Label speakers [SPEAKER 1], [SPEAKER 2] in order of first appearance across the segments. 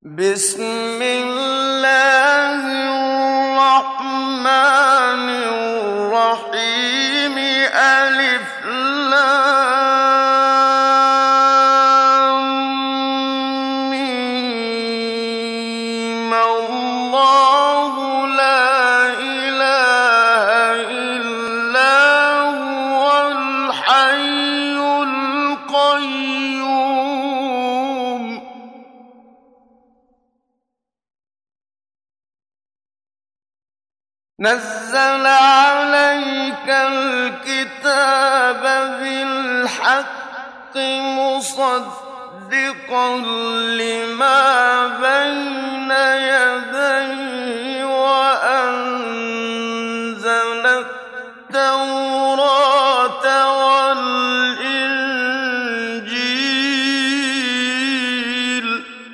[SPEAKER 1] بسم الله الرحمن الرحيم ألف لام ميم الله لا إله إلا هو الحي القيوم نزل عليك الكتاب بالحق مصدقا لما بين يديه وأنزل التوراة والإنجيل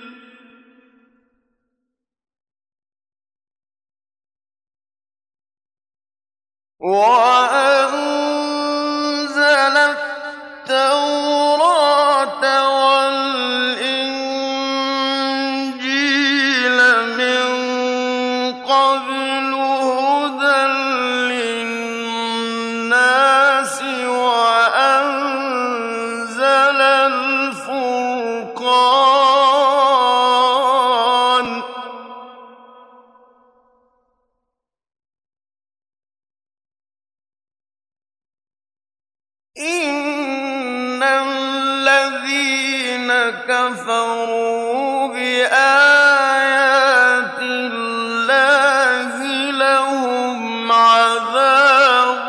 [SPEAKER 1] من قبل هدى للناس وأنزل الفرقان إن الذين كفروا بآيات الله لهم عذاب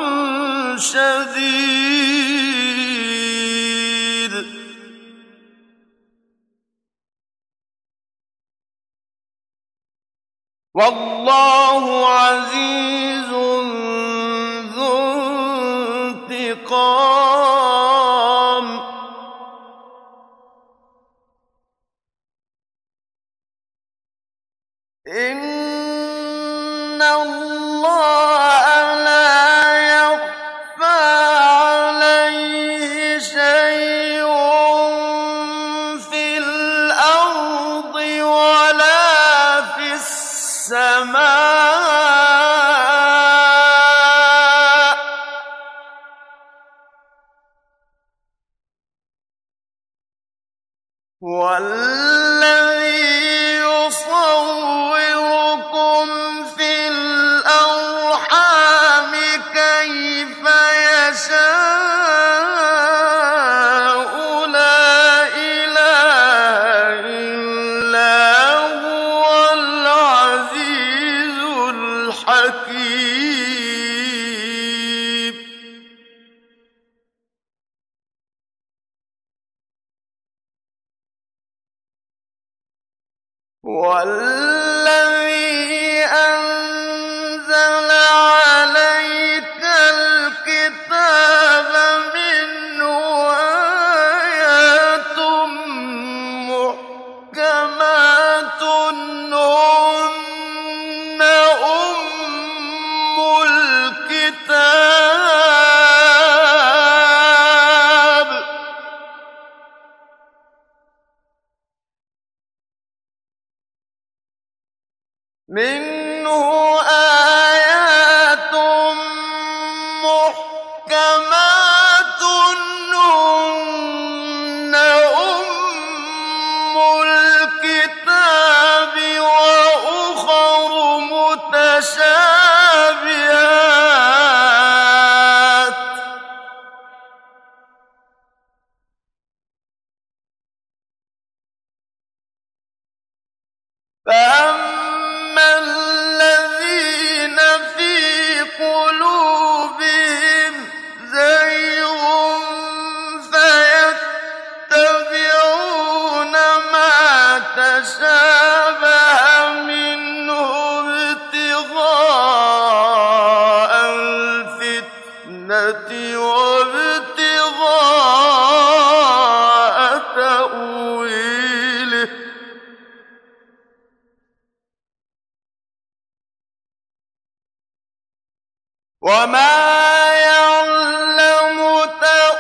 [SPEAKER 1] شديد والله عزيز ذو انتقام إن الله لا يخفى عليه شيء في الأرض ولا في السماء والذي يصوركم في الأرحام كيف يشاء لا إله إلا هو العزيز الحكيم والذي أنزل عليك الكتاب منه آيات محكمات هن أم الكتاب منه آيات محكمات هن أم الكتاب وأخر متشابهات فأما الذين في قلوبهم زيغ فيتبعون ما تشابه منه ابتغاء الفتنة وابتغاء تأويله وما يعلم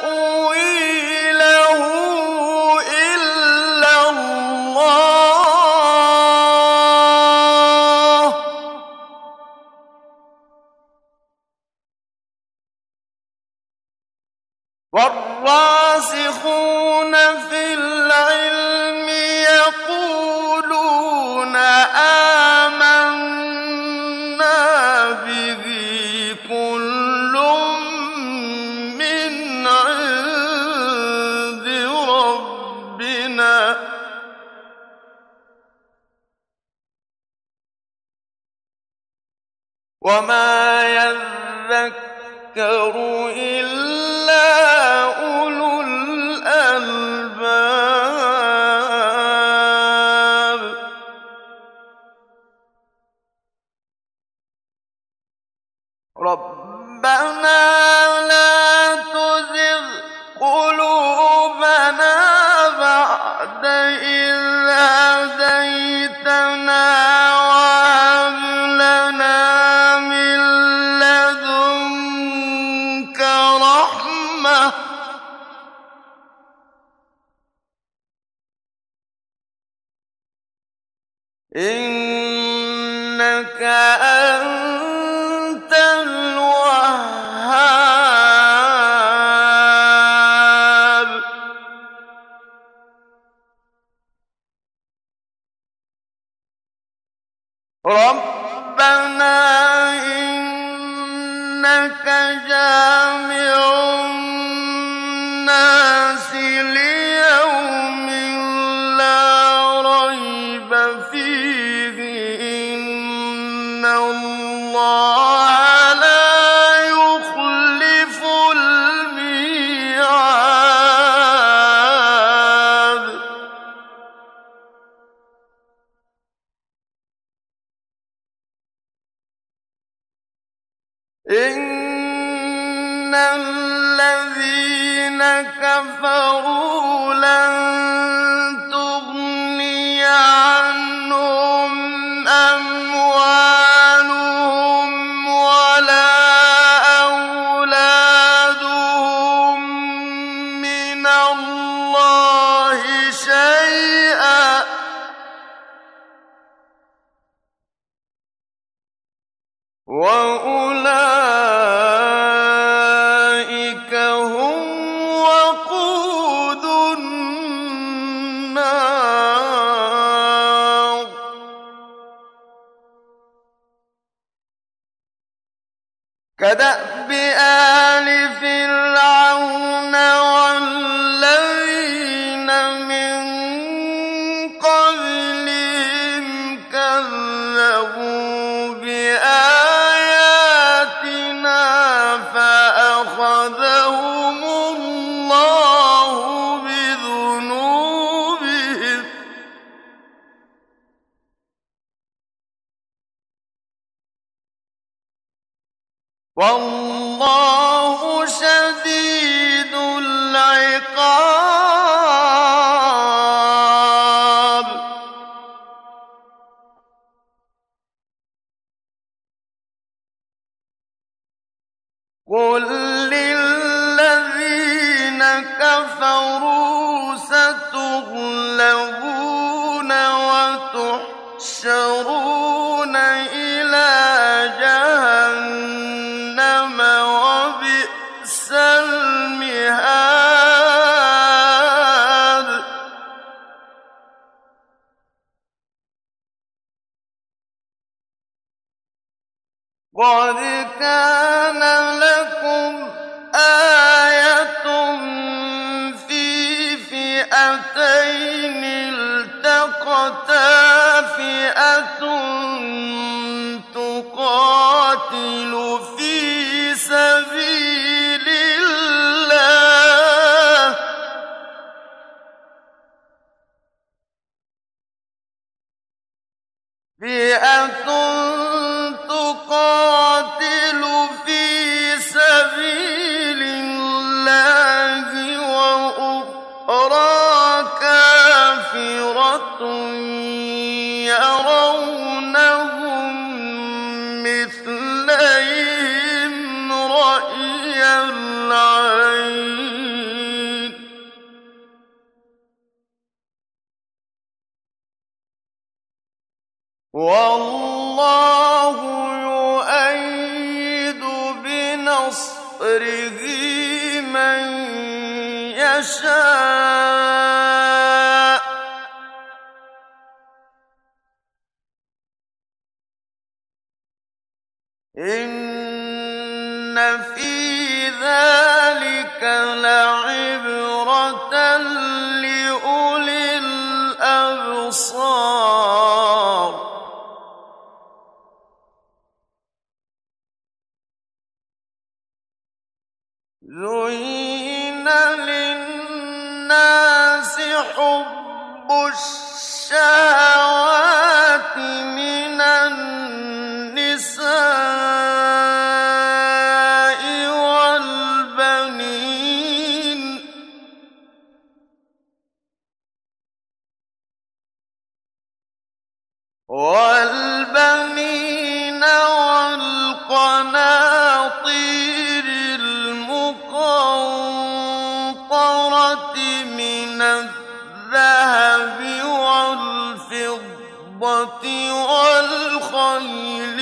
[SPEAKER 1] تأويله إلا الله وما يذكر إلا أولو الألباب ربنا لا تزغ قلوبنا بعد إذ هديتنا وهب لنا من لدنك رحمة إنك أنت الوهاب ربنا إنك جامع الناس ليوم لا ريب فيه إن الله لا يخلف الميعاد إن الذين كفروا لن تغني عنهم أموالهم ولا أولادهم من الله شيئا وأولئك هم وقود النار كدأب آل فرعون والذين من قبلهم كذبوا بآياتنا فأخذهم الله بذنوبهم والله شديد العقاب قل للذين كفروا ستغلبون وتحشرون إلى جهنم وبئس المهاد قد كان لكم آية في فئتين التقتا فئة تقاتل في سبيل الله فئة تقاتل في سبيل الله وأخرى كافرة يرونهم مثليهم رأي العين والله يؤيد بنصره من يشاء إن في ذلك لعبرة لأولي الأبصار حب الشهوات من النساء والبنين والقناطير المقنطرة من الذهب والفضة والخيل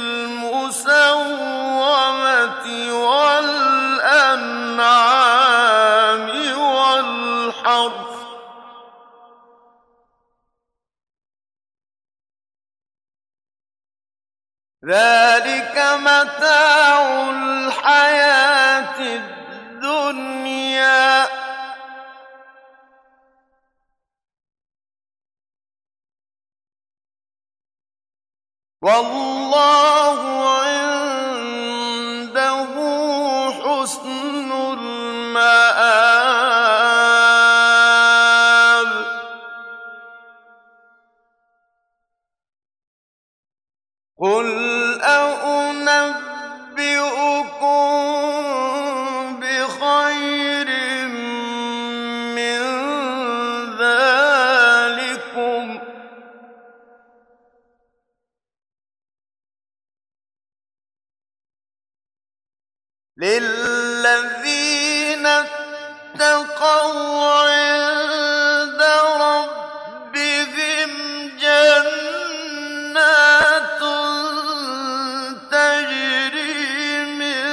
[SPEAKER 1] المسومة والأنعام والحرث ذلك متاع الحياة الدنيا والله عنده حسن المآب قل أنبئكم بخير من ذلكم للذين اتقوا عند ربهم جنات تجري من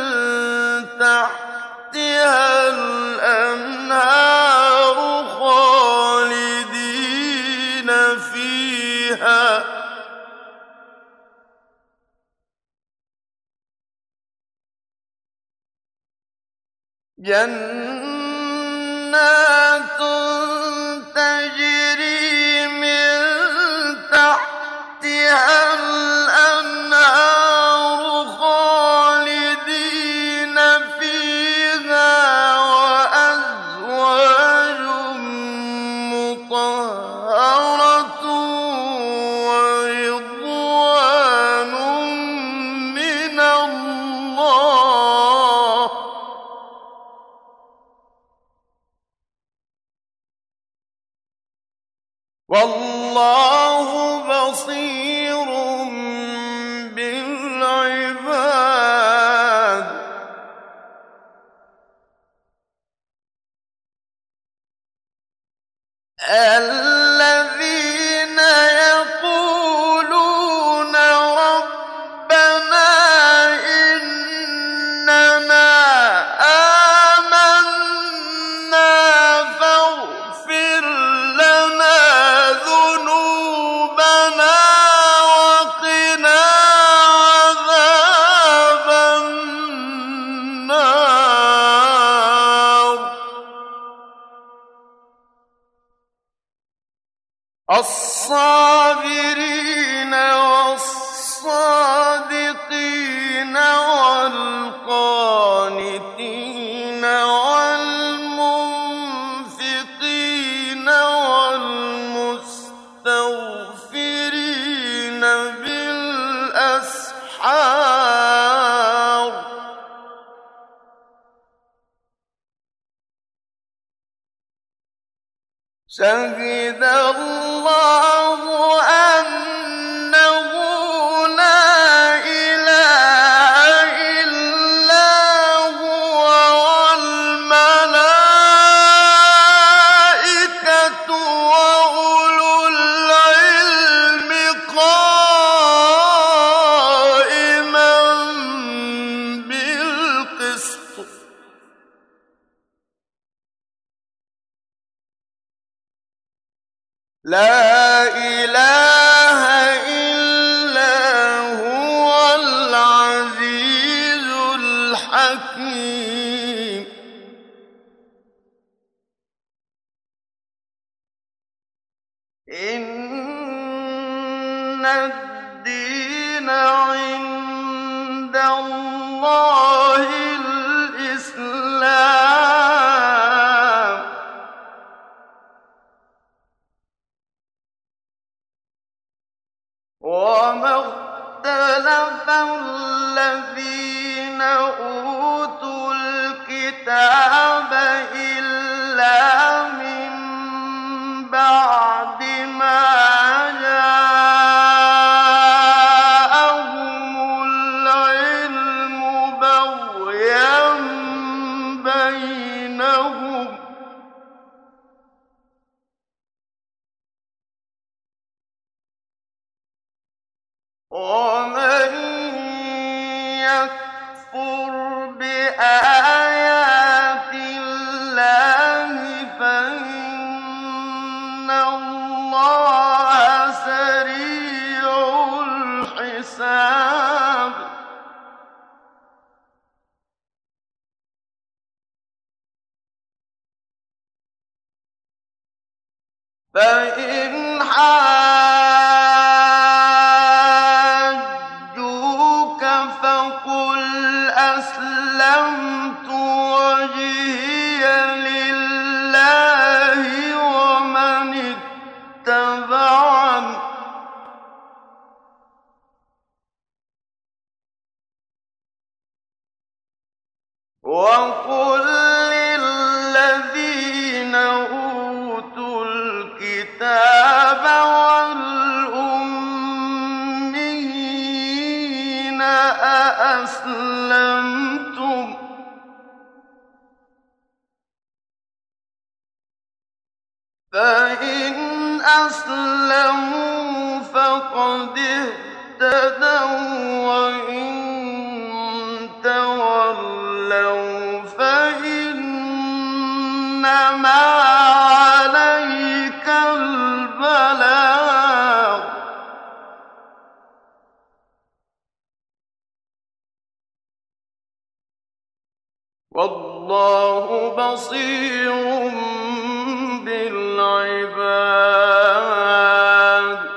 [SPEAKER 1] تحتها الأنهار خالدين فيها جنات تجري من تحتها الأنهار خالدين فيها وأزواج مطهرة ورضوان من الله والله بصير بالعباد الذين يقولون ربنا إننا آمنا فاغفر لنا ذنوبنا وقنا عذاب النار الصابرين والصادقين والقانتين والمنفقين والمستغفرين بالأسحار شهد الله أنه لا إله إلا هو والملائكة وأولو العلم قائما بالقسط لا إله إلا هو العزيز الحكيم إن الدين عند الله الإسلام وما اختلف الذين أوتوا الكتاب إلا من بعد ما جاءهم العلم بغيا بينهم ومن يكفر بآيات الله فإن الله سريع الحساب فإن حاجوك فقل أسلمت وجهي لله ومن اتبعني وقل للذين أوتوا الكتاب والأميين أأسلمتم فإن أسلموا فقد اهتدوا وإن تولوا فإنما عليك البلاغ والله بصير بالعباد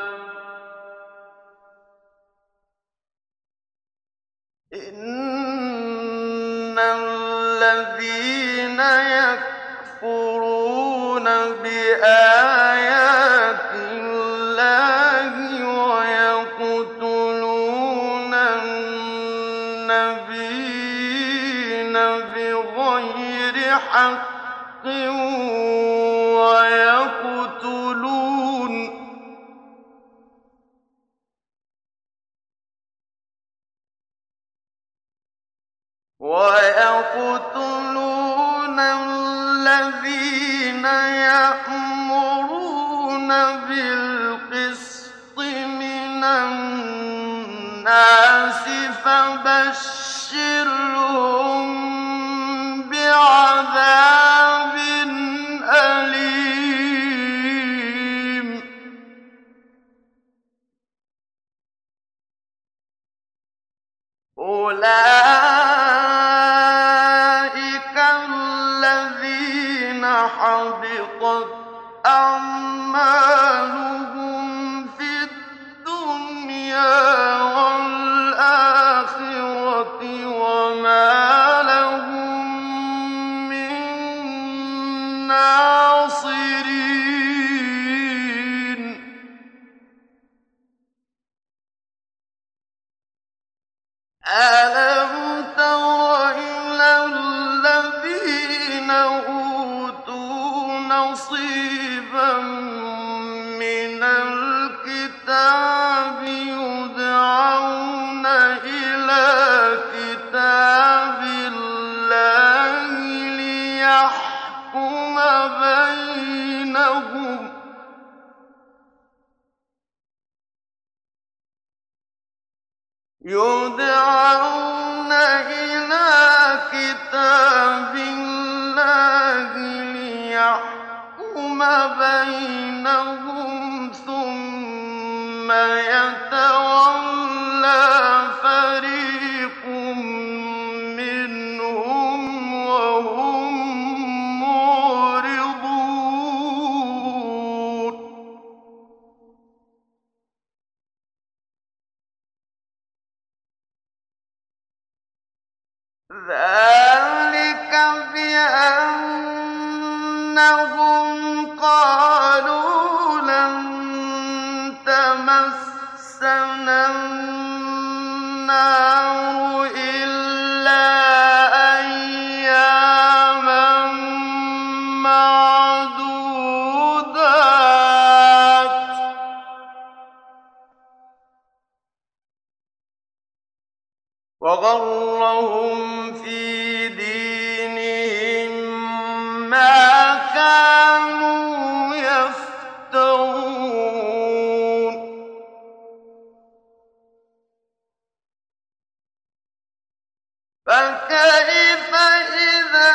[SPEAKER 1] إن الذين يكفرون بآيات الله ويقتلون النبيين بغير حق ويقتلون الذين يأمرون بالقسط من الناس فبشرهم بعذاب أليم أولئك الذين حبطت أعمالهم في الدنيا والآخرة وما لهم من ناصرين ألم تر إلى الذين أوتوا نصيبا من الكتاب يدعون إلى كتاب الله ليحكم بينهم يدعون إلى كتاب الله ليحكم بينهم ثم يتولى فريق منهم وهم معرضون ذلك بأنهم قالوا لن تمسنا تَمَسَّنَا النَّارُ إِلَّا أَيَّامًا مَّعْدُودَاتٍ ۚ وَغَرَّهُمْ فِي دِينِهِم مَّا كَانُوا يَفْتَرُونَ فَكَيْفَ إِذَا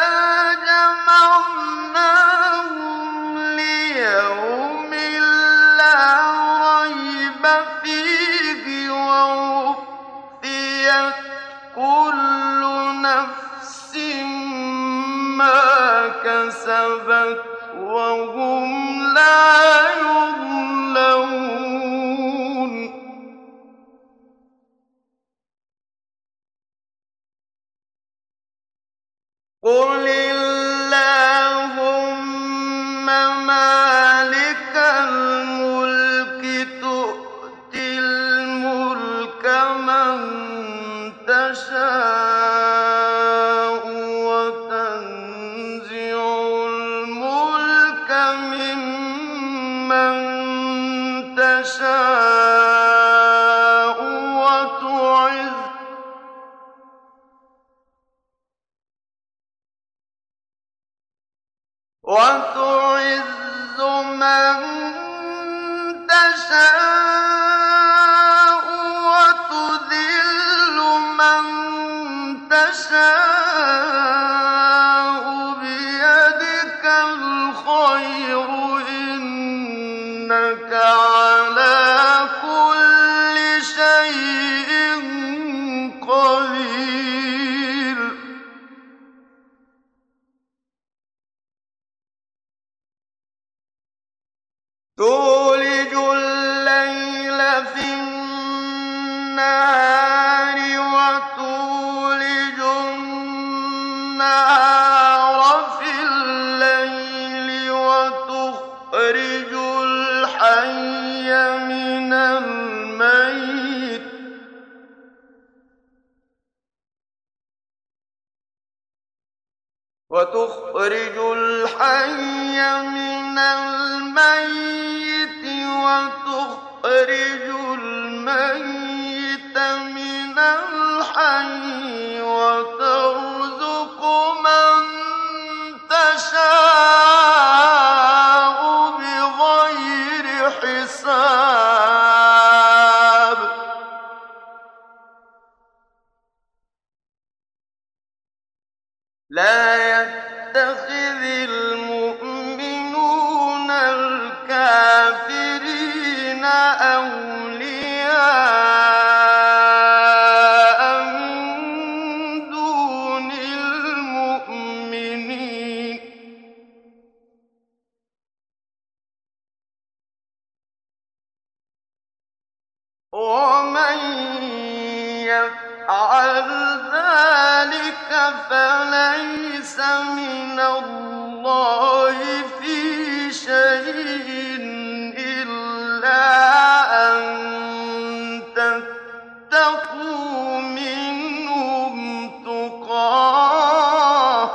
[SPEAKER 1] جَمَعْنَاهُمْ لِيَوْمٍ لَّا رَيْبَ فِيهِ وَوُفِّيَتْ كُلُّ نَفْسٍ مَّا كَسَبَتْ وَهُمْ لَا يُظْلَمُونَ قُلِ اللَّهُمَّ مَالِكَ الْمُلْكِ تُؤْتِي الْمُلْكَ مَن تَشَاءُ وَتَنزِعُ الْمُلْكَ مِمَّن تَشَاءُ وَتُعِزُّ مَن تَشَاءُ وَتُذِلُّ مَن تَشَاءُ ۖ بِيَدِكَ الْخَيْرُ ۖ إِنَّكَ عَلَىٰ كُلِّ شَيْءٍ قَدِيرٌ تُولِجُ اللَّيْلَ فِي النَّهَارِ وَتُولِجُ النَّهَارَ فِي اللَّيْلِ وَتُخْرِجُ الْحَيَّ مِنَ الْمَيِّتِ وَتُخْرِجُ الْمَيِّتَ مِنَ الْحَيِّ وَتَرْزُقُ مَن تَشَاءُ بِغَيْرِ حِسَابٍ لَّا يَتَّخِذِ الْمُؤْمِنُونَ الْكَافِرِينَ أَوْلِيَاءَ مِن دُونِ الْمُؤْمِنِينَ ۖ وَمَن يَفْعَلْ ذَٰلِكَ فَلَيْسَ مِنَ اللَّهِ فِي شَيْءٍ إِلَّا أَن تَتَّقُوا مِنْهُمْ تُقَاةً ۗ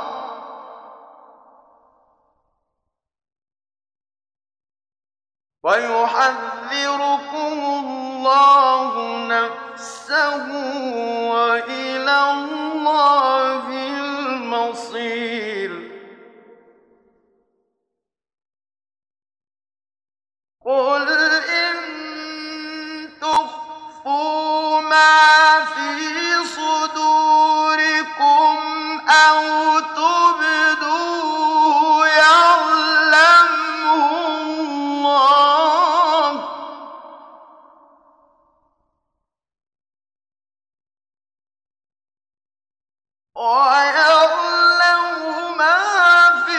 [SPEAKER 1] وَيُحَذِّرُكُمُ اللَّهُ نَفْسَهُ ۗ وَإِلَى اللَّهِ الْمَصِيرُ قُلْ إِن تُخْفُوا مَا فِي صُدُورِكُمْ أَوْ تُبْدُوهُ يَعْلَمْهُ اللَّهُ ۗ وَيَعْلَمُ مَا فِي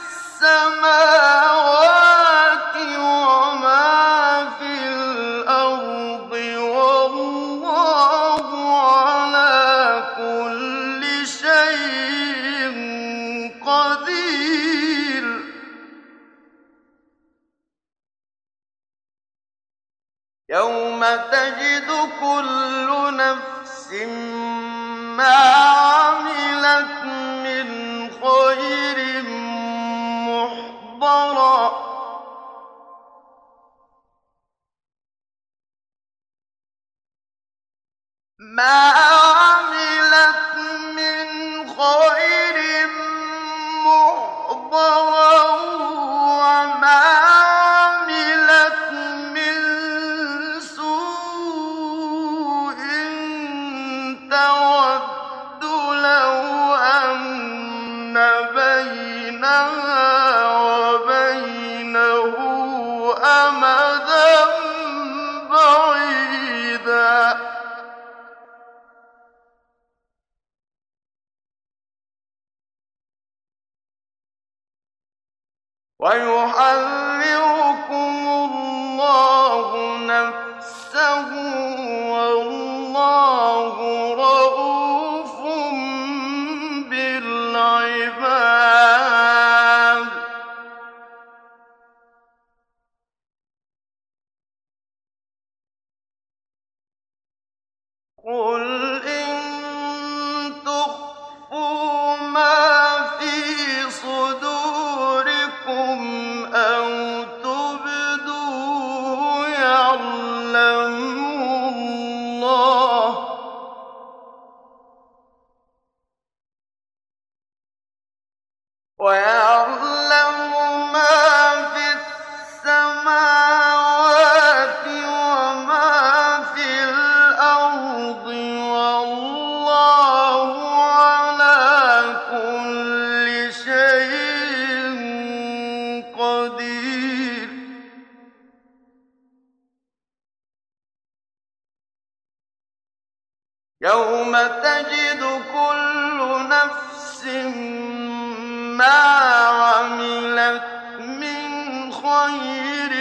[SPEAKER 1] السَّمَاوَاتِ وَمَا فِي الْأَرْضِ ۗ وَاللَّهُ عَلَىٰ كُلِّ شَيْءٍ قَدِيرٌ. يوم تجد كل نفس ما عملت من خير محضرا ما عملت من خير محضرا وما عملت من سوء تود لو أن بينها وبينه أمدا بعيدا ويحذركم الله نفسه والله رءوف بالعباد قل إن تخفوا ما في صدوركم أو تبدوه يعلمه الله ويعلم ما في السماوات وما في الأرض والله على كل شيء قدير يوم تجد كل نفس ما عملت من خير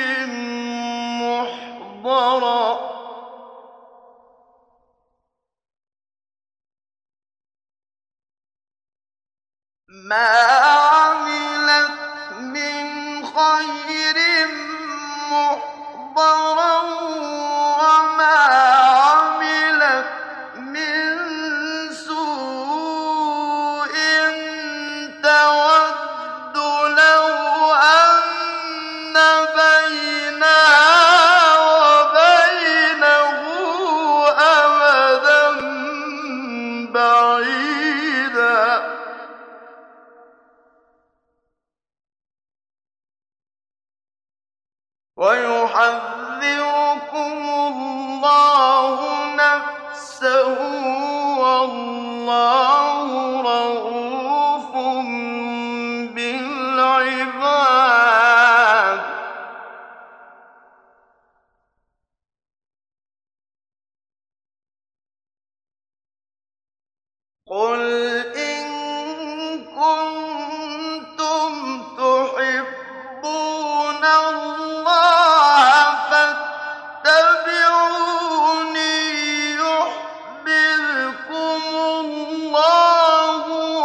[SPEAKER 1] محضرا ما عملت من خير محضرا وما عملت من سوء تود لو أن بينها وبينه أمدا بعيدا ويحذركم الله نفسه والله رءوف بالعباد قل إن كنتم تحبون الله فاتبعوني يحببكم الله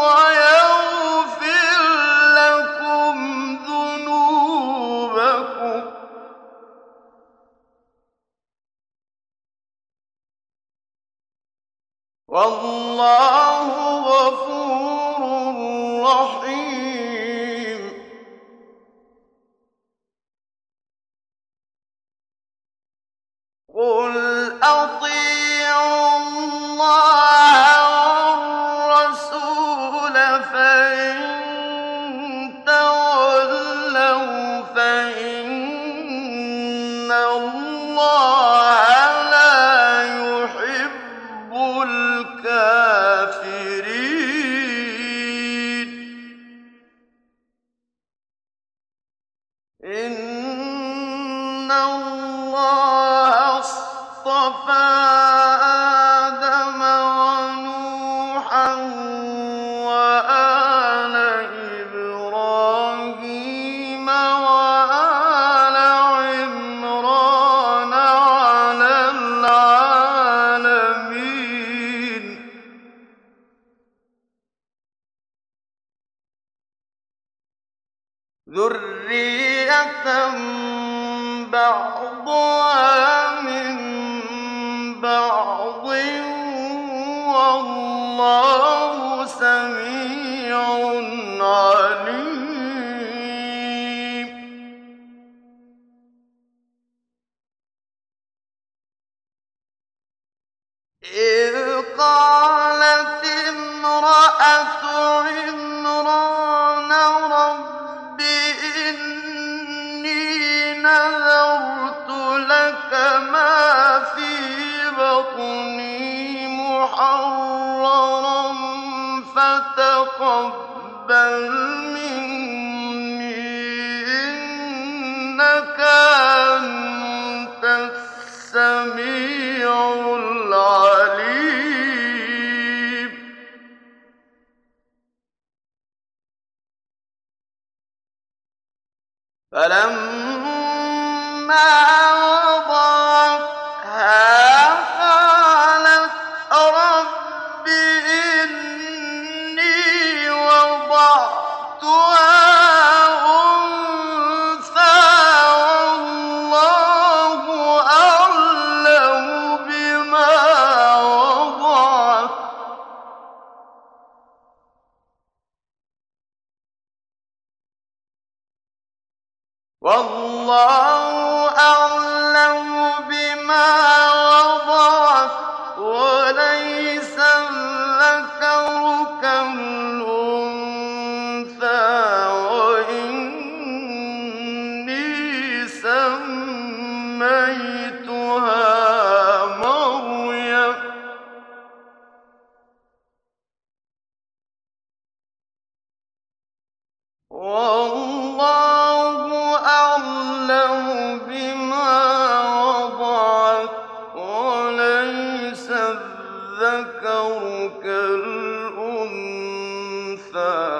[SPEAKER 1] ويغفر لكم ذنوبكم والله غفور رحيم قل أطيعوا الله والرسول فإن تولوا فإن الله لا يحب الكافرين إن الله اصطفى آدم ونوحا وآل إبراهيم وآل عمران على العالمين ذرية بعضها من إذ قالت امرأة عمران رب إني نذرت لك ما في بطني محررا فتقبل مني إنك أنت السميع العليم فلما وضعتها قالت رب إني وضعتها أنثى والله أعلم بما وضعت وليس الذكر كالأنثى وإني سميتها مريم والله أعلم بما وضعت وليس الذكر كالأنثى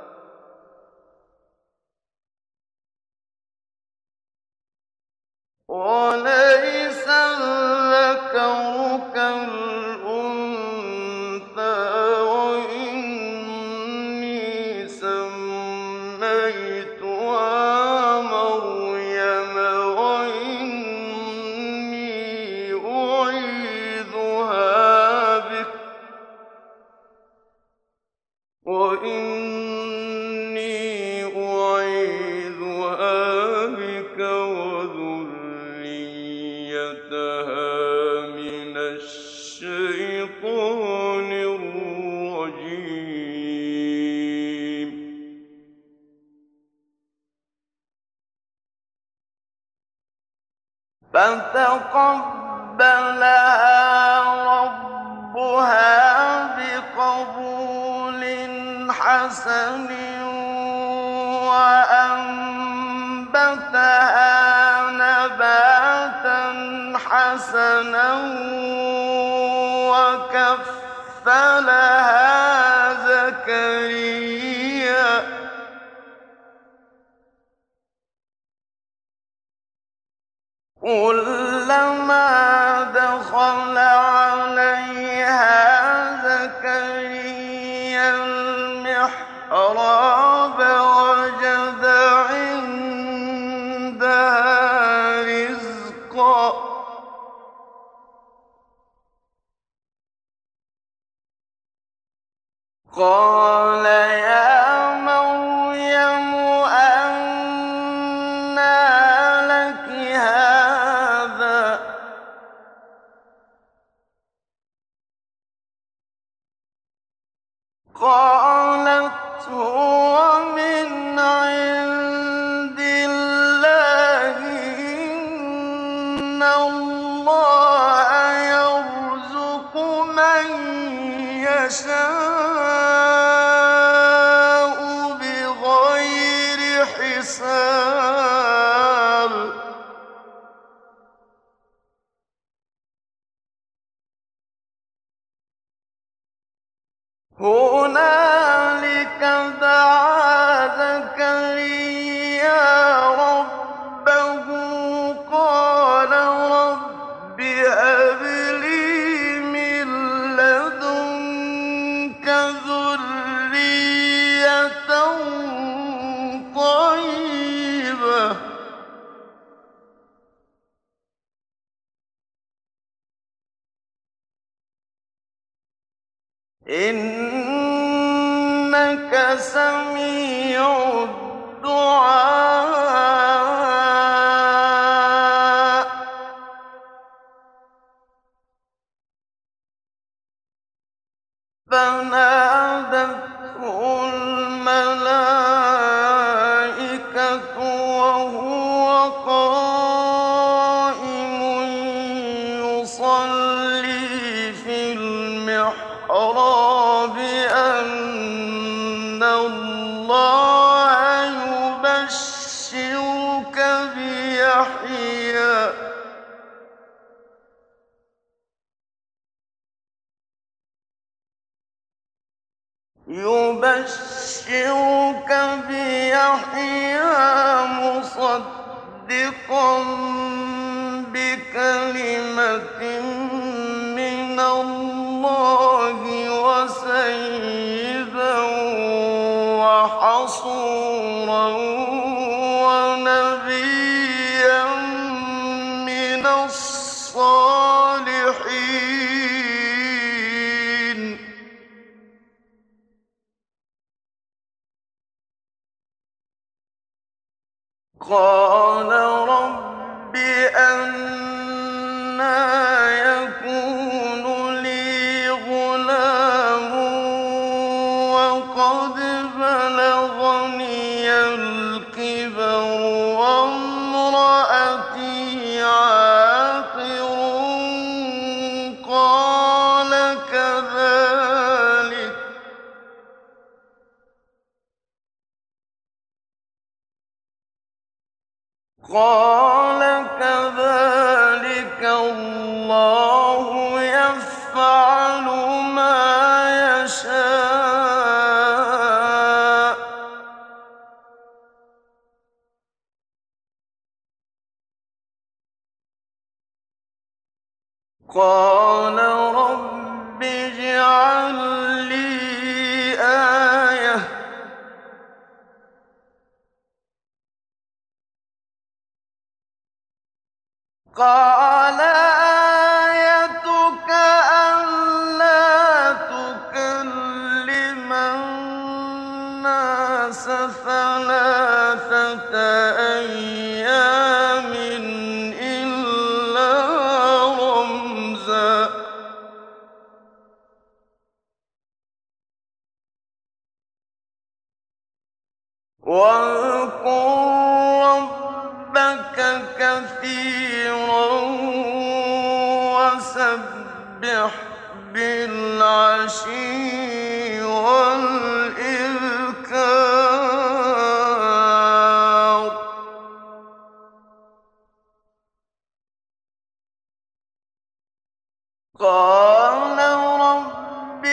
[SPEAKER 1] وإني سميتها مريم وإني أعيذها بك وذريتها من الشيطان الرجيم فتقبلها ربها بقبول حسن وأنبتها نباتا حسنا وكفلها زكريا كلما دخل عليها زكريا المحراب وجد عندها رزقا قال يا مريم أنى لك هذا قالت هو من عند الله إن الله يرزق من يشاء بغير حساب هنالك دعا زكريا ربه قال رب هب لي من لدنك ذرية طيبة إنك سميع الدعاء فنادته الملائكة وهو قائم يصلي في المحراب أن الله يبشرك بيحيى مصدقا بكلمة من الله وسيدا وحصورا ونبيا من الصالحين. قال رب أنى يكون لي غلام وقد بلغني الكبر وامرأتي عاقر قال كذلك الله يفعل ما يشاء. قال رب اجعل لي آية قال آيتك ألا تكلم الناس ثلاثة أيام إلا رمزا واذكر ربك كثيرا وسبح بالعشي والإبكار. قال رب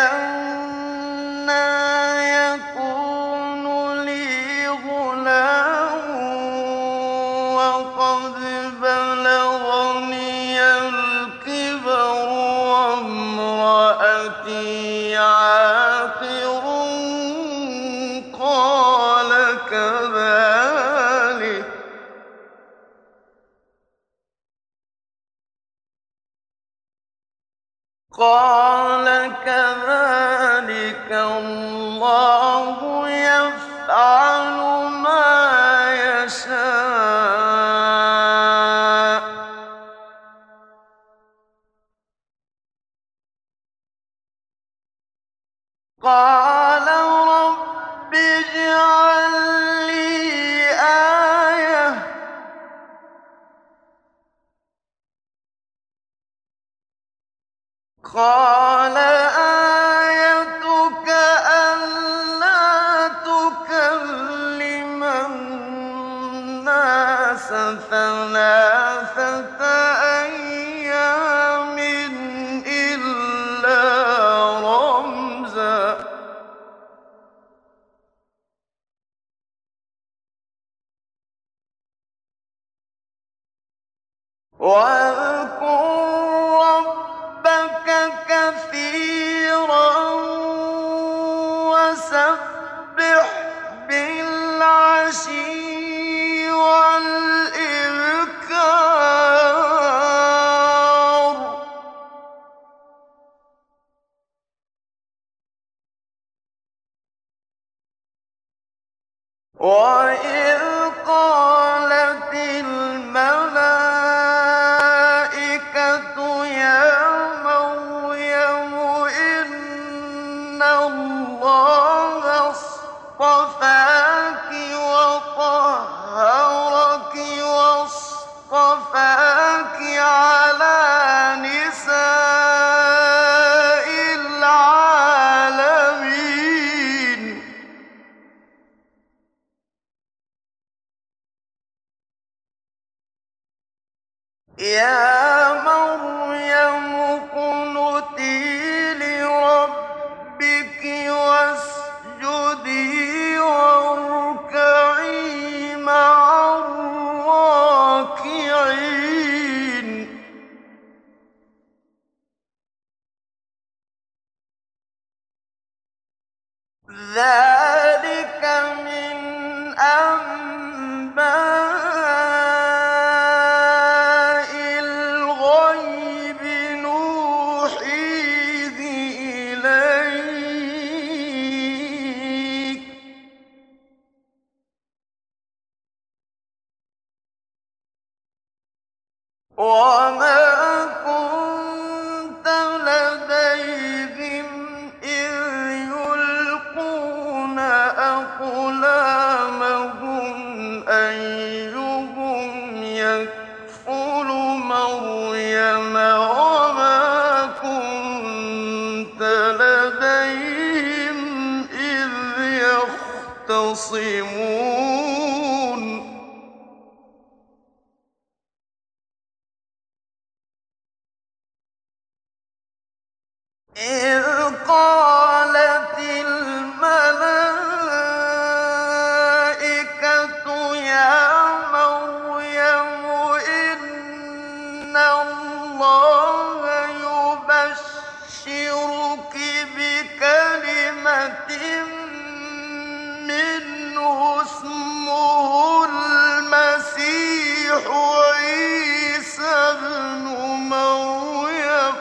[SPEAKER 1] أنى يكون لي غلام وقد بلغني الكبر وامرأتي عاقر قال كذلك الله يفعل ما يشاء. قال رب اجعل لي آية قال آيتك ألا تكلم الناس ثلاثة أيام إلا رمزا واذكر ربك كثيرا وسبح بالعشي والإبكار. وإذ قالت الملائكة يا مريم إن ذلك من أنباء الغيب نوحيه إليك وما كنت لديهم إذ يلقون أقلامهم أيهم يكفل مريم وما كنت لديهم إذ يختصمون إذ قالت الملائكة يا مريم إن الله يبشرك بكلمة منه اسمه المسيح عيسى ابن مريم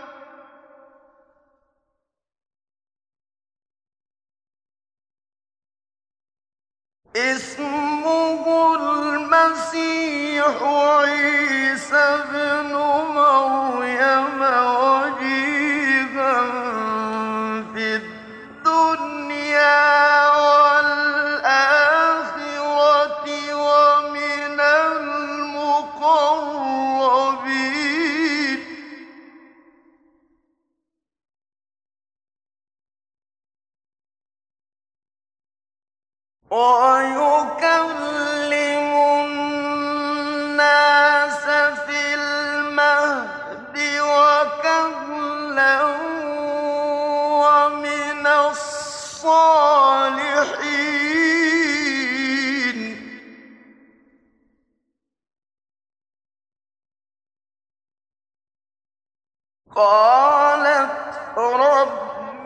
[SPEAKER 1] اسمه المسيح عيسى ابن مريم وجيها في الدنيا والآخرة ومن المقربين ويكلم الناس في المهد وكهلا ومن الصالحين قالت رب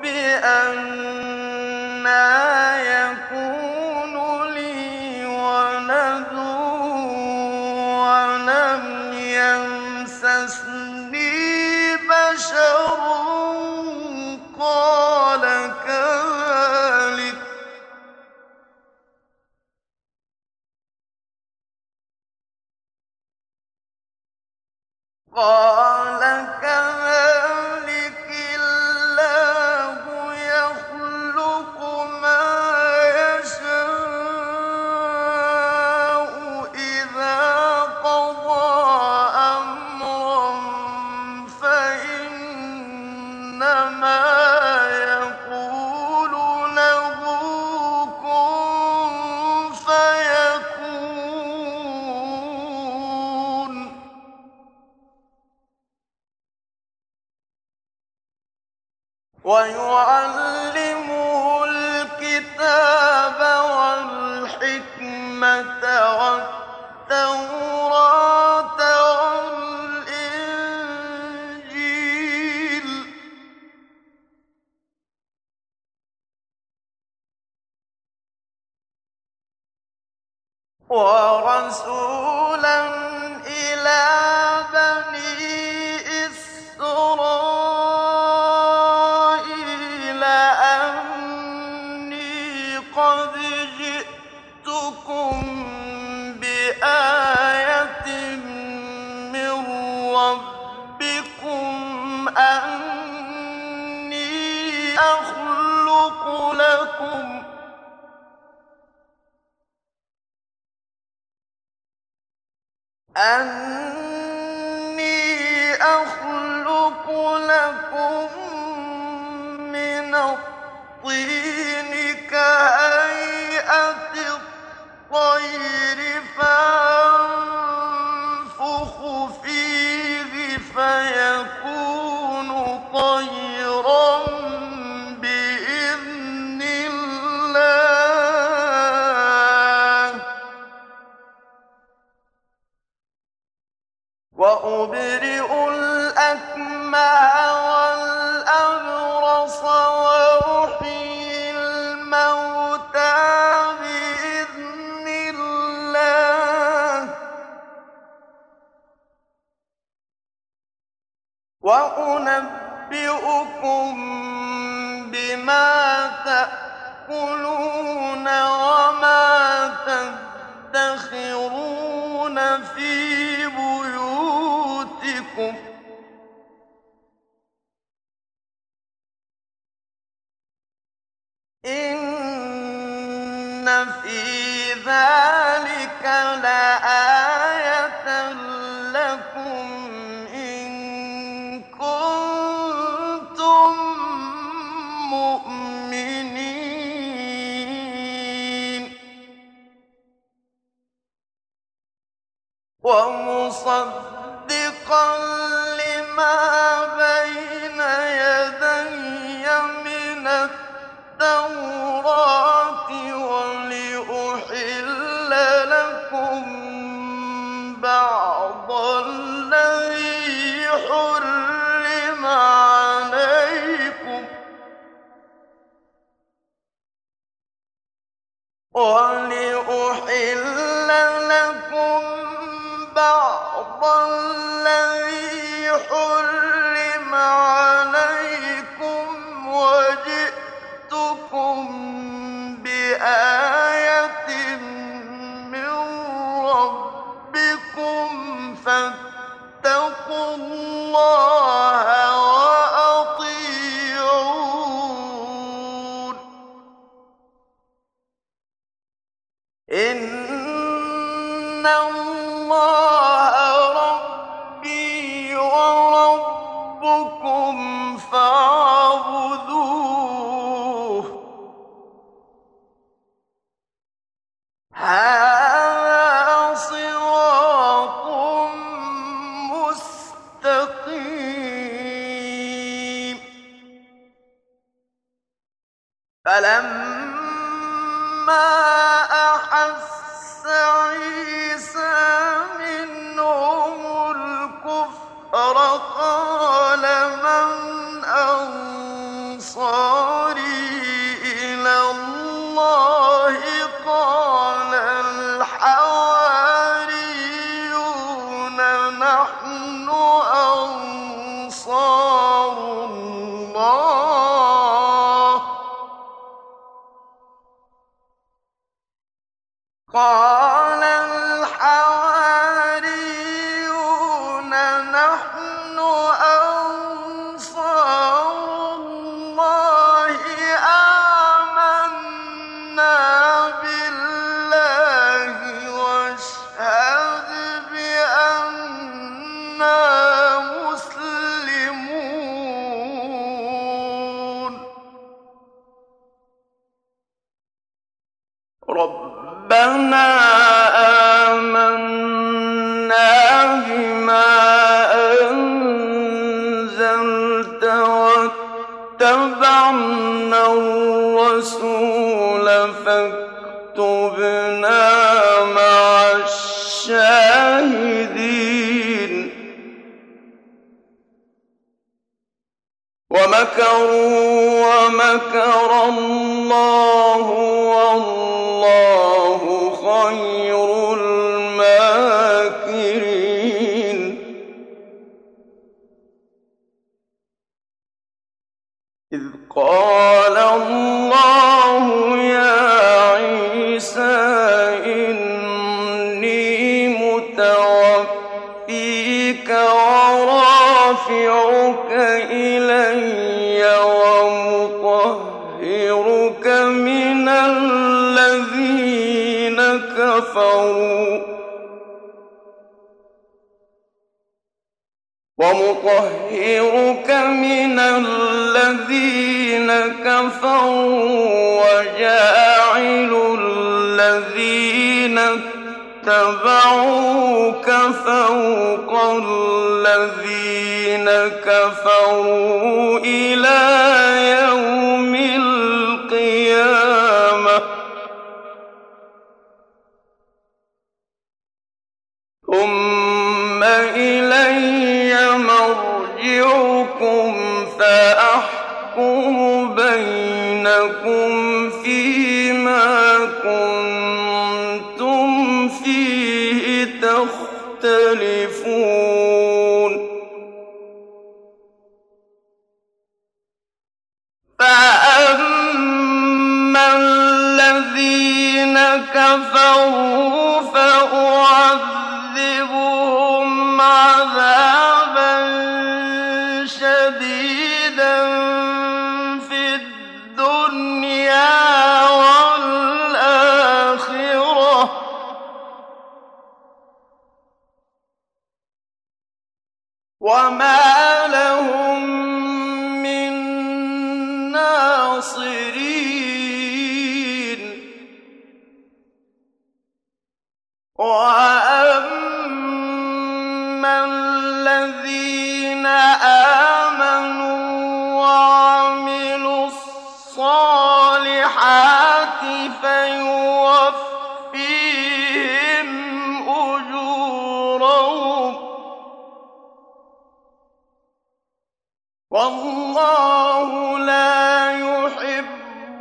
[SPEAKER 1] أنى يكون لي ولد ولم يمسسني بشر قال كذلك الله يخلق ما يشاء إذا قضى أمرا فإنما يقول له كن فيكون ويعلمه الكتاب والحكمة والتوراة والإنجيل ورسولا إلى بني إسرائيل أني قد جئتكم بآية من ربكم أني أخلق لكم من الطين كهيئة الطير فأنفخ فيه فيكون طيرا بإذن الله وأبرئ الأكمه والأبرص وأحيي وأنبئكم بما تأكلون وما تدخرون في بيوتكم إن في ذلك لآية لكم إن كنتم مؤمنين ومصدقا لما بين يدي من التوراة ولأحل لكم بعض الذي حرم عليكم بعض الذي حرم عليكم وجئتكم بآية من ربكم فاتقوا الله وأطيعون إن الله ربي وربكم فاعبدوه هذا صراط مستقيم فلما أحس عيسى منهم الكفر قال من أنصاري إلى الله قال الحواريون نحن أنصار الله قال الحواريون نحن أنصار الله آمنا بالله واشهد بأننا مسلمون ربنا آمنا بما أنزلت واتبعنا الرسول فاكتبنا مع الشاهدين ومكروا ومكر الله والله خير الماكرين إذ قال الله يا عيسى إني متوفيك ورافعك إلي ومطهرك من الذين كفروا وجاعل الذين اتبعوك فوق الذين كفروا إلى يوم القيامة ثم إلي مرجعكم فأحكم بينكم فيما كنتم فيه تختلفون وما لهم من ناصرين وأما الذين آمنوا وعملوا الصالحات فيوفيهم أجورهم والله لا يحب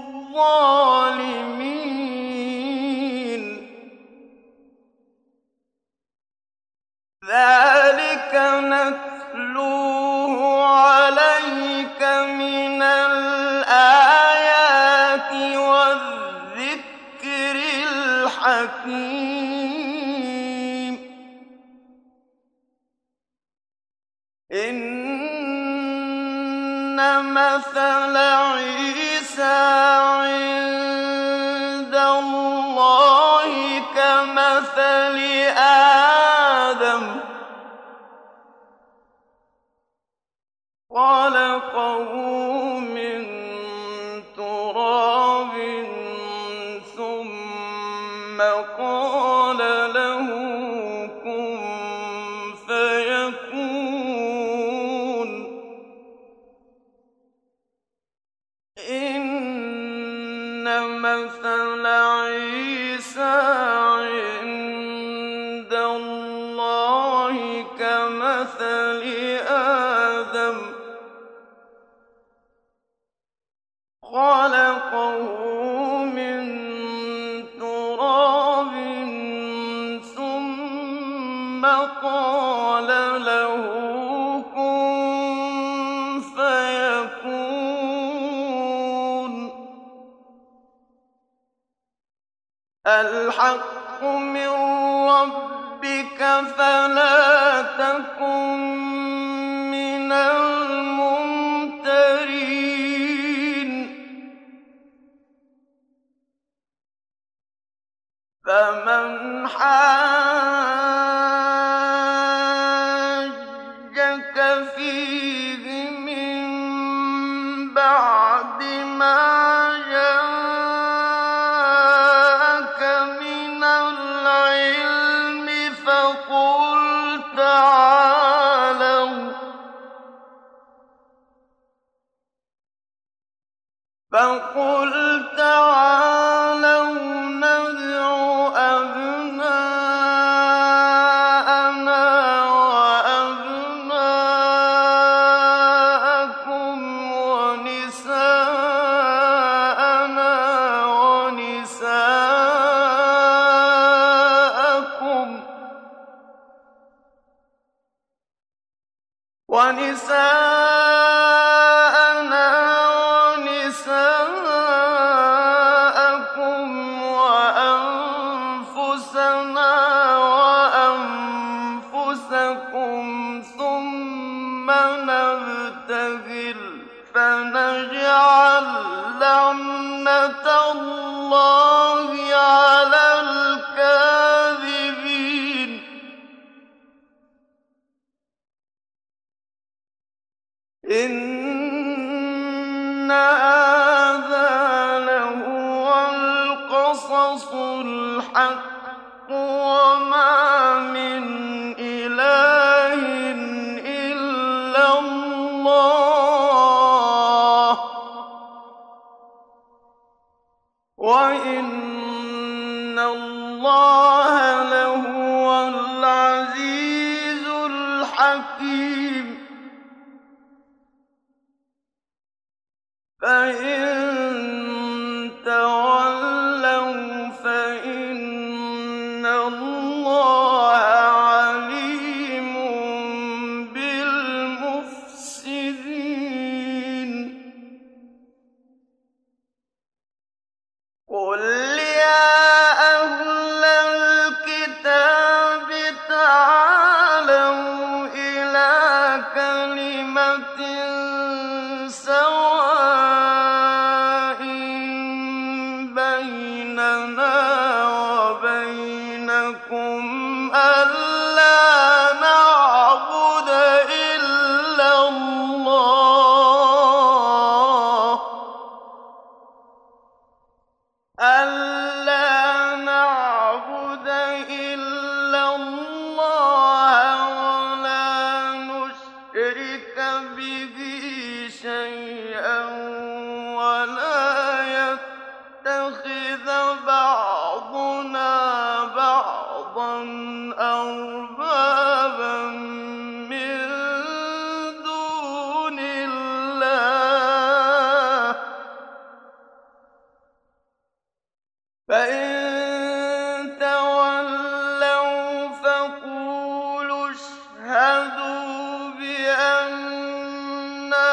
[SPEAKER 1] الظالمين ذلك نتلوه عليك من الآيات والذكر الحكيم إن مثل عيسى عند الله كمثل آدم خلقه من تراب ثم قال له كن فيكون إن مثل عيسى عند الله كمثل آدم خلقه من تراب ثم قال له كن فيكون الحق من ربك فلا تكن من الممترين فمن حاجك فيه من بعد ما جاءك من العلم فقل تعالوا ندع أبناءنا وأبناءكم ونساءنا ونساءكم وأنفسنا وأنفسكم ثم نبتهل فنجعل لعنة الله على الكاذبين إن هذا لهو القصص الحق وما من إله إلا الله وإن الله لهو العزيز الحكيم فإن تولوا فإن الله عليم بالمفسدين قل يا أهل الكتاب تعالوا إلى كلمة سواء بيننا وبينكم ألا نعبد به شيئا ولا يتخذ بعضنا بعضا أربابا من دون الله فإن تولوا فقولوا اشهدوا بأننا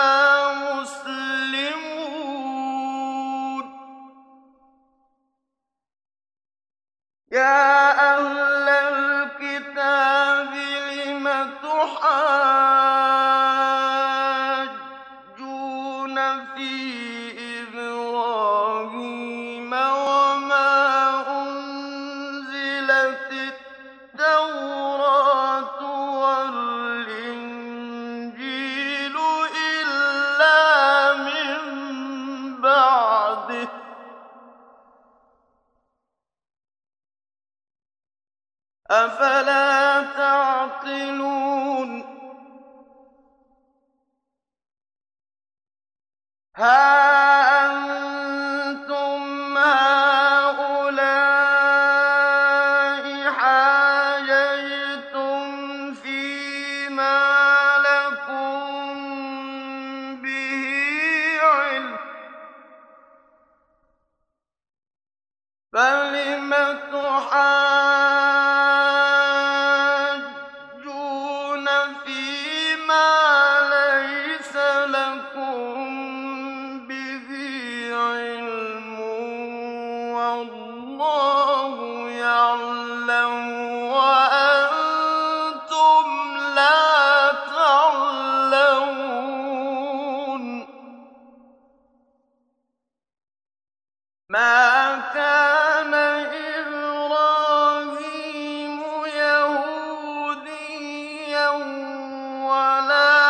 [SPEAKER 1] مسلمون يا أهل الكتاب لم تحاجون في إبراهيم وما أنزلت التوراة والإنجيل إلا من بعده أفلا تعقلون ها أنتم هؤلاء حاججتم فيما لكم به علم فلم تحاجون فيما ليس لكم به علم والله يعلم وأنتم لا تعلمون ما كان إبراهيم يهوديا ولا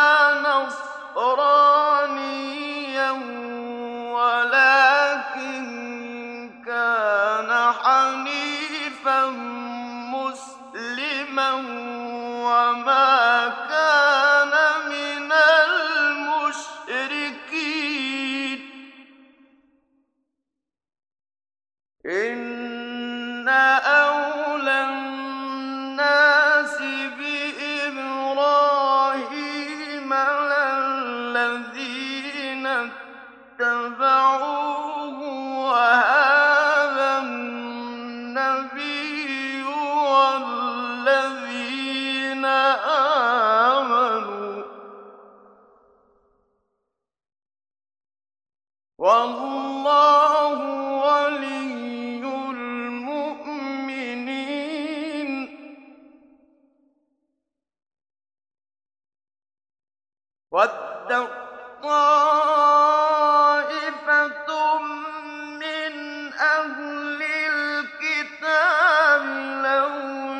[SPEAKER 1] نصرانيا ولكن كان حنيفا مسلما وما كان من المشركين إن أولى الناس بإبراهيم للذين اتبعوه وهذا النبي والذين آمنوا والله ولي المؤمنين ودت طائفة من أهل الكتاب لو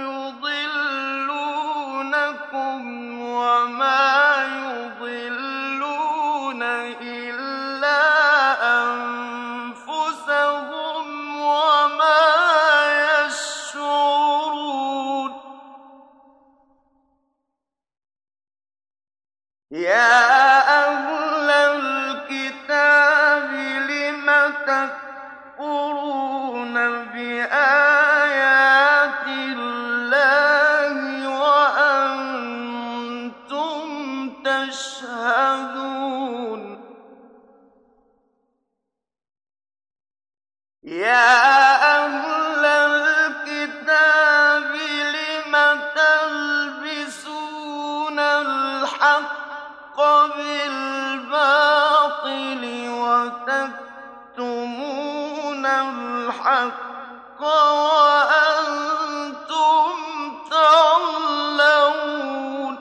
[SPEAKER 1] يضلونكم وما يضلون إلا أنفسهم وما يشعرون يا أهل الكتاب لم تكفرون بآيات الله وأنتم تشهدون يا أهل الكتاب لم تلبسون الحق بالباطل وتكتمون الحق وأنتم تعلمون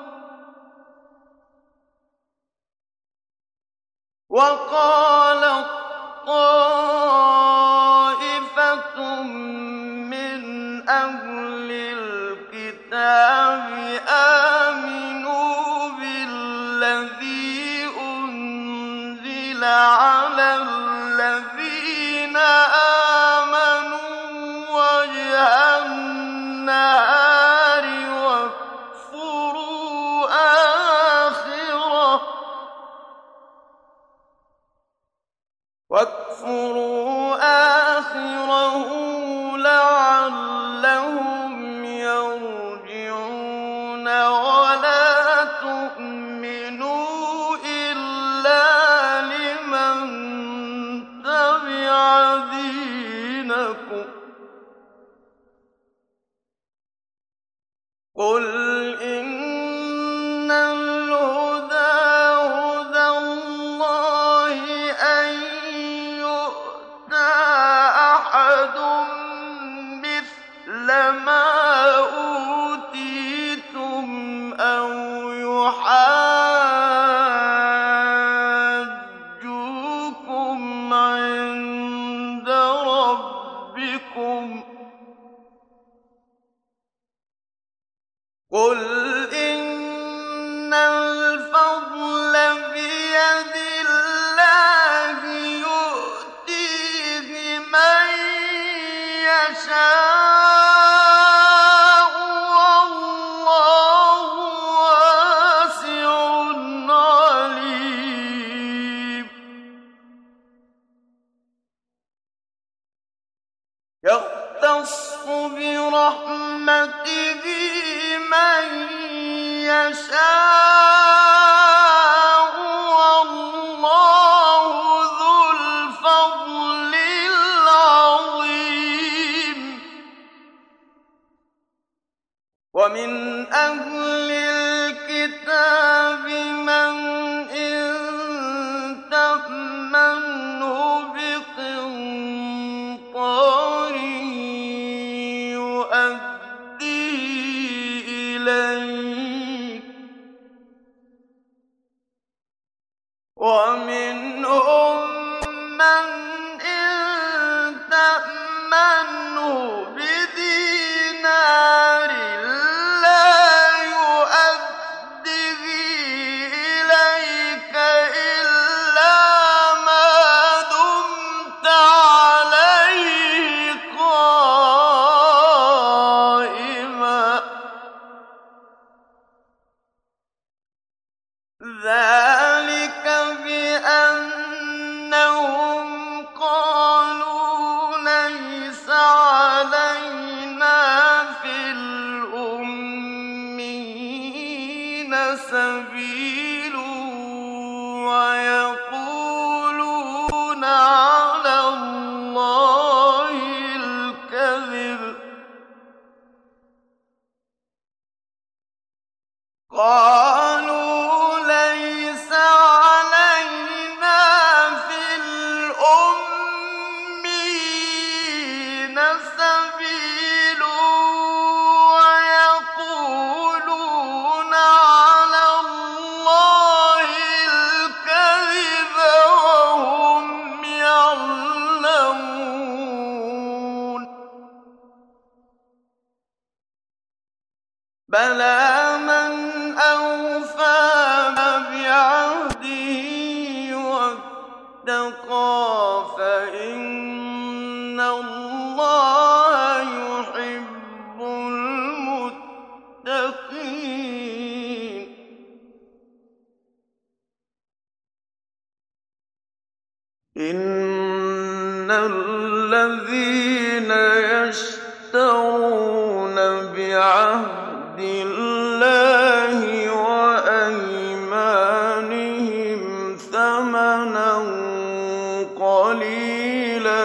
[SPEAKER 1] وقالت طائفة من أهل الكتاب آمنوا بالذي أنزل على الذين آمنوا وجه النهار واكفروا آخره وَاكْفُرُوا آخِرَهُ لَعَلَّهُمْ يَرْجِعُونَ وَلَا تُؤْمِنُوا إِلَّا لِمَن تَبِعَ دِينَكُمْ ۚ قُلْ إِنَّ الْهُدَىٰ هُدَى اللَّهِ أَن يُؤْتَىٰ أَحَدٌ مِّثْلَ مَا أُوتِيتُمْ أَوْ يُحَاجُّوكُمْ عِندَ رَبِّكُمْ ۗ قُلْ إِنَّ الْفَضْلَ بِيَدِ اللَّهِ يُؤْتِيهِ مَن يَشَاءُ ۗ وَاللَّهُ وَاسِعٌ عَلِيمٌ يَخْتَصُّ بِرَحْمَتِهِ مَن يَشَاءُ ۗ وَاللَّهُ ذُو الْفَضْلِ الْعَظِيمِ وَمِنْ أَهْلِ الْكِتَابِ مَنْ إِن تَأْمَنْهُ بِقِنطَارٍ يُؤَدِّهِ إِلَيْكَ ۖ وَمِنْهُم مَّنْ إِن تَأْمَنْهُ بِدِينَارٍ لَّا يُؤَدِّهِ إِلَيْكَ إِلَّا مَا دُمْتَ عَلَيْهِ قَائِمًا ۗ ذَٰلِكَ بِأَنَّهُمْ قَالُوا لَيْسَ عَلَيْنَا فِي الْأُمِّيِّينَ سَبِيلٌ وَيَقُولُونَ عَلَى اللَّهِ الْكَذِبَ ۚ قَالُوا لَيْسَ عَلَيْنَا فِي الْأُمِّيِّينَ سَبِيلٌ وَيَقُولُونَ عَلَى اللَّهِ الْكَذِبَ وَهُمْ يَعْلَمُونَ بَلَىٰ مَنْ أَوْفَىٰ بِعَهْدِهِ وَاتَّقَىٰ فَإِنَّ اللَّهَ يُحِبُّ الْمُتَّقِينَ إِنَّ الَّذِينَ يَشْتَرُونَ بِعَهْدِ اللَّهِ وَأَيْمَانِهِمْ ثَمَنًا قَلِيلًا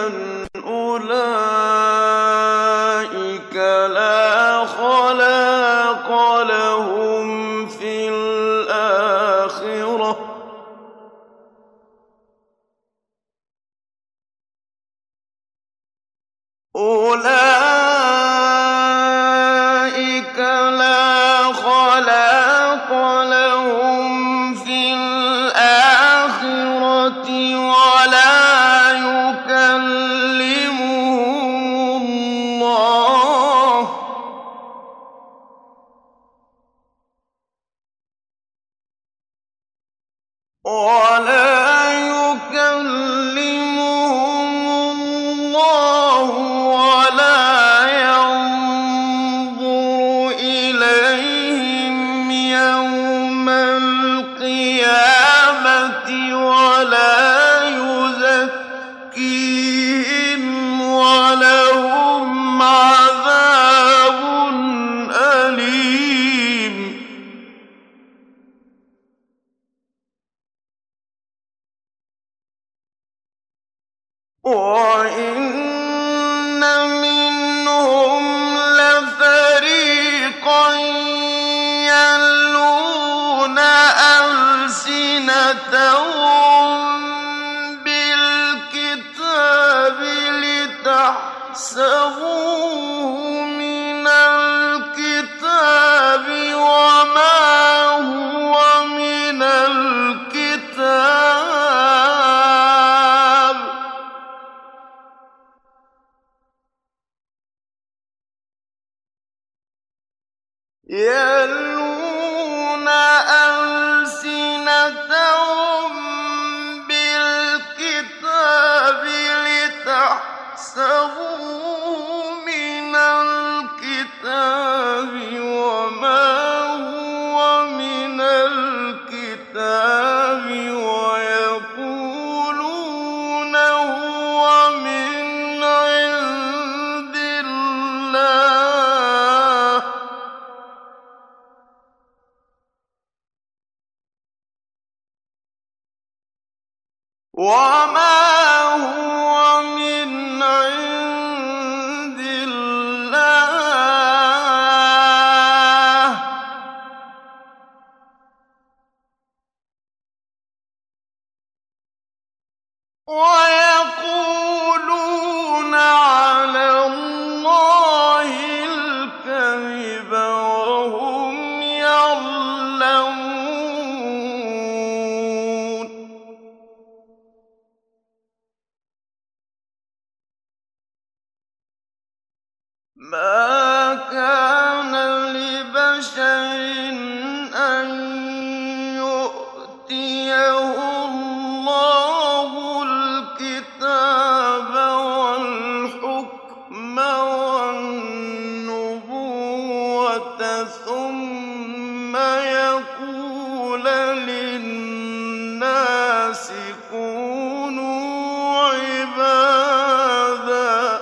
[SPEAKER 1] أُولَٰئِكَ لَا خَلَاقَ لَهُمْ فِي الْآخِرَةِ ۖ أُولَٰئِكَ لَا خَلَاقَ لَهُمْ فِي الْآخِرَةِ وَلَا يُكَلِّمُهُمُ اللَّهُ وَلَا يَنظُرُ إِلَيْهِمْ يَوْمَ الْقِيَامَةِ وَلَا يُزَكِّيهِمْ وَإِنَّ مِنْهُمْ لَفَرِيقًا يَلْوُونَ أَلْسِنَتَهُم بِالْكِتَابِ لِتَحْسَبُوهُ مِنَ الْكِتَابِ وَمَا هُوَ مِنَ الْكِتَابِ يَلْوُونَ أَلْسِنَتَهُم بِالْكِتَابِ لِتَحْسَبُوهُ مِنَ الْكِتَابِ وَمَا هُوَ مِنَ الْكِتَابِ وَيَقُولُونَ هُوَ مِنْ عِندِ اللَّهِ وَمَا هُوَ مِنْ عِندِ اللَّهِ وَيَقُولُونَ عَلَى اللَّهِ الْكَذِبَ وَهُمْ يَعْلَمُونَ مَا كَانَ لِبَشَرٍ أَن يُؤْتِيَهُ اللَّهُ الْكِتَابَ وَالْحُكْمَ وَالنُّبُوَّةَ ثُمَّ يَقُولَ لِلنَّاسِ كُونُوا عِبَادًا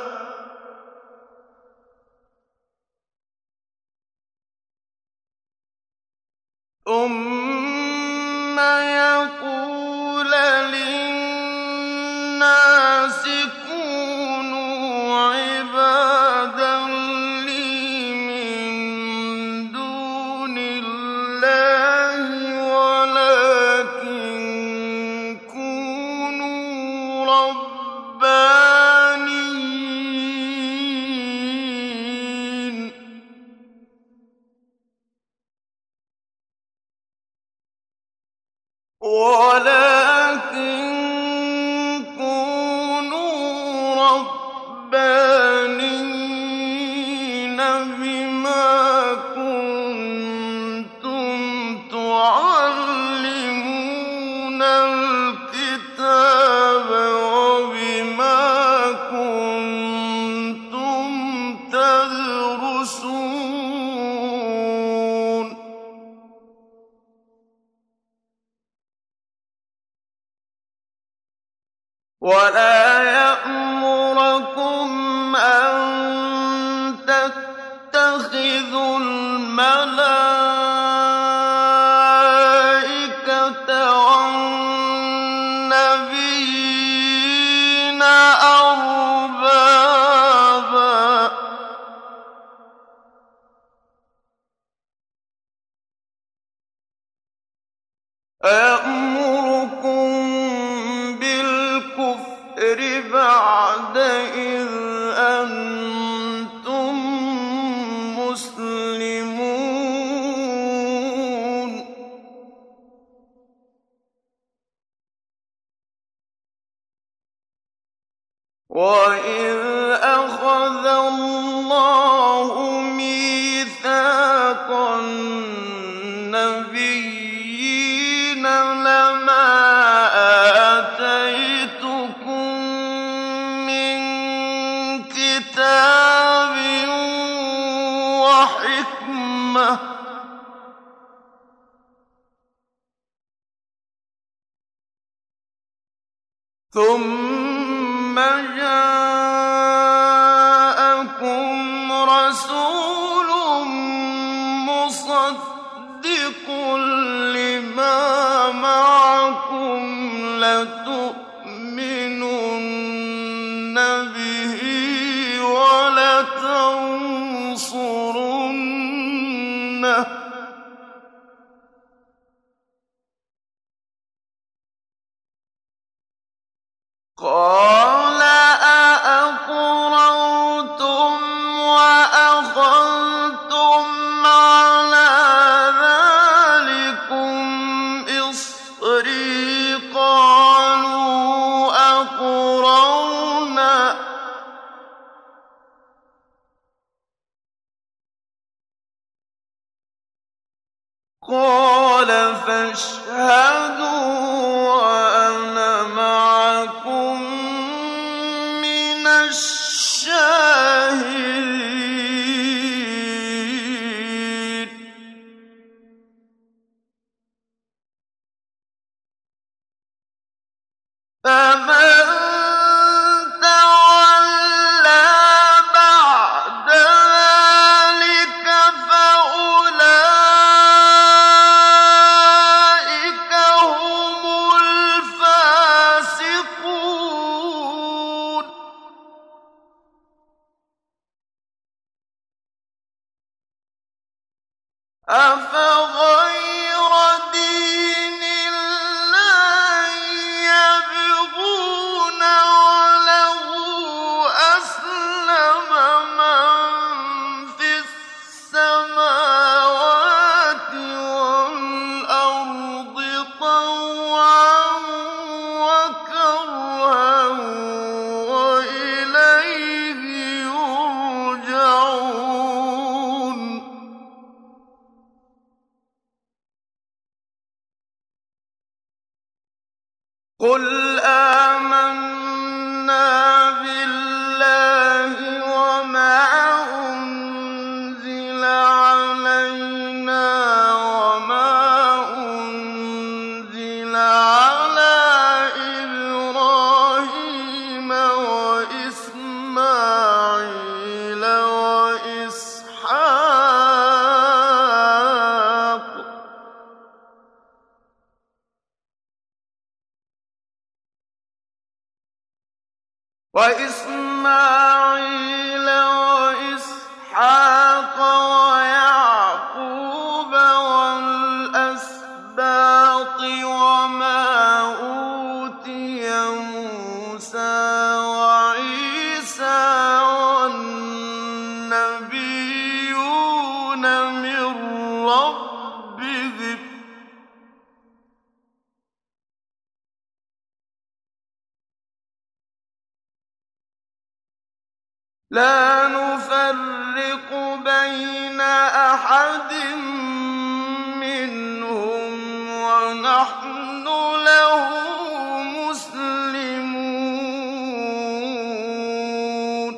[SPEAKER 1] لِّي مِن دُونِ اللَّهِ وَلَٰكِن كُونُوا رَبَّانِيِّينَ بِمَا كُنتُمْ تُعَلِّمُونَ الْكِتَابَ وَبِمَا كُنتُمْ تَدْرُسُونَ وَلَا يَأْمُرَكُمْ أَن تَتَّخِذُوا الْمَلَائِكَةَ وَالنَّبِيِّينَ أَرْبَابًا أَيَأْمُرُكُم بِالْكُفْرِ بَعْدَ إِذْ أَنتُم مُّسْلِمُونَ وَإِذْ أَخَذَ اللَّهُ مِيثَاقَ النَّبِيِّينَ لَمَا آتَيْتُكُم مِّن كِتَابٍ وَحِكْمَةٍ ثُمَّ جَاءَكُمْ رَسُولٌ مُّصَدِّقٌ لِّمَا مَعَكُمْ لَتُؤْمِنُنَّ قَالَ أَأَقْرَرْتُمْ وَأَخَذْتُمْ عَلَىٰ ذَٰلِكُمْ إِصْرِي ۖ قَالُوا أَقْرَرْنَا ۚ قَالَ فَاشْهَدُوا وَأَنَا مَعَكُم مِّنَ الشَّاهِدِينَ فَمَن تَوَلَّىٰ بَعْدَ ذَٰلِكَ فَأُولَٰئِكَ هُمُ الْفَاسِقُونَ أَفَغَيْرَ دِينِ اللَّهِ يَبْغُونَ وَلَهُ أَسْلَمَ مَن فِي السَّمَاوَاتِ وَالْأَرْضِ طَوْعًا وَكَرْهًا وَإِلَيْهِ يُرْجَعُونَ قُلْ آمَنَّا بِاللَّهِ وَمَا أُنزِلَ عَلَيْنَا وَمَا أُنزِلَ عَلَىٰ إِبْرَاهِيمَ وَإِسْمَاعِيلَ وَإِسْحَاقَ وَيَعْقُوبَ وَالْأَسْبَاطِ وَمَا أُوتِيَ مُوسَىٰ وَعِيسَىٰ وَالنَّبِيُّونَ مِن رَّبِّهِمْ ۖ لَا نُفَرِّقُ بَيْنَ أَحَدٍ مِّنْهُمْ وَنَحْنُ لَهُ مُسْلِمُونَ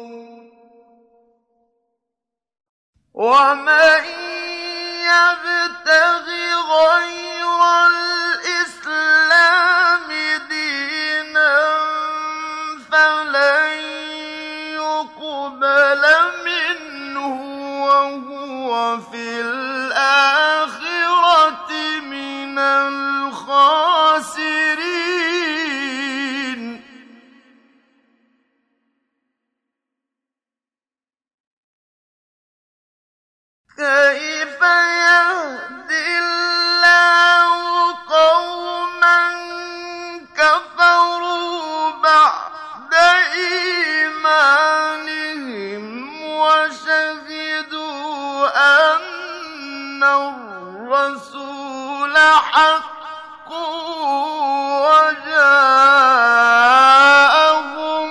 [SPEAKER 1] وَمَن يَبْتَغِ غَيْرَ الْإِسْلَامِ دِينًا فَلَن يُقْبَلَ مِنْهُ وَهُوَ فِي الْآخِرَةِ مِنَ الْخَاسِرِينَ كَيْفَ يَهْدِي اللَّهُ قَوْمًا كَفَرُوا بَعْدَ إِيمَانِهِمْ وَشَهِدُوا أَنَّ الرَّسُولَ حَقٌّ وَجَاءَهُمُ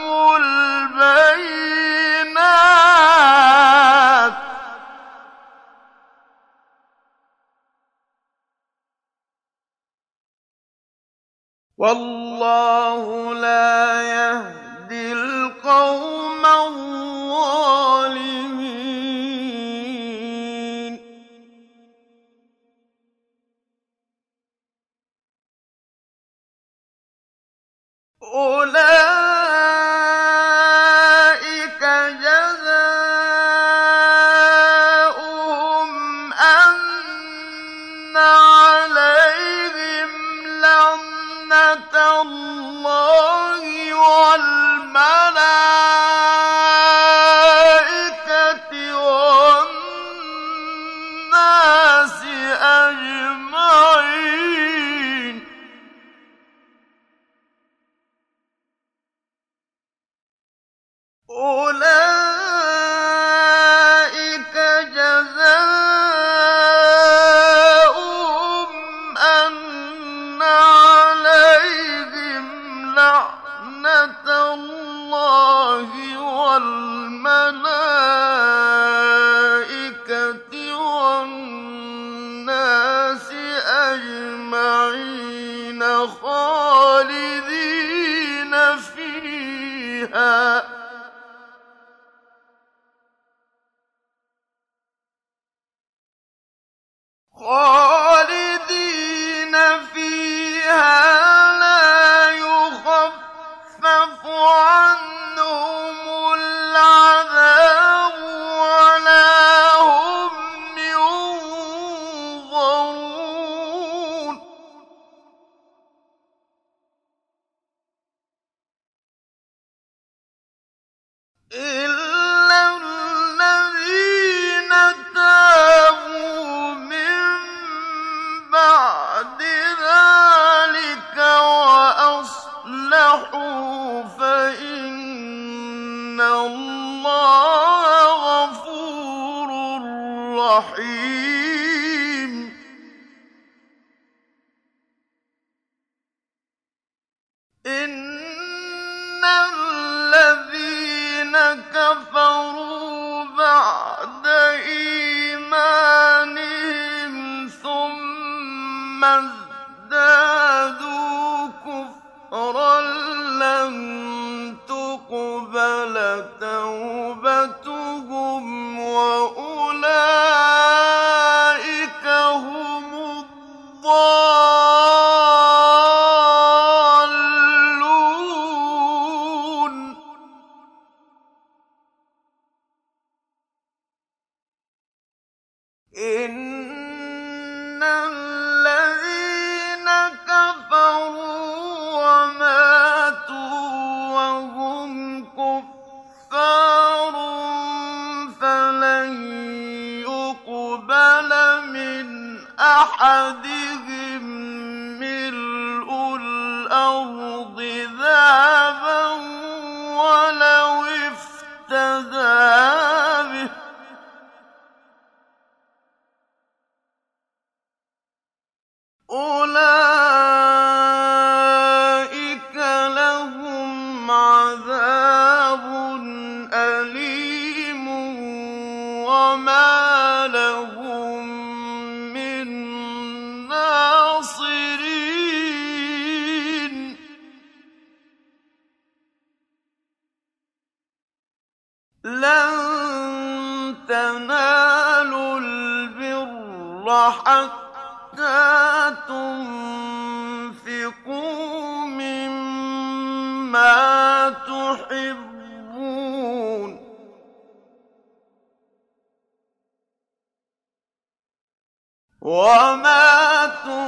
[SPEAKER 1] الْبَيِّنَاتُ وَاللَّهُ لَا يَهْدِي الْقَوْمَ الظَّالِمِينَ أُولَٰئِكَ جَزَاؤُهُمْ أَنَّ عَلَيْهِمْ لَعْنَةَ اللَّهِ وَالْمَلَائِكَةِ وَالنَّاسِ أَجْمَعِينَ وَالْمَلَائِكَةِ وَالنَّاسِ أَجْمَعِينَ خَالِدِينَ فِيهَا لَا يُخَفَّفُ عَنْهُمُ الْعَذَابُ وَلَا هُمْ يُنظَرُونَ إِلَّا الَّذِينَ تَابُوا مِن بَعْدِ ذَٰلِكَ وَأَصْلَحُوا فَإِنَّ اللَّهَ غَفُورٌ رَّحِيمٌ إِنَّ الَّذِينَ كَفَرُوا بَعْدَ إِيمَانِهِمْ ثُمَّ ازْدَادُوا كُفْرًا لَّن تُقْبَلَ تَوْبَتُهُمْ وَأُولَٰئِكَ هُمُ الضَّالُّونَ إِنَّ الَّذِينَ كَفَرُوا وَمَاتُوا وَهُمْ كُفَّارٌ فَلَن يُقْبَلَ مِنْ أَحَدِهِم مِّلْءُ الْأَرْضِ ذَهَبًا وَلَوِ افْتَدَىٰ بِهِ ۗ أُولَٰئِكَ لَهُمْ عَذَابٌ أَلِيمٌ وَمَا لَهُم مِّن نَّاصِرِينَ لَن تَنَالُوا الْبِرَّ حَتَّىٰ تُنفِقُوا مِمَّا تُحِبُّونَ ۚ وَمَا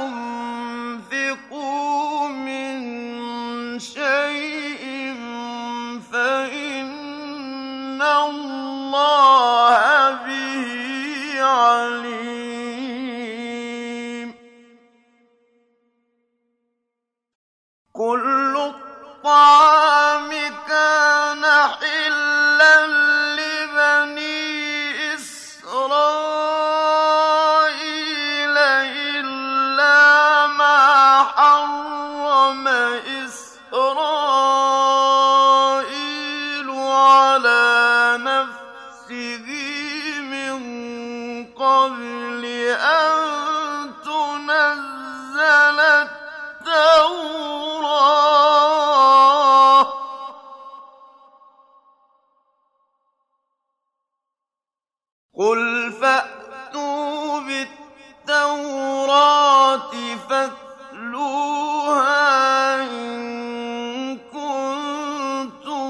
[SPEAKER 1] تُنفِقُوا مِن شَيْءٍ فَإِنَّ اللَّهَ بِهِ عَلِيمٌ كُلُّ الطَّعَامِ كَانَ حِلًّا لِّبَنِي إِسْرَائِيلَ إِلَّا مَا حَرَّمَ إِسْرَائِيلُ عَلَىٰ نَفْسِهِ مِن قَبْلِ أَن تُنَزَّلَ التَّوْرَاةُ ۗ قُلْ فَأْتُوا بِالتَّوْرَاةِ فَاتْلُوهَا إِن كُنتُمْ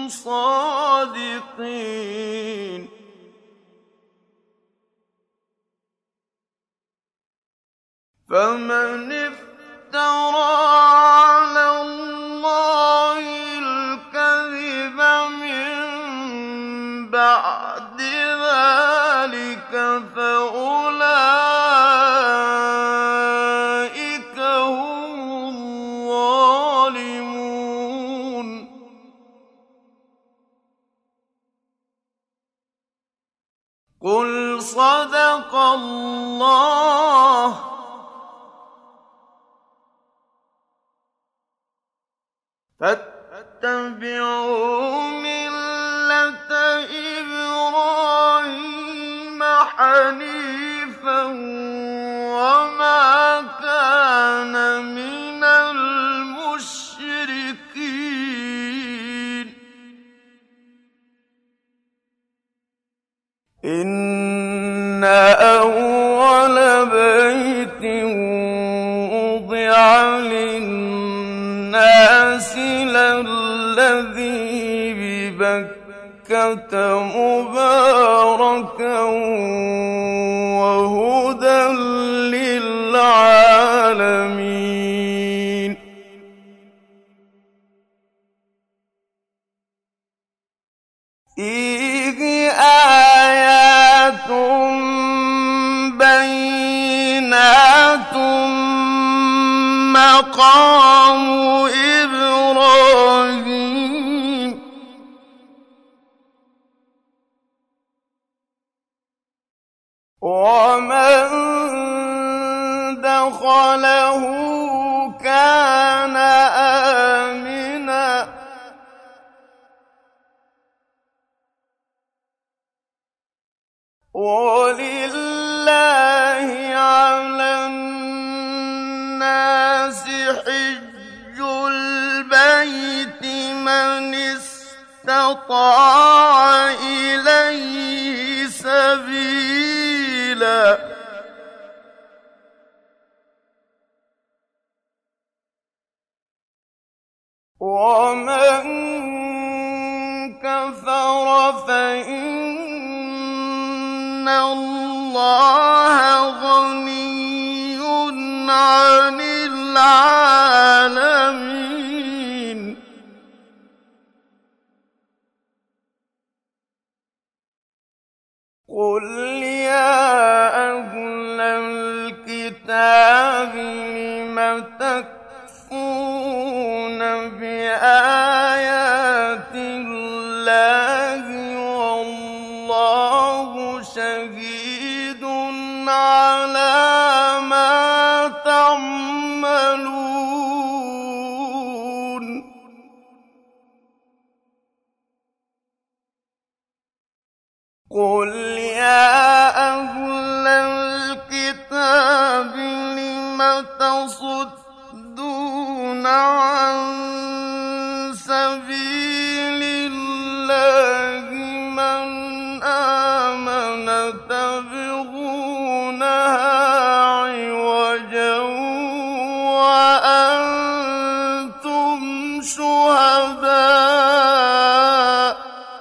[SPEAKER 1] صَادِقِينَ فَمَنِ افْتَرَىٰ عَلَى اللَّهِ الْكَذِبَ مِن بَعْدِ ذَٰلِكَ فَأُولَٰئِكَ هُمُ الظَّالِمُونَ قُلْ صَدَقَ اللَّهُ ۗ فَاتَّبِعُوا مِلَّةَ أول بيت وضع للناس للذي ببكة مباركا وهدى للعالمين فيه آيات بينات مقام إبراهيم ومن دخله كان آمنا ولله على الناس حج البيت من استطاع إليه سبيلا ومن كفر فإن الله غني عن العالمين قل يا أهل الكتاب لم تكفرون بآيات الله والله شهيد على ما تعملون قل يا أهل الكتاب لم تصدون عن سبيل الله من آمن تبغونها عوجا وأنتم شهداء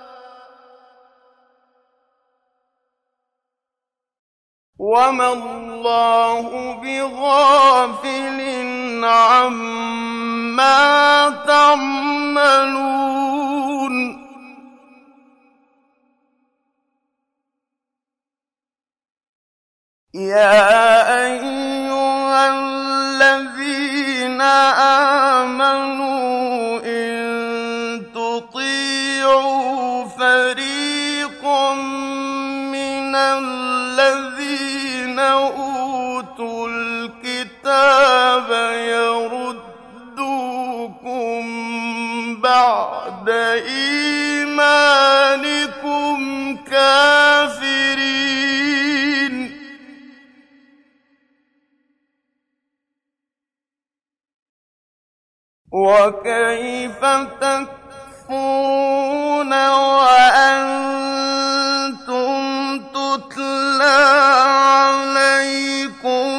[SPEAKER 1] وما الله بغافل عما تعملون يا أيها الذين آمنوا إن تطيعوا فريقا من الذين أوتوا الكتاب يردوكم بعد إيمانكم كافرين وكيف تكفرون وأنتم تتلى عليكم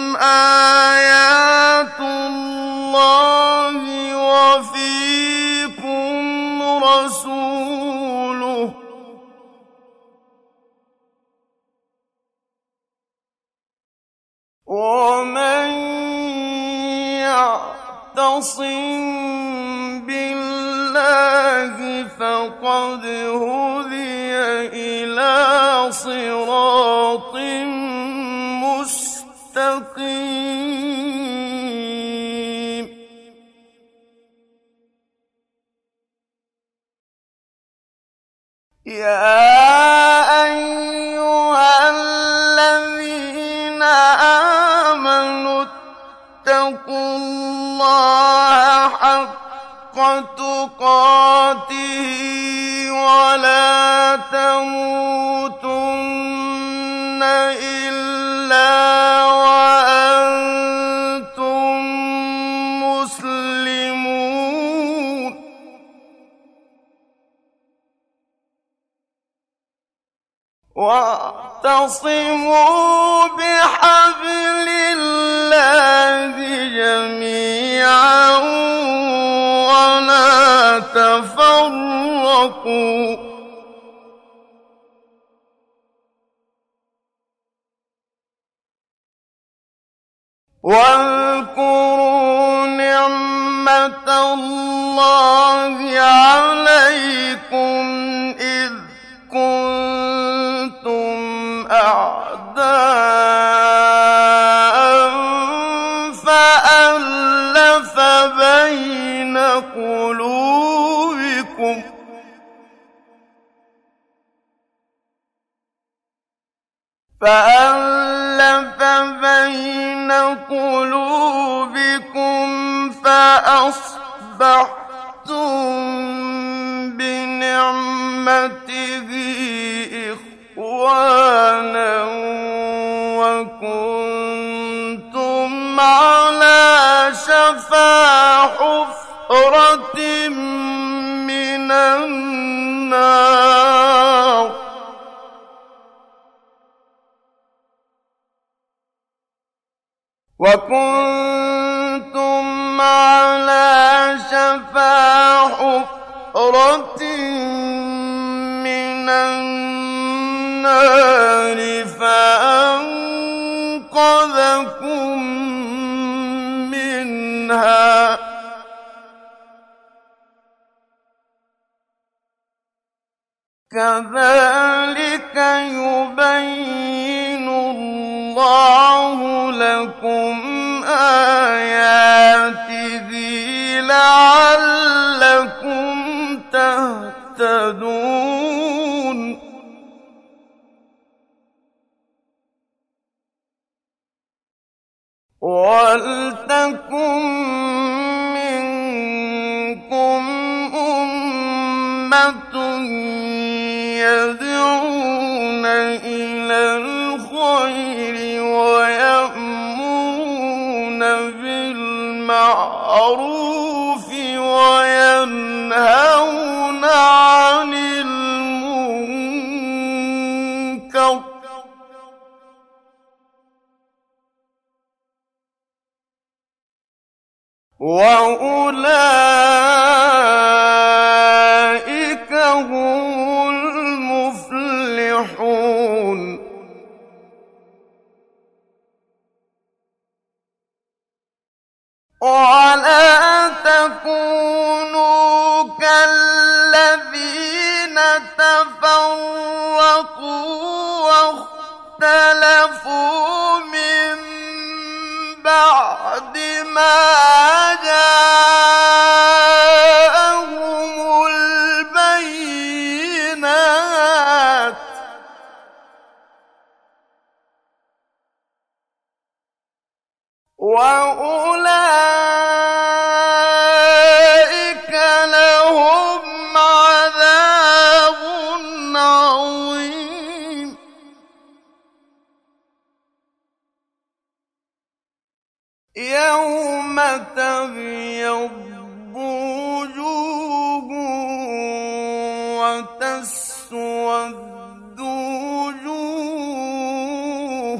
[SPEAKER 1] آيات الله وفيكم رسوله ومن يعتصم بالله فقد هدي إلى صراط مستقيم يا أيها الذين آمنوا اتقوا الله حق تقاته ولا تموتن إلا وأنتم مسلمون واعتصموا بحبل الله جميعا ولا تفرقوا واذكروا نعمة الله عليكم إذ كنتم أعداء فألف بين قلوبكم فأصبحتم بنعمته إخوانا وكنتم على شفا حفرة من النار فأنقذكم منها كذلك يبين الله لكم آياته لعلكم تهتدون وَلْتَكُن مِّنكُمْ أُمَّةٌ يَدْعُونَ إِلَى الْخَيْرِ وَيَأْمُرُونَ بِالْمَعْرُوفِ وَيَنْهَوْنَ عَنِ الْمُنكَرِ ۚ وَأُولَٰئِكَ هُمُ الْمُفْلِحُونَ وَلَا تَكُونُوا كَالَّذِينَ تَفَرَّقُوا وَاخْتَلَفُوا مِن بَعْدِ مَا جَاءَهُمُ الْبَيِّنَاتُ ۚ وَأُولَٰئِكَ لَهُمْ عَذَابٌ عَظِيمٌ يَوْمَ تَبْيَضُّ وُجُوهٌ وَتَسْوَدُّ وُجُوهٌ ۚ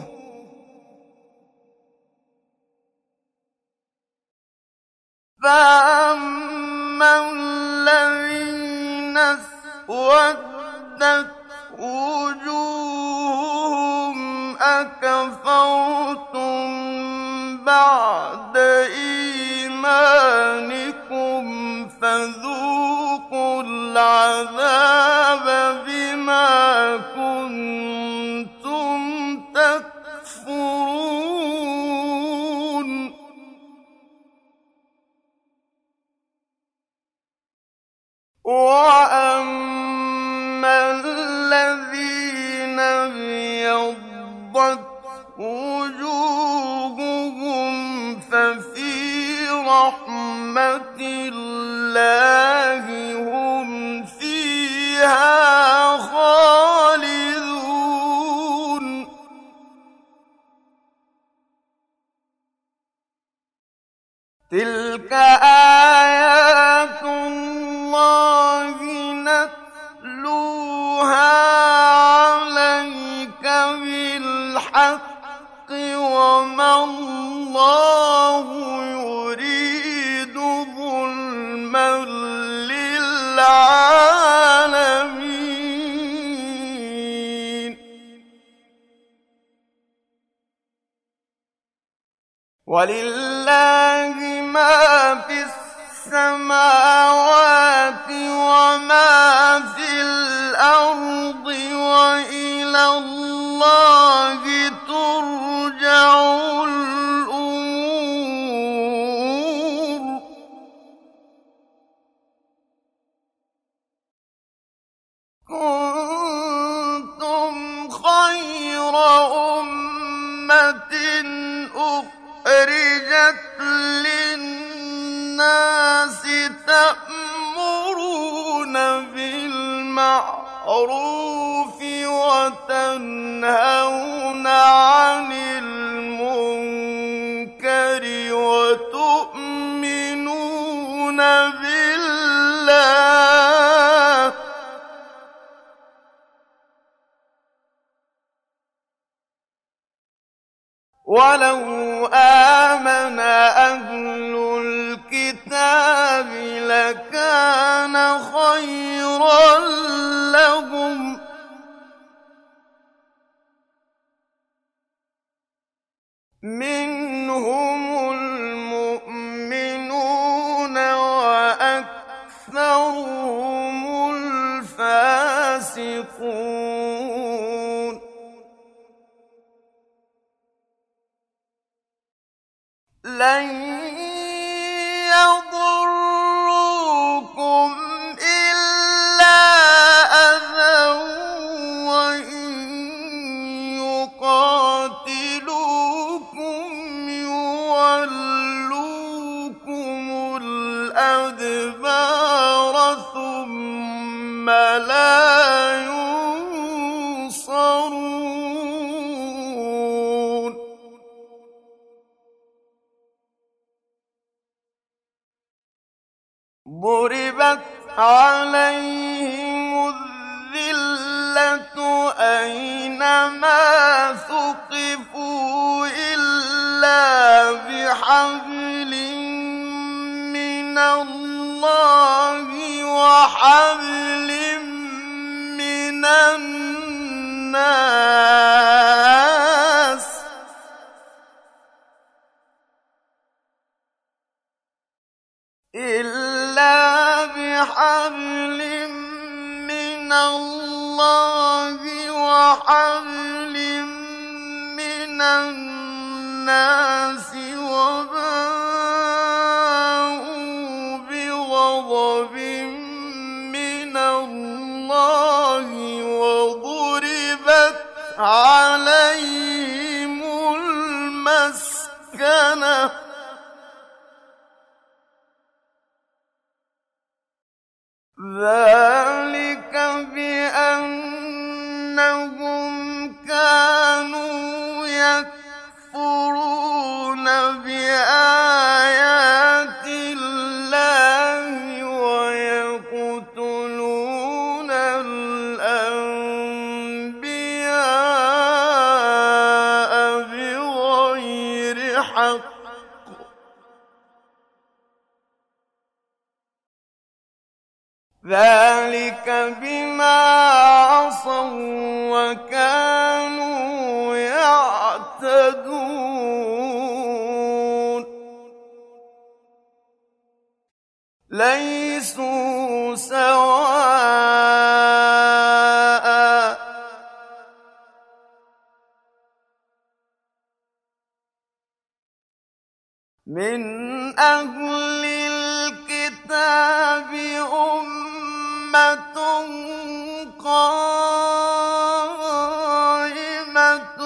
[SPEAKER 1] فَأَمَّا الَّذِينَ اسْوَدَّتْ وُجُوهُهُمْ أَكَفَرْتُم بَعْدَ إِيمَانِكُمْ فَذُوقُوا الْعَذَابَ بِمَا كُنتُمْ تَكْفُرُونَ وَأَمَّا الَّذِينَ ابْيَضَّتْ وُجُوهُهُمْ فَفِي رَحْمَةِ اللَّهِ هُمْ فِيهَا خَالِدُونَ تِلْكَ آيَاتُ اللَّهِ نَتْلُوهَا عَلَيْكَ وَلِلَّهِ مَا فِي السَّمَاوَاتِ وَمَا فِي الْأَرْضِ وَإِلَى اللَّهِ تُرْجَعُ الْأُمُورُ كُنتُمْ خَيْرَ أُمَّةٍ أُخْرِجَتْ لِلنَّاسِ تَأْمُرُونَ بِالْمَعْرُوفِ وَتَنْهَوْنَ عَنِ الْمُنكَرِ وَتُؤْمِنُونَ بِاللَّهِ ۗ وَلَوْ آمَنَ أَهْلُ الْكِتَابِ لَكَانَ خَيْرًا لَّهُمْ ۚ مِنْهُمُ الْمُؤْمِنُونَ وَأَكْثَرُهُمُ الْفَاسِقُونَ لَن يَضُرُّوكُمْ إِلَّا أَذًى وَإِن يُقَاتِلُوكُمْ يُوَلُّوكُمُ الْأَدْبَارَ ثُمَّ لَا يُنصَرُونَ ضُرِبَتْ عَلَيْهِمُ الذِّلَّةُ أَيْنَمَا ثُقِفُوا إِلَّا بِحَبْلٍ مِّنَ اللَّهِ وَحَبْلٍ مِّنَ النَّاسِ وَبَاءُوا بِغَضَبٍ مِّنَ اللَّهِ وَضُرِبَتْ عَلَيْهِمُ الْمَسْكَنَةُ ۚ ذَٰلِكَ بِأَنَّهُمْ كَانُوا يَكْفُرُونَ بِآيَاتِ اللَّهِ وَيَقْتُلُونَ الْأَنبِيَاءَ بِغَيْرِ حَقٍّ ۚ ذَٰلِكَ بِمَا عَصَوا وَّكَانُوا يَعْتَدُونَ لَيْسُوا سَوَاءً ۗ مِّنْ أَهْلِ الْكِتَابِ أُمَّةٌ قَائِمَةٌ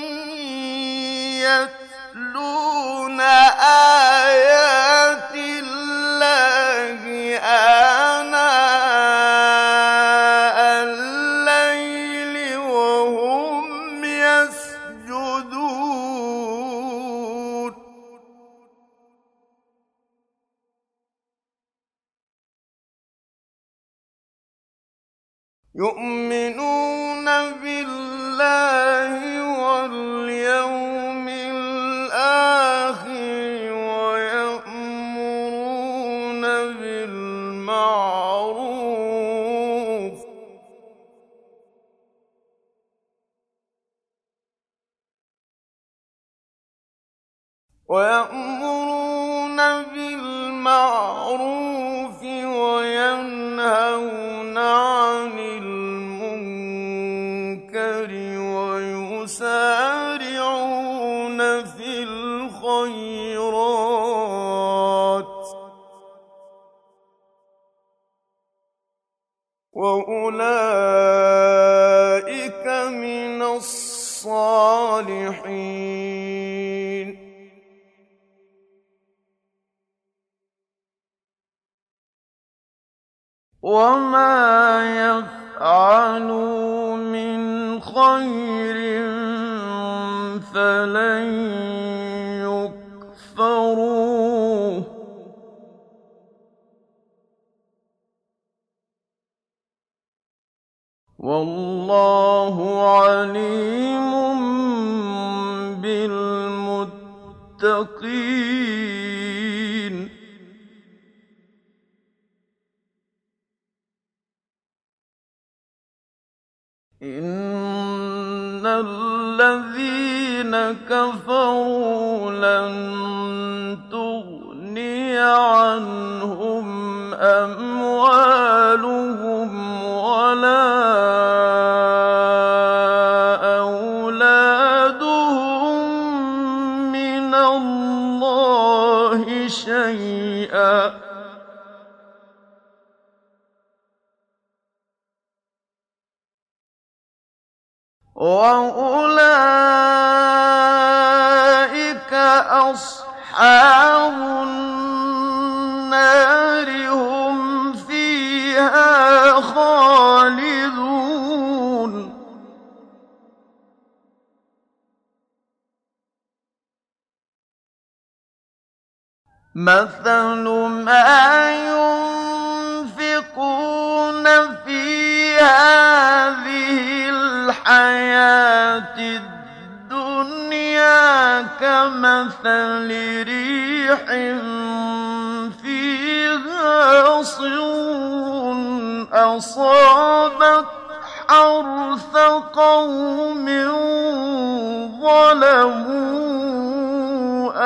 [SPEAKER 1] يَتْلُونَ آيَاتِ اللَّهِ آنَاءَ اللَّيْلِ وَهُمْ يَسْجُدُونَ يُؤْمِنُونَ بِاللَّهِ وَالْيَوْمِ الْآخِرِ وَيَأْمُرُونَ بِالْمَعْرُوفِ وَيَأْمُرُونَ بِالْمَعْرُوفِ وَيَنْهَوْنَ عَنِ الْمُنكَرِ وَيُسَارِعُونَ فِي الْخَيْرَاتِ وَأُولَٰئِكَ مِنَ الصَّالِحِينَ. وَمَا يَفْعَلُوا مِنْ خَيْرٍ فَلَن يُكْفَرُوهُ وَاللَّهُ عَلِيمٌ بِالْمُتَّقِينَ. إِنَّ الَّذِينَ كَفَرُوا لَن تُغْنِيَ عَنْهُمْ أَمْوَالُهُمْ وَلَا أَوْلَادُهُم مِّنَ اللَّهِ شَيْئًا وَأُولَٰئِكَ أَصْحَابُ النَّارِ ۖ هُمْ فِيهَا خَالِدُونَ. مَثَلُ مَا يُنفِقُونَ فِي هَٰذِهِ الْحَيَاةِ الدُّنْيَا كَمَثَلِ رِيحٍ فِيهَا صِرٌّ أَصَابَتْ حَرْثَ قَوْمٍ ظَلَمُوا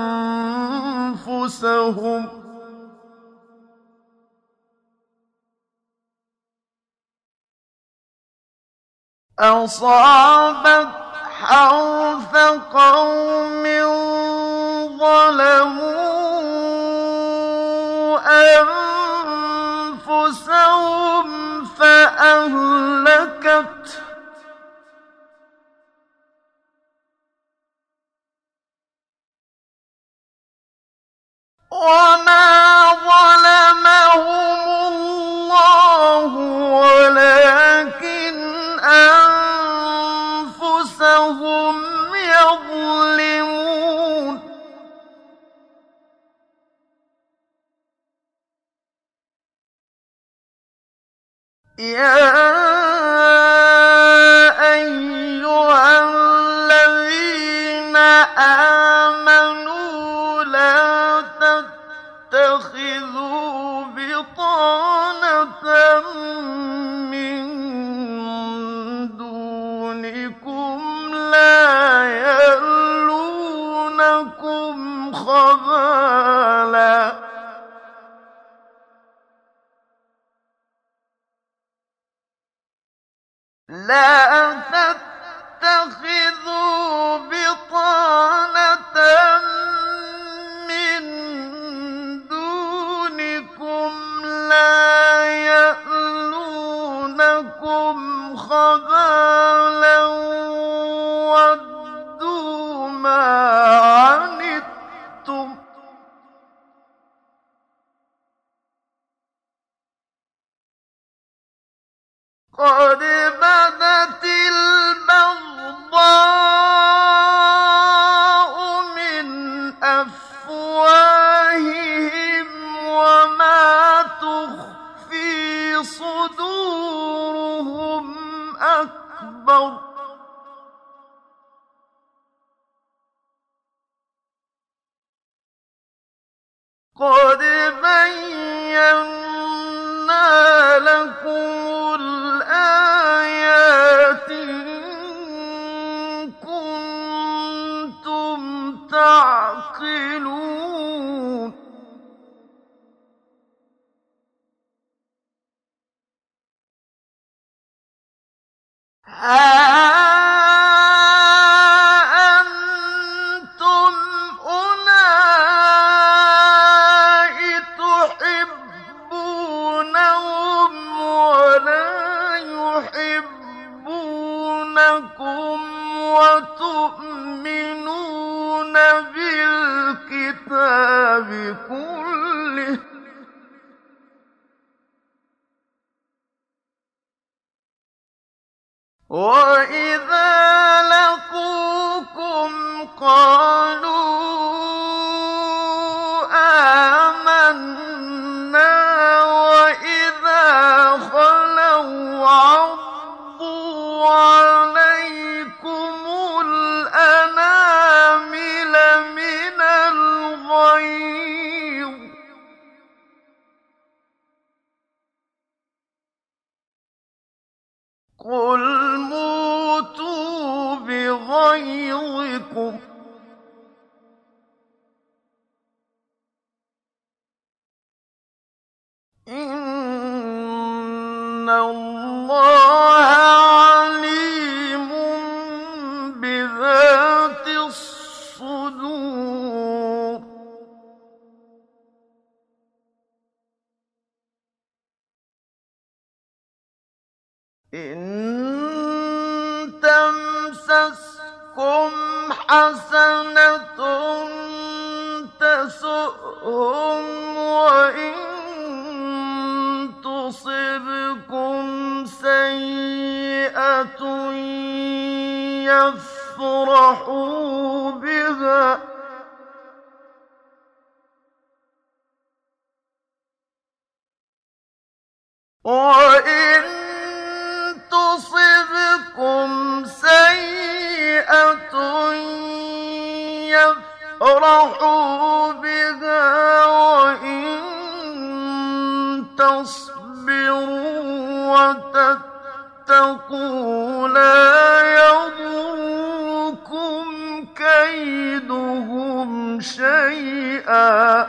[SPEAKER 1] أَنفُسَهُمْ فَأَهْلَكَتْهُ ۚ وَمَا ظَلَمَهُمُ اللَّهُ وَلَٰكِنْ أَنفُسَهُمْ يَظْلِمُونَ. يَا أَيُّهَا الَّذِينَ آمَنُوا لَا تَتَّخِذُوا بِطَانَةً مِّن دُونِكُمْ لَا يَأْلُونَكُمْ خَبَالًا وَدُّوا مَا عَنِتُّمْ قَدْ بَدَتِ الْبَغْضَاءُ مِنْ أَفْوَاهِهِمْ وَمَا تُخْفِي صُدُورُهُمْ أَكْبَرُ ۚ قَدْ بَيَّنَّا لَكُمُ الْآيَاتِ إِن كُنتُمْ تَعْقِلُونَ. ها أنتم أولئك تحبونهم ولا يحبونكم وتؤمنون بالكتاب كله وإذا لقوكم قالوا آمنا وإذا خلوا عضوا عليكم الأنامل من الغيظ قل موتوا بغيظكم إن الله عليم بذات الصدور إن تمسسكم حسنة تسؤهم وإن تصبكم سيئة يفرحوا بها وإن تصبكم سيئة يفرحوا بها وإن تصبروا وتتقوا لا يضركم كيدهم شيئا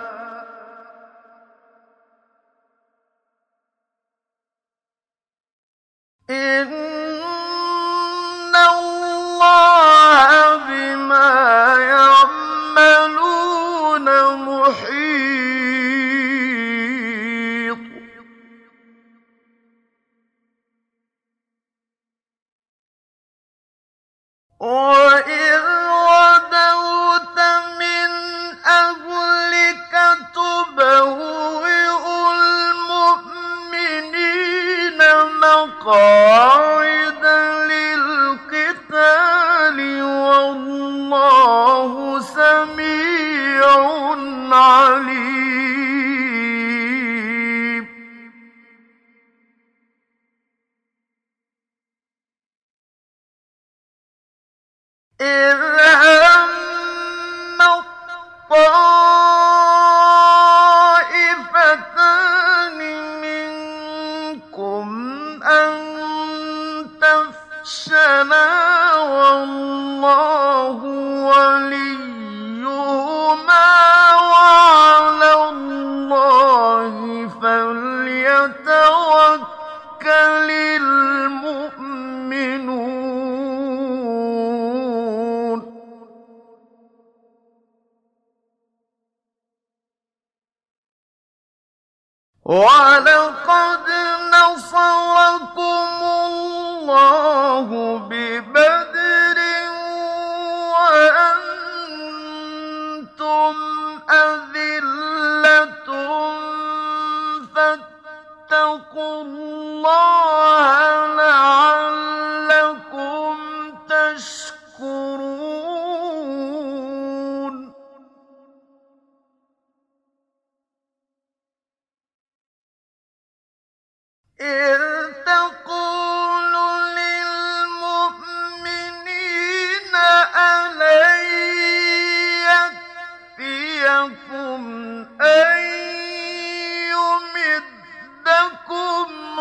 [SPEAKER 1] إن الله بما يعملون محيط وإذ غدوت من أهلك تبوئ المؤمنين مقاعد للقتال والله سميع عليم إذ هم الطائفتان منكم أن تفشلا والله وليهما وعلى الله فليتوكل المؤمنون ولقد نصركم الله ببدر وأنتم أذلة فاتقوا الله لعلكم تشكرون إذ تقول للمؤمنين ألن يكفيكم أن يمدكم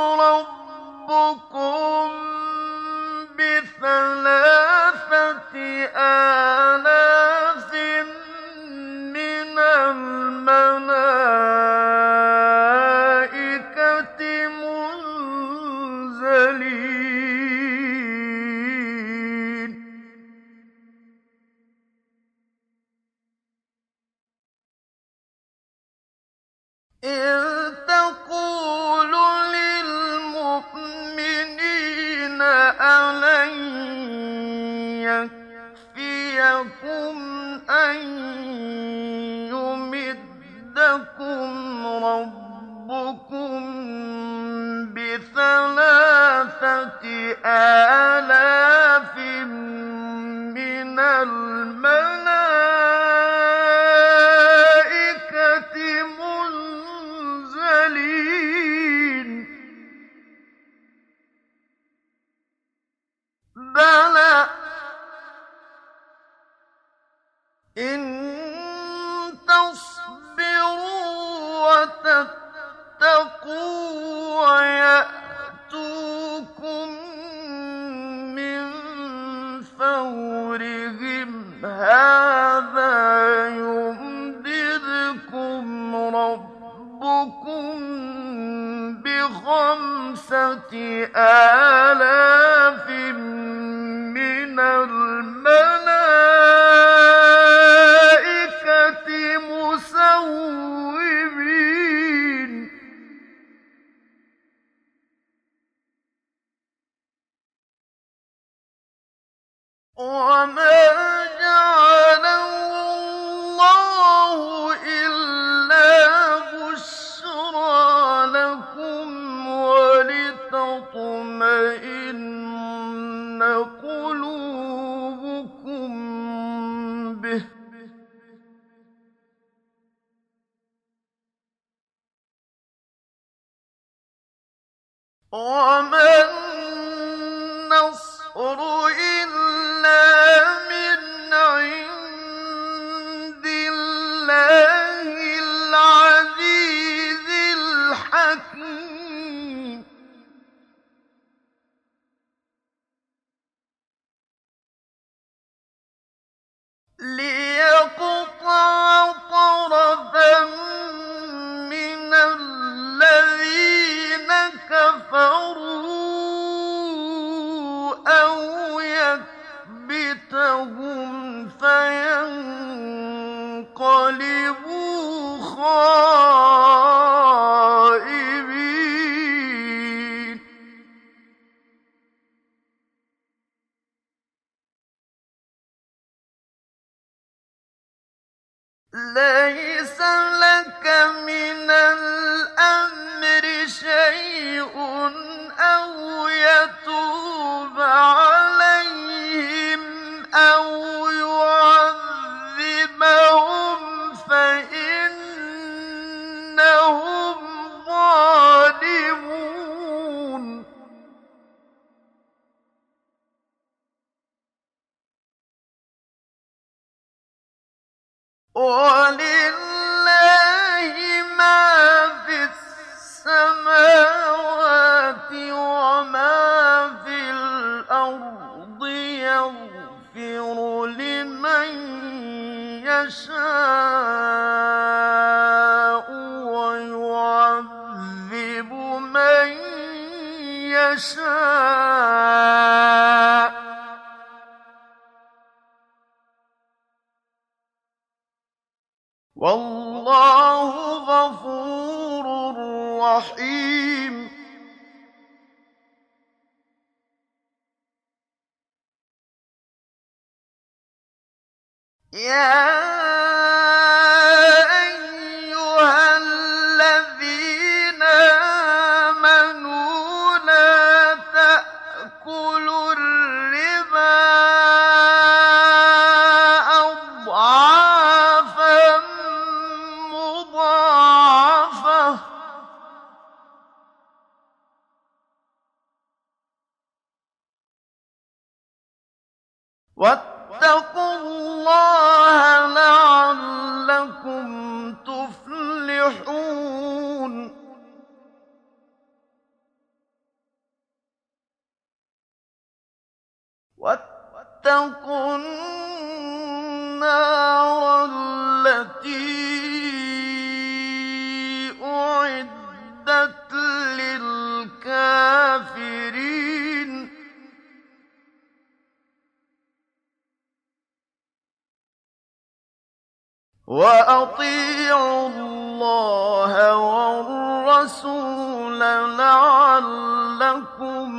[SPEAKER 1] 3,000 من الملائكة منزلين بلى إن تصبروا وتتقوا ويأتوكم من فورهم هذا يمددكم ربكم ب5,000 من الملائكة مسومين وما جعله الله إلا بشرى لكم ولتطمئن قلوبكم به وما النصر إلا من عند الله العزيز الحكيم ليقطع طرفا من الذين كفروا أو يكبتهم فينقلبوا خائبين ليس لك من الأمر شيء أو يتوب عليهم أو يعذبهم فإنهم ظالمون ولله ما في السماوات وما في الأرض يغفر لمن يشاء ويعذب من يشاء والله غفور رحيم يا أيها الذين آمنوا لا تأكلوا الربا أضعافا مضاعفة واتقوا الله لعلكم تفلحون واتقوا النار التي أعدت للكافرين وأطيعوا الله والرسول لعلكم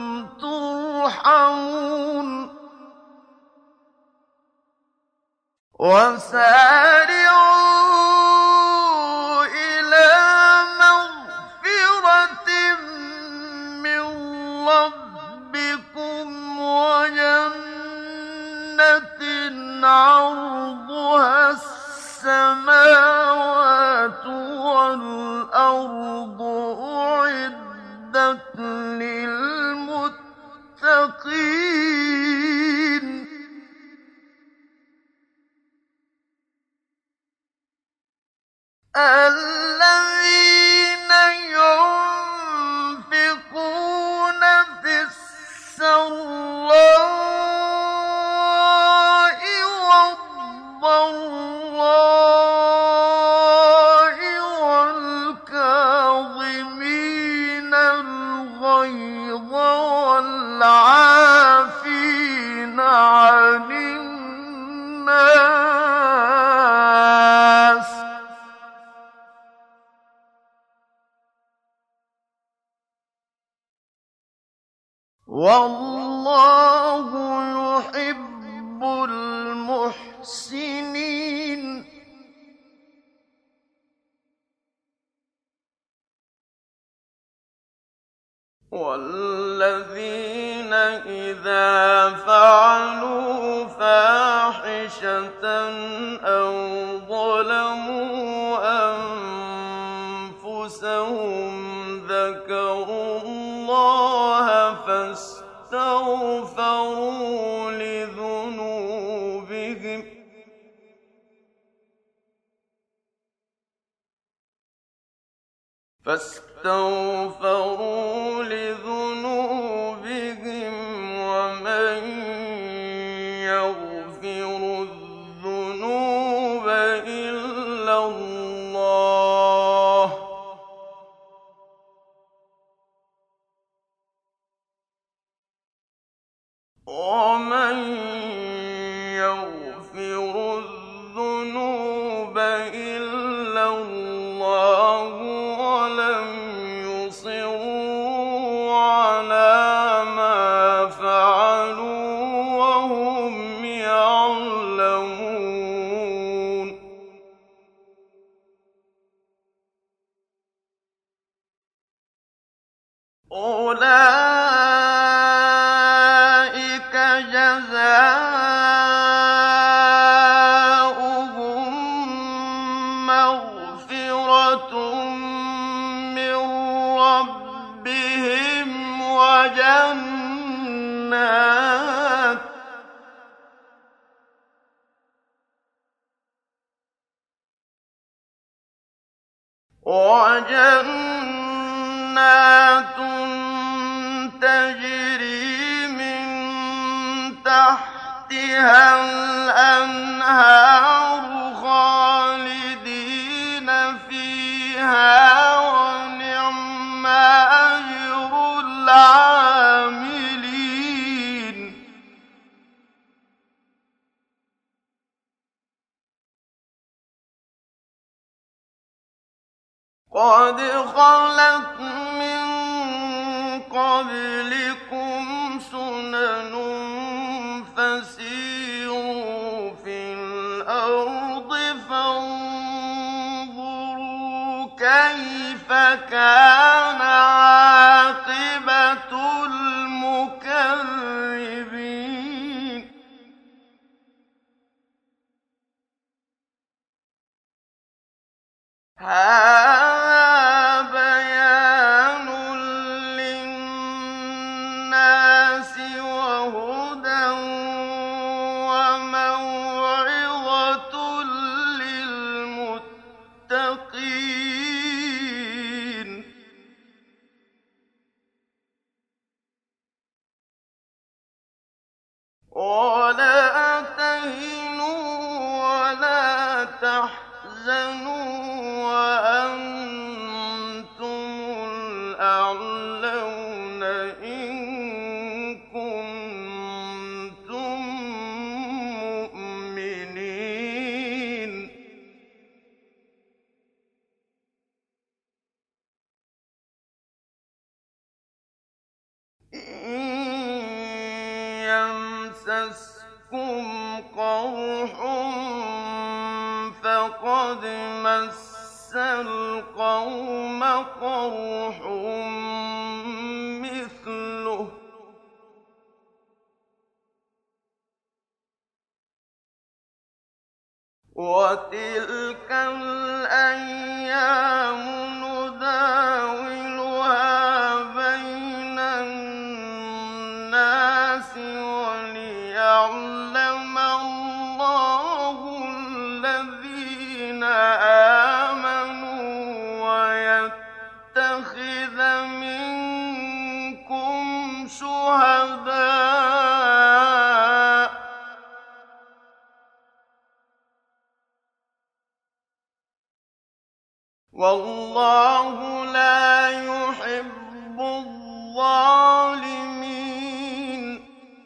[SPEAKER 1] ترحمون وسارعوا إلى مغفرة من الْأَرْضُ أُعِدَّتْ لِلْمُتَّقِينَ الَّذِينَ يُنفِقُونَ فِي السَّرَّاءِ وَالضَّرَّاءِ وَالْكَاظِمِينَ الْغَيْظَ وَالْعَافِينَ عَنِ النَّاسِ ۗ وَاللَّهُ يُحِبُّ الْمُحْسِنِينَ وَالَّذِينَ إِذَا فَعَلُوا فَاحِشَةً أَوْ ظَلَمُوا أَنفُسَهُمْ ذَكَرُوا اللَّهَ فاستغفروا لذنوبهم ومن يغفر الذنوب إلا الله ومن يغفر الذنوب إلا الله ولم يصروا على ما فعلوا وهم يعلمون أولئك جزاؤهم مغفرة من ربهم وجنات تجري من تحتها الأنهار خالدين فيها ونعم أجر العاملين قد خلت من قبلكم سنن فسيروا في الأرض فانظروا كيف كان عاقبة المكذبين هذا بيان للناس وهدى وموعظة للمتقين ولا تهنوا ولا تحزنوا وأنتم الأعلون إن كنتم مؤمنين إن يمسسكم قرح فقد مس القوم قرح مثله وتلك الأيام نداولها يتخذ منكم شهداء والله لا يحب الظالمين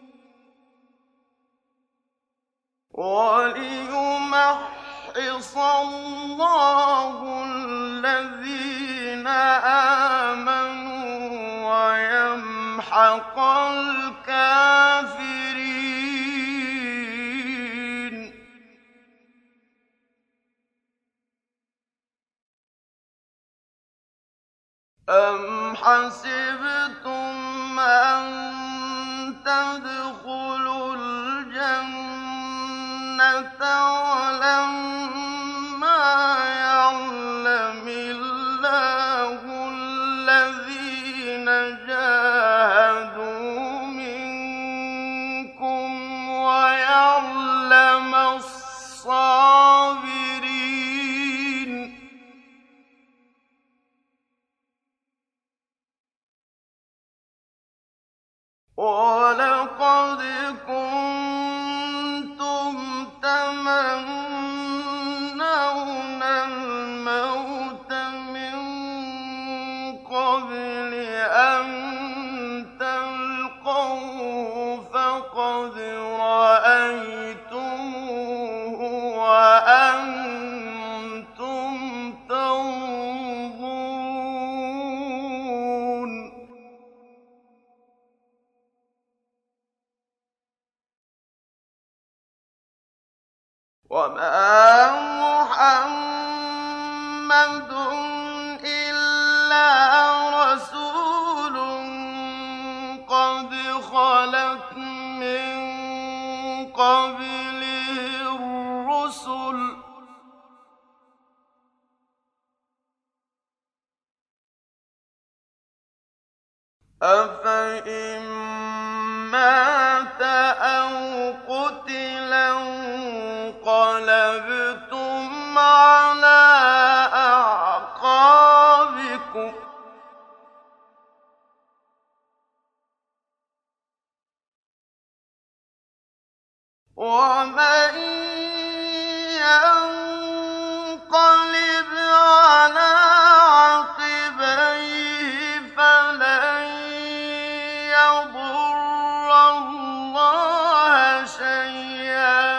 [SPEAKER 1] وليمحص الله الذين آمنوا ويمحق الكافرين أم حسبتم أن تدخلوا الجنة ولما يعلم الله الذين جاهدوا منكم ويعلم الصابرين ولقد كنتم تمنون الموت من قبل أن تلقوه فقد رأيتموه وأنتم تنظرون وما محمد إلا رسول قد خلت من قبله الرسل أفإن مات أو قتل انقلبتم على أعقابكم ومن ينقلب على عقبيه فلن يضر الله شيئا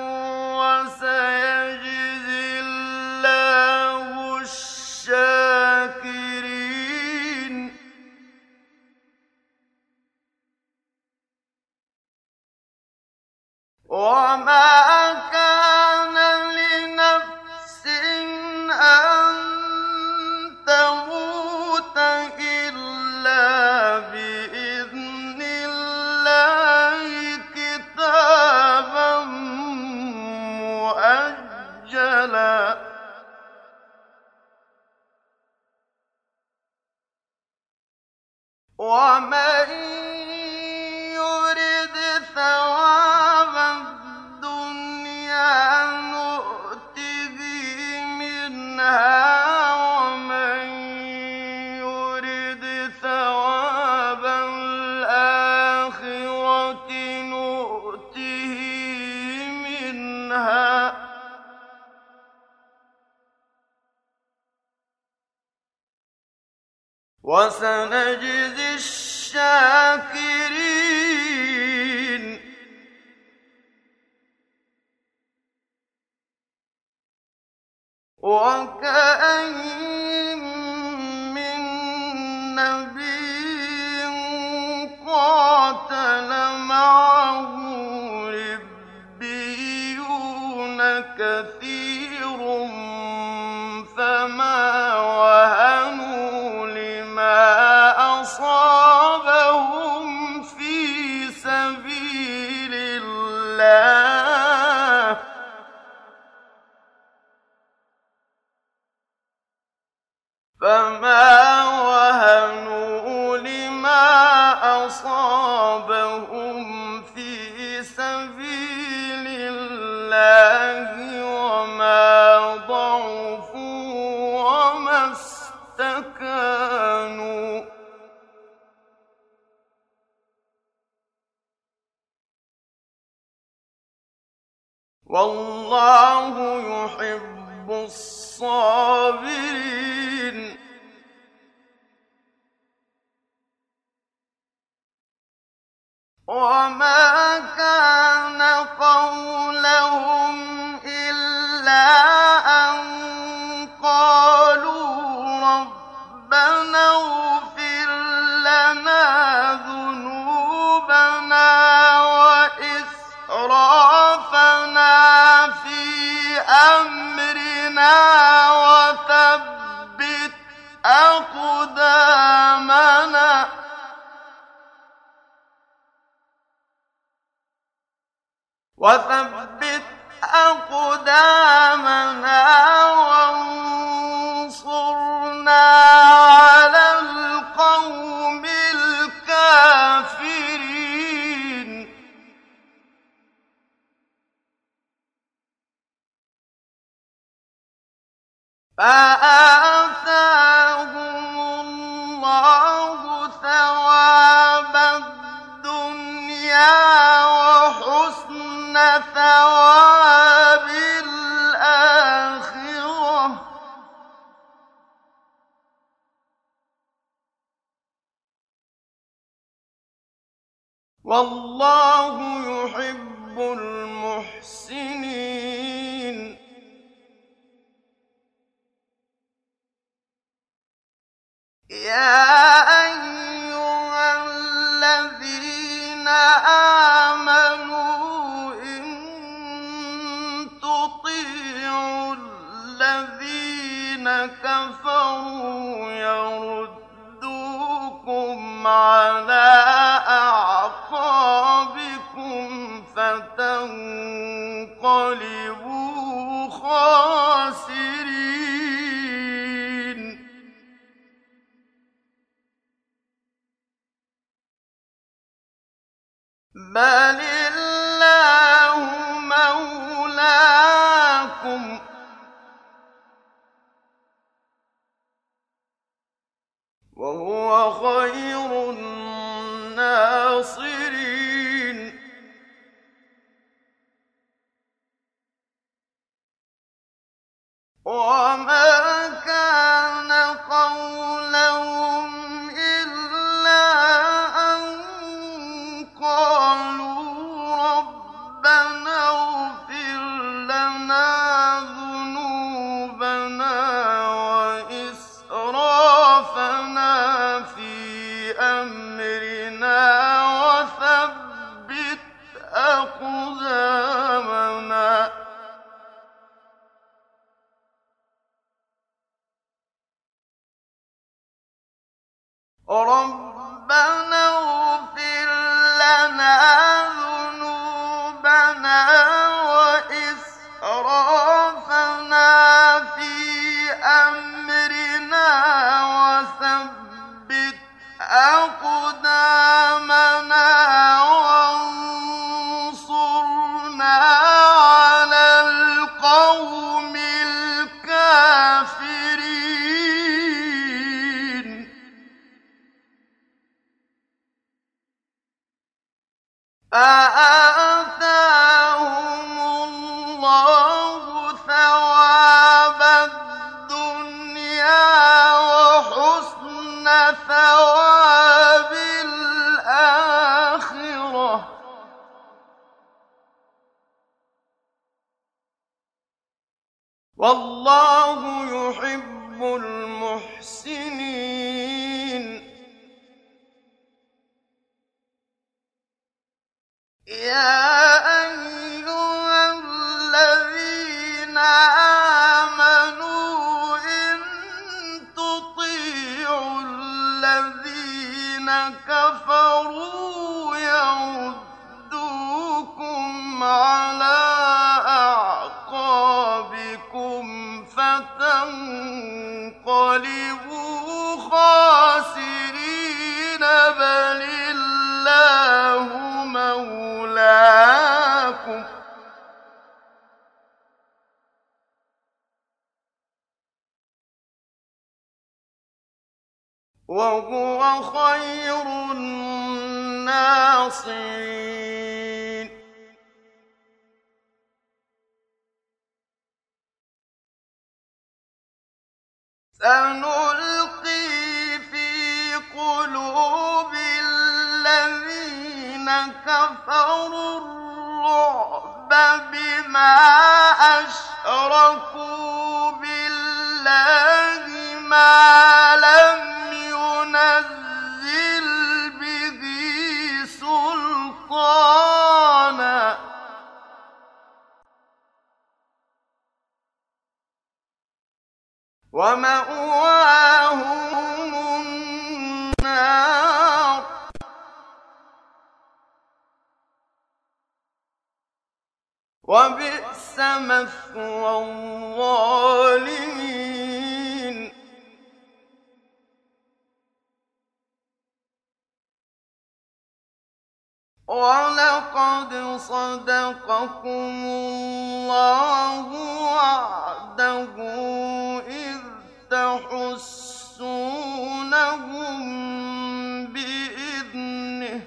[SPEAKER 1] وسيجزي الله الشاكرين وما كان لنفس أن تموت إلا بإذن الله كتابا مؤجلا ومن يرد ثواب الدنيا نؤته منها ومن يرد ثواب الآخرة نؤته منها وسنجزي الشاكرين وكأين من نبي قاتل معه ربيون كثير فما وهنوا لما أصابهم في سبيل الله اسْتَكَانُوا وَاللَّهُ يُحِبُّ الصَّابِرِينَ وَمَا كَانَ قَوْلَهُمْ إِلَّا أَن قَالُوا رَبَّنَا اغْفِرْ لَنَا ذُنُوبَنَا وَإِسْرَافَنَا فِي أَمْرِنَا وَثَبِّتْ أقدامنا وانصرنا على القوم الكافرين فآتاهم الله ثواب الدنيا وحسن ثواب الآخرة والله يحب المحسنين يا أيها الذين آمنوا إن تطيعوا الذين كفروا يردوكم على أعقابكم فتنقلبوا خاسرين بل الله مولاكم وهو خير الناصرين وما كان قولهم إلا أن قالوا ربنا اغفر لنا ذنوبنا وإسرافنا في أمرنا وثبت أقدامنا ربنا اغفر لنا ذنوبنا وإسرافنا في أمرنا وثبت أقدامنا وانصرنا على القوم الكافرين فآتاهم الله ثواب الدنيا وحسن ثواب الآخرة والله يحب المحسنين يا أيها الذين آمنوا إن تطيعوا الذين كفروا يردوكم على أعقابكم فتنقلبوا خاسرين بل الله مولاكم وهو خير الناصرين. سنلقي في قلوب الذين كفروا الرعب بما أشركوا بالله ما لم ينزل به سلطانا ومأواهم النار وبئس مثوى الظالمين. وَلَقَدْ صَدَقَكُمُ اللَّهُ وَعْدَهُ إِذْ تَحُسُّونَهُم بِإِذْنِهِ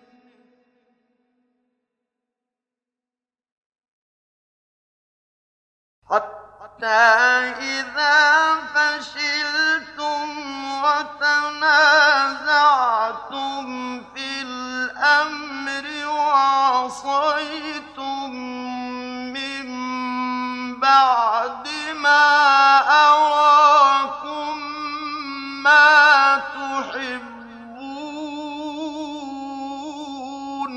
[SPEAKER 1] حَتَّىٰ إِذَا فَشِلْتُمْ وَتَنَازَعْتُمْ فِي الْأَمْرِ وَعَصَيْتُم مِّن بَعْدِ مَا أَرَاكُم مَّا تُحِبُّونَ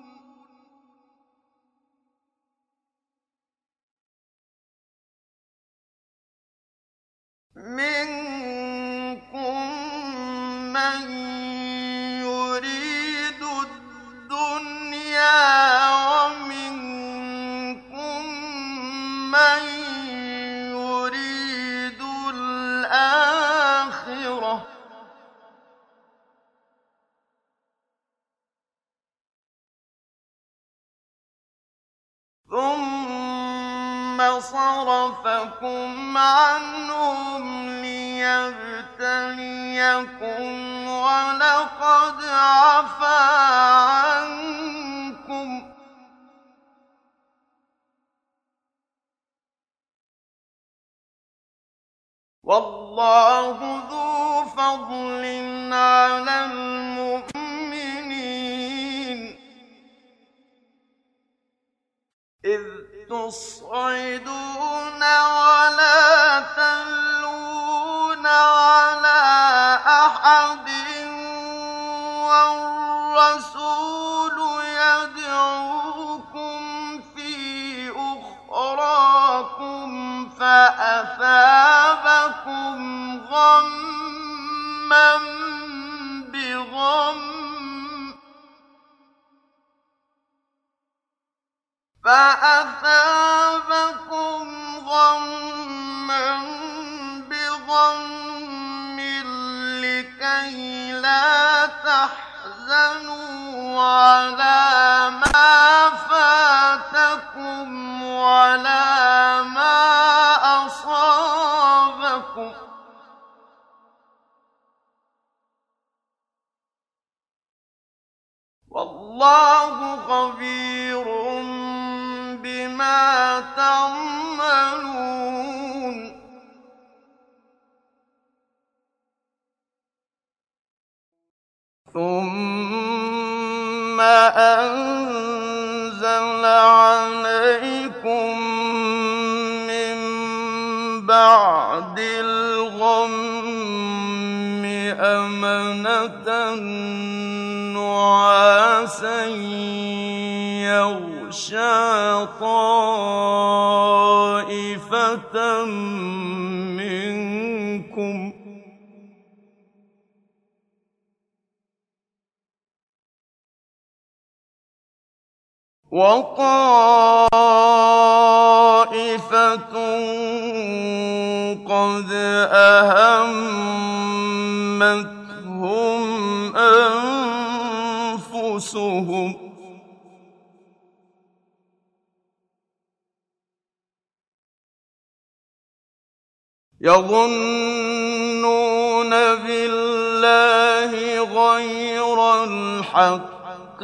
[SPEAKER 1] مِنكُم مَّن يُرِيدُ الدُّنْيَا وَمِنكُم مَّن يُرِيدُ الْآخِرَةَ ۚ ثُمَّ صَرَفَكُمْ عَنْهُمْ لِيَبْتَلِيَكُمْ وَلَقَدْ عَفَا عَنكُمْ ۗ وَاللَّهُ ذُو فَضْلٍ عَلَى الْمُؤْمِنِينَ. إِذْ تُصْعِدُونَ وَلَا تَلْوُونَ عَلَىٰ أَحَدٍ وَالرَّسُولُ يَدْعُوكُمْ فِي أُخْرَاكُمْ فَأَثَابَكُمْ غَمًّا بِغَمٍّ لِّكَيْ لَا تَحْزَنُوا عَلَىٰ مَا فَاتَكُمْ وَلَا مَا أَصَابَكُمْ ۗ وَاللَّهُ خَبِيرٌ بِمَا تَعْمَلُونَ. ثُمَّ أَنزَلَ عَلَيْكُم مِّن بَعْدِ الْغَمِّ أَمَنَةً نُّعَاسًا يَغْشَىٰ طَائِفَةً مِّنكُمْ ۖ وَطَائِفَةٌ قَدْ أَهَمَّتْهُمْ أَنفُسُهُمْ ۖ يَظُنُّونَ بِاللَّهِ بالله غير الحق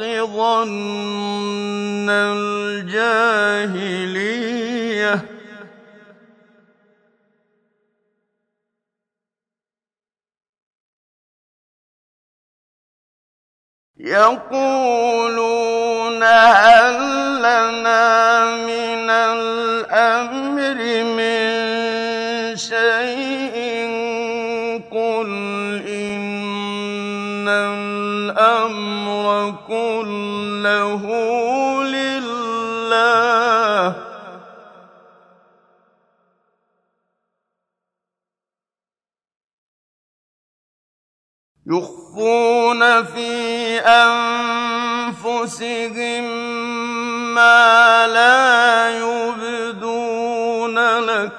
[SPEAKER 1] ظن الجاهلية يقولون هل لنا من الأمر من شيء قل إن الأمر كله لله يخفون في أنفسهم ما لا يبدون لك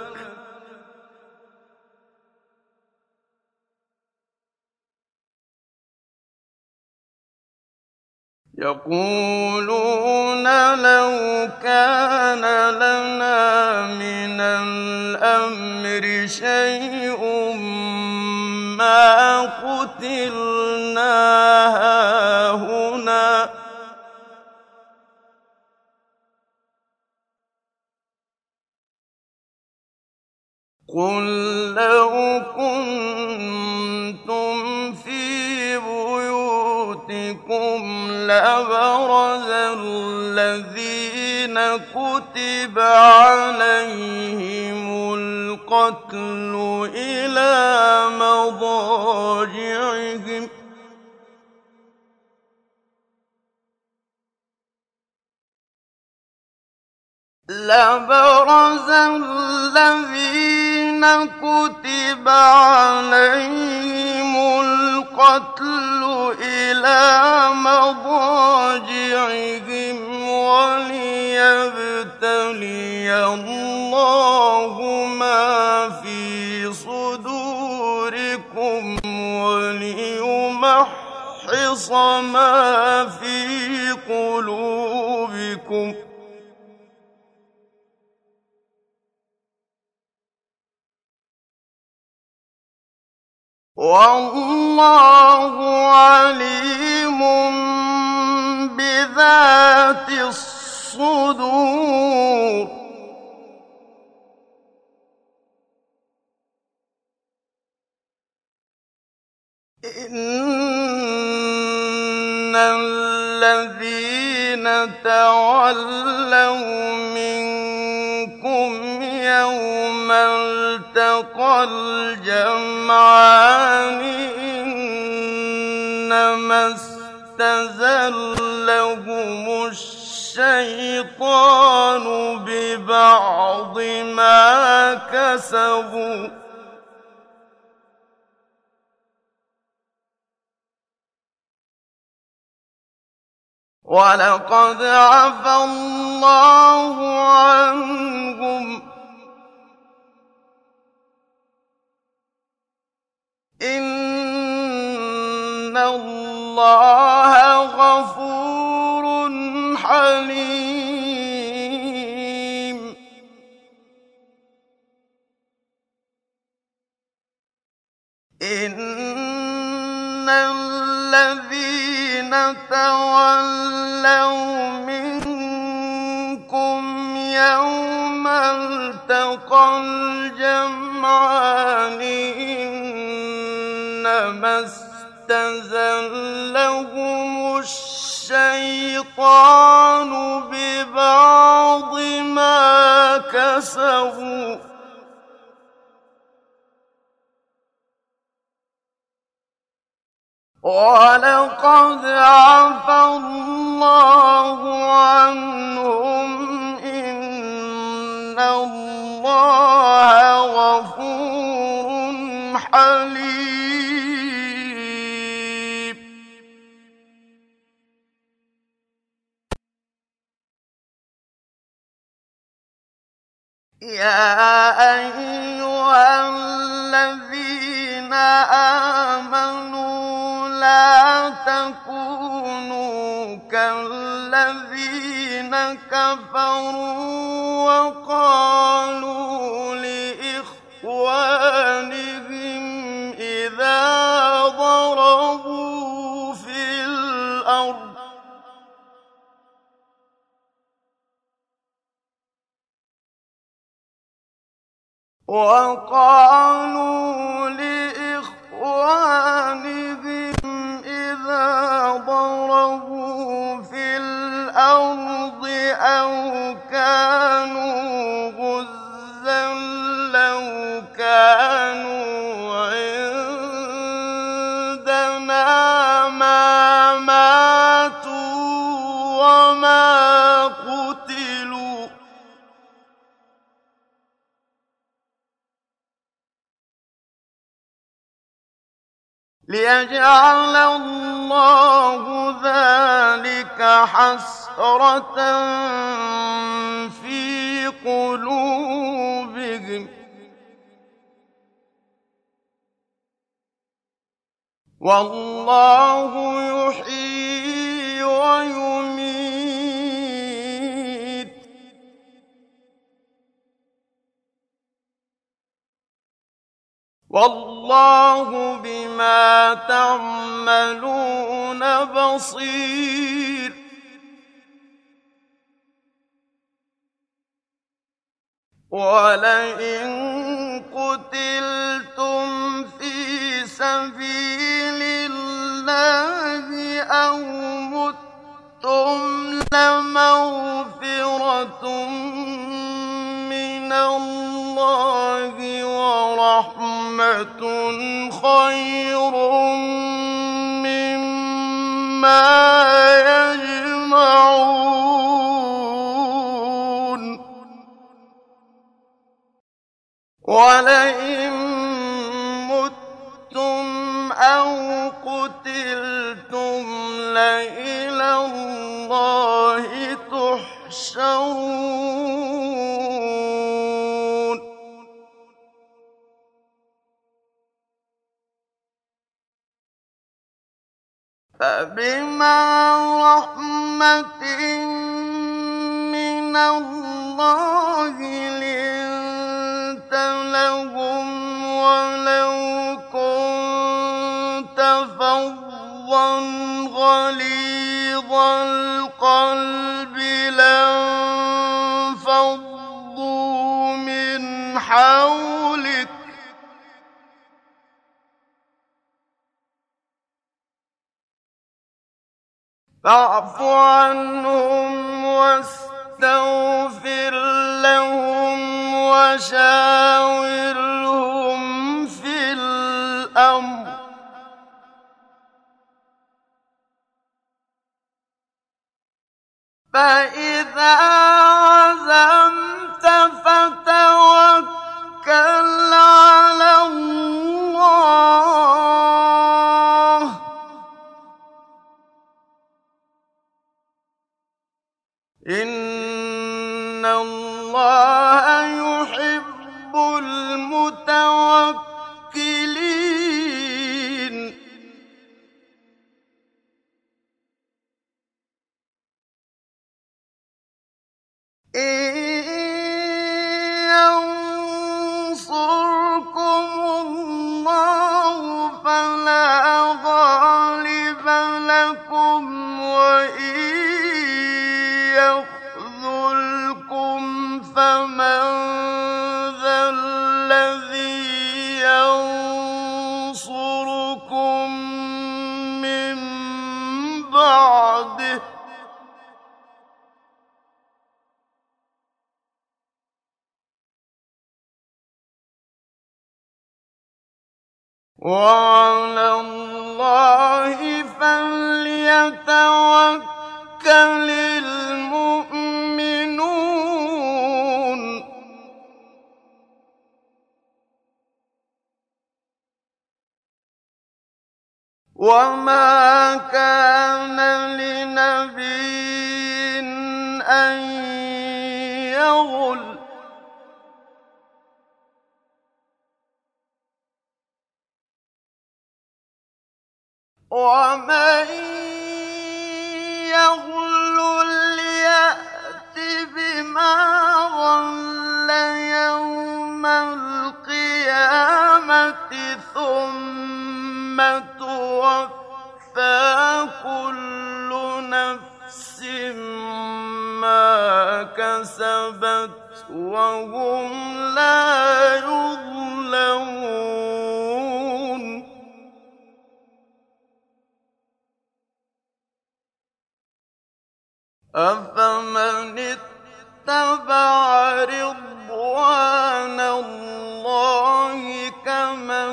[SPEAKER 1] يقولون لو كان لنا من الأمر شيء ما قتلنا هاهنا قل لو كنتم في بيوتكم لبرز الذين كتب عليهم القتل إلى مضاجعهم لبرز الذين كتب عليهم القتل إلى مضاجعهم وليبتلي الله ما في صدوركم وليمحص ما في قلوبكم والله عليم بذات الصدور إن الذين تولوا منكم يوم التقى الجمعان إنما استزلهم الشيطان ببعض ما كسبوا ولقد عفا الله عنهم إن الله غفور حليم إن الذين تولوا منكم يوم التقى الجمعان إنما استزلهم الشيطان ببعض ما كسبوا ولقد عفا الله عنهم إن الله غفور حليم يا أيها الذين آمنوا لا تكونوا كالذين كفروا وقالوا لإخوانهم إذا ضربوا وقالوا لإخوانهم إذا ضربوا في الأرض أو كانوا غزا لو كانوا عندنا ما ماتوا وما قتلوا ليجعل الله ذلك حسرة في قلوبهم والله يحيي ويميت والله بما تعملون بصير ولئن قتلتم في سبيل الله أو متم لمغفرة من الله ورحمة خير مما يجمعون ولئن متم أو قتلتم لإلى الله تحشرون فبما رحمة من الله لنت لهم ولو كنت فظا غليظ القلب لانفضوا من حولك فاعف عنهم واستغفر لهم وشاورهم في الأمر فإذا عزمت فتوكل على الله إن الله يحب المتوكلين إن ينصركم الله فلا غالب لكم وإن يخذلكم فمن ذا الذي ينصركم من بعده وعلى الله فليتوكل المؤمنون وما كان لنبي أن يغل ومن يغل يأت بما غل يوم القيامة ثم توفى كل نفس ما كسبت وهم لا يظلمون أفمن اتبع رضوان الله كمن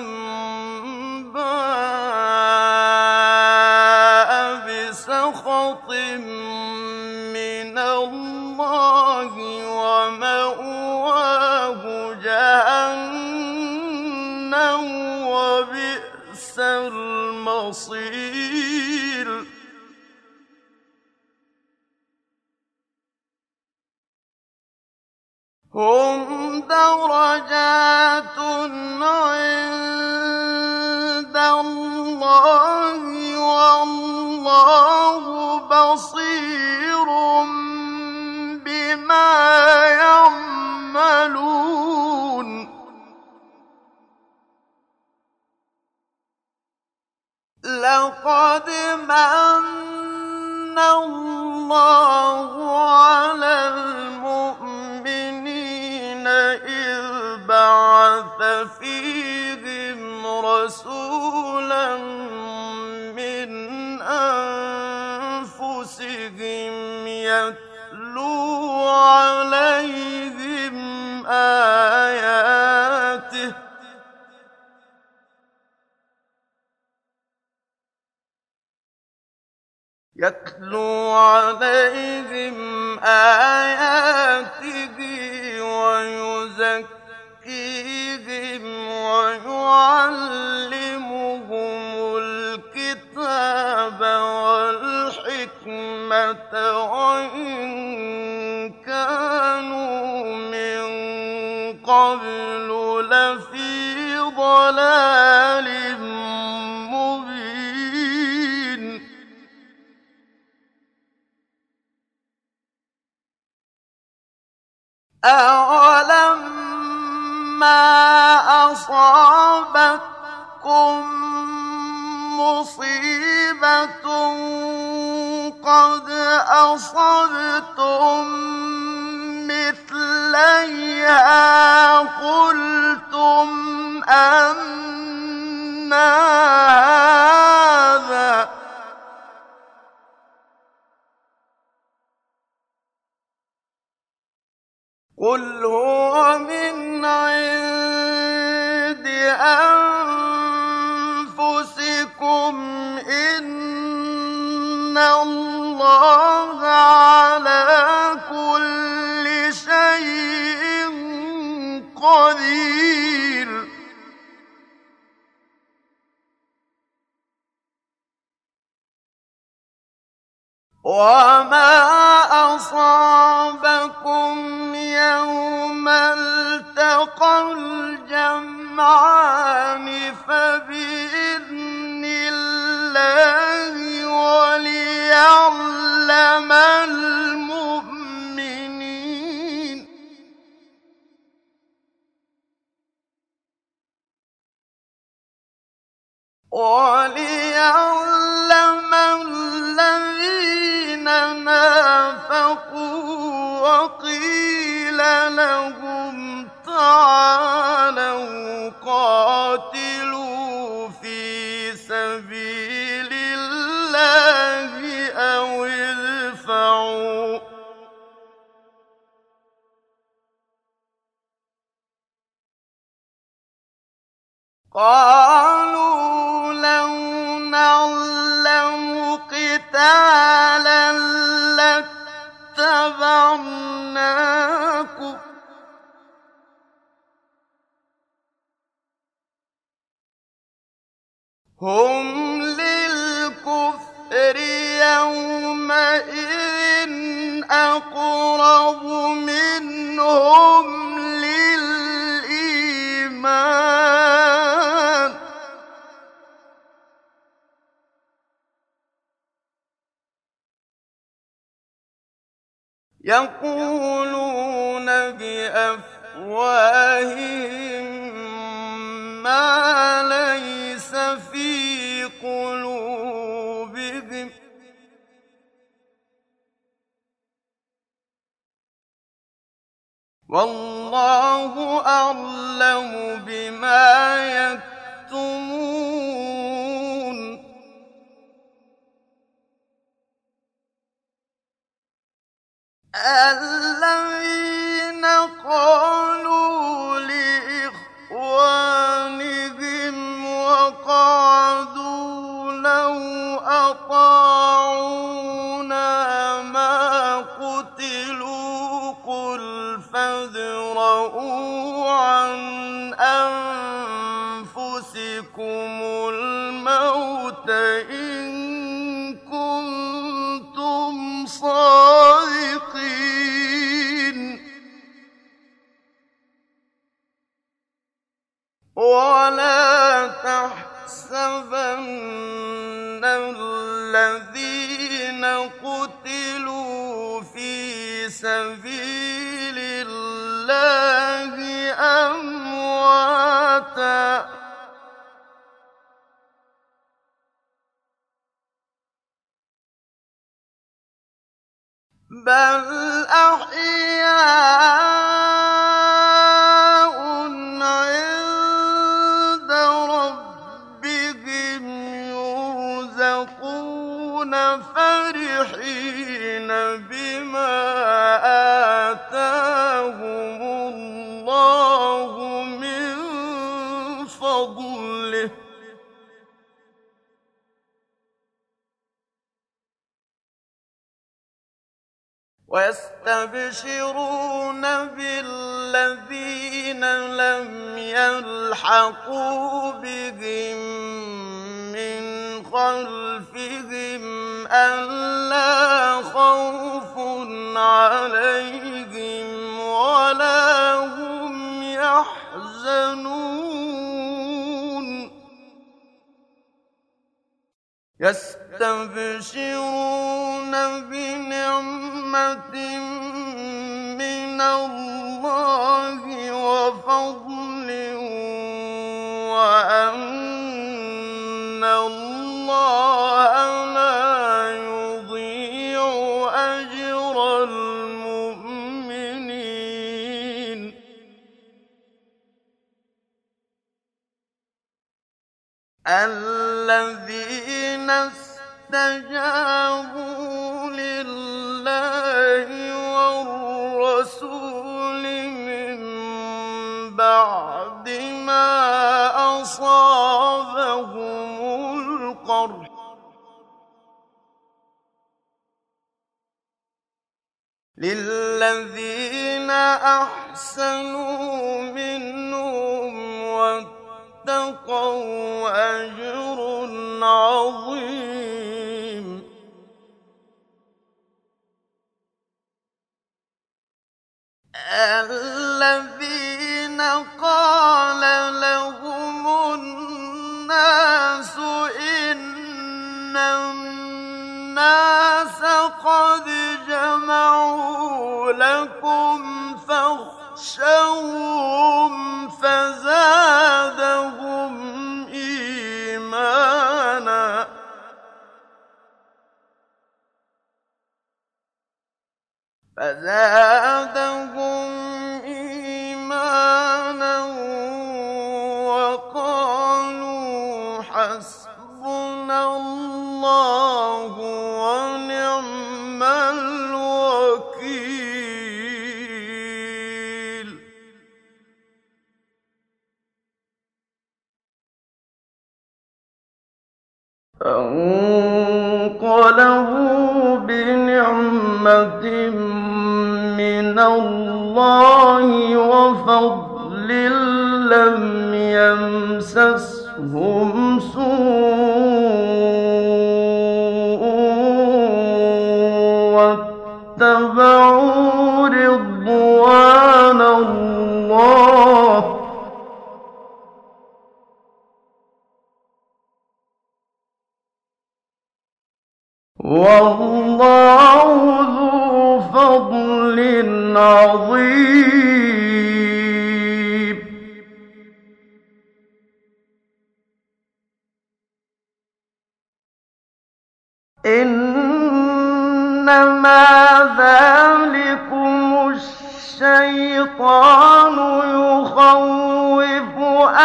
[SPEAKER 1] باء بسخط من الله ومأواه جهنم وبئس المصير هم درجات عند الله والله بصير بما يعملون لقد مَنَّ اللَّهُ على المؤمنين إذ بعث فيهم رسولا من أنفسهم يتلو عليهم آياته ويزكيهم ويعلمهم الكتاب والحكمة وإن كانوا من قبل لفي ضلال مبين أَوَلَمَّا أَصَابَتْكُم مُّصِيبَةٌ قَدْ أَصَبْتُم مِّثْلَيْهَا قُلْتُمْ أَنَّىٰ هَٰذَا ۖ قُلْ هُوَ مِنْ عِندِ أَنفُسِكُمْ ۗ إِنَّ اللَّهَ عَلَىٰ كُلِّ شَيْءٍ قَدِيرٌ وَمَا أَصَابَكُمْ يَوْمَ الْتَقَى الْجَمْعَانِ فَبِإِذْنِ اللَّهِ وَلِيَعْلَمَ الْمُؤْمِنِينَ وَلِيَعْلَمَ الَّذِينَ نَافَقُوا وَقِيلَ لَهُمْ تعالوا قاتلوا في سبيل الله أو ادفعوا قالوا لو نعلم قتالا لاتبعناكم هم للكفر يومئذ أقرب منهم للإيمان يقولون بأفواههم ما ليس في قلوبهم والله أعلم بما يكتمون الذين قالوا لإخوانهم وقعدوا لو أطاعونا ما قتلوا قل فادرءوا عن أنفسكم الموت إن كنتم صادقين ولا تحسبن الذين قتلوا في سبيل الله أمواتا بل أحياء عند ربهم يرزقون فرحين بما آتاهم الله من فضله ويستبشرون بالذين لم يلحقوا بهم من خلفهم ألا خوف عليهم ولا هم يحزنون يستبشرون بنعمة من الله وفضل وأن الله لا يضيع أجر المؤمنين الذين استجابوا لله والرسول من بعد ما أصابهم القرح للذين أحسنوا منهم واتقوا أجر عظيم الذين قال لهم الناس إن الناس قد جمعوا لكم فاخشوهم فزادهم إيمانا وقالوا حسبنا الله ونعم الوكيل فانقلبوا بنعمة من الله وفضل لم يمسسهم سوء واتبعوا رضوان الله والله ذو فضل عظيم إنما ذلكم الشيطان يخوف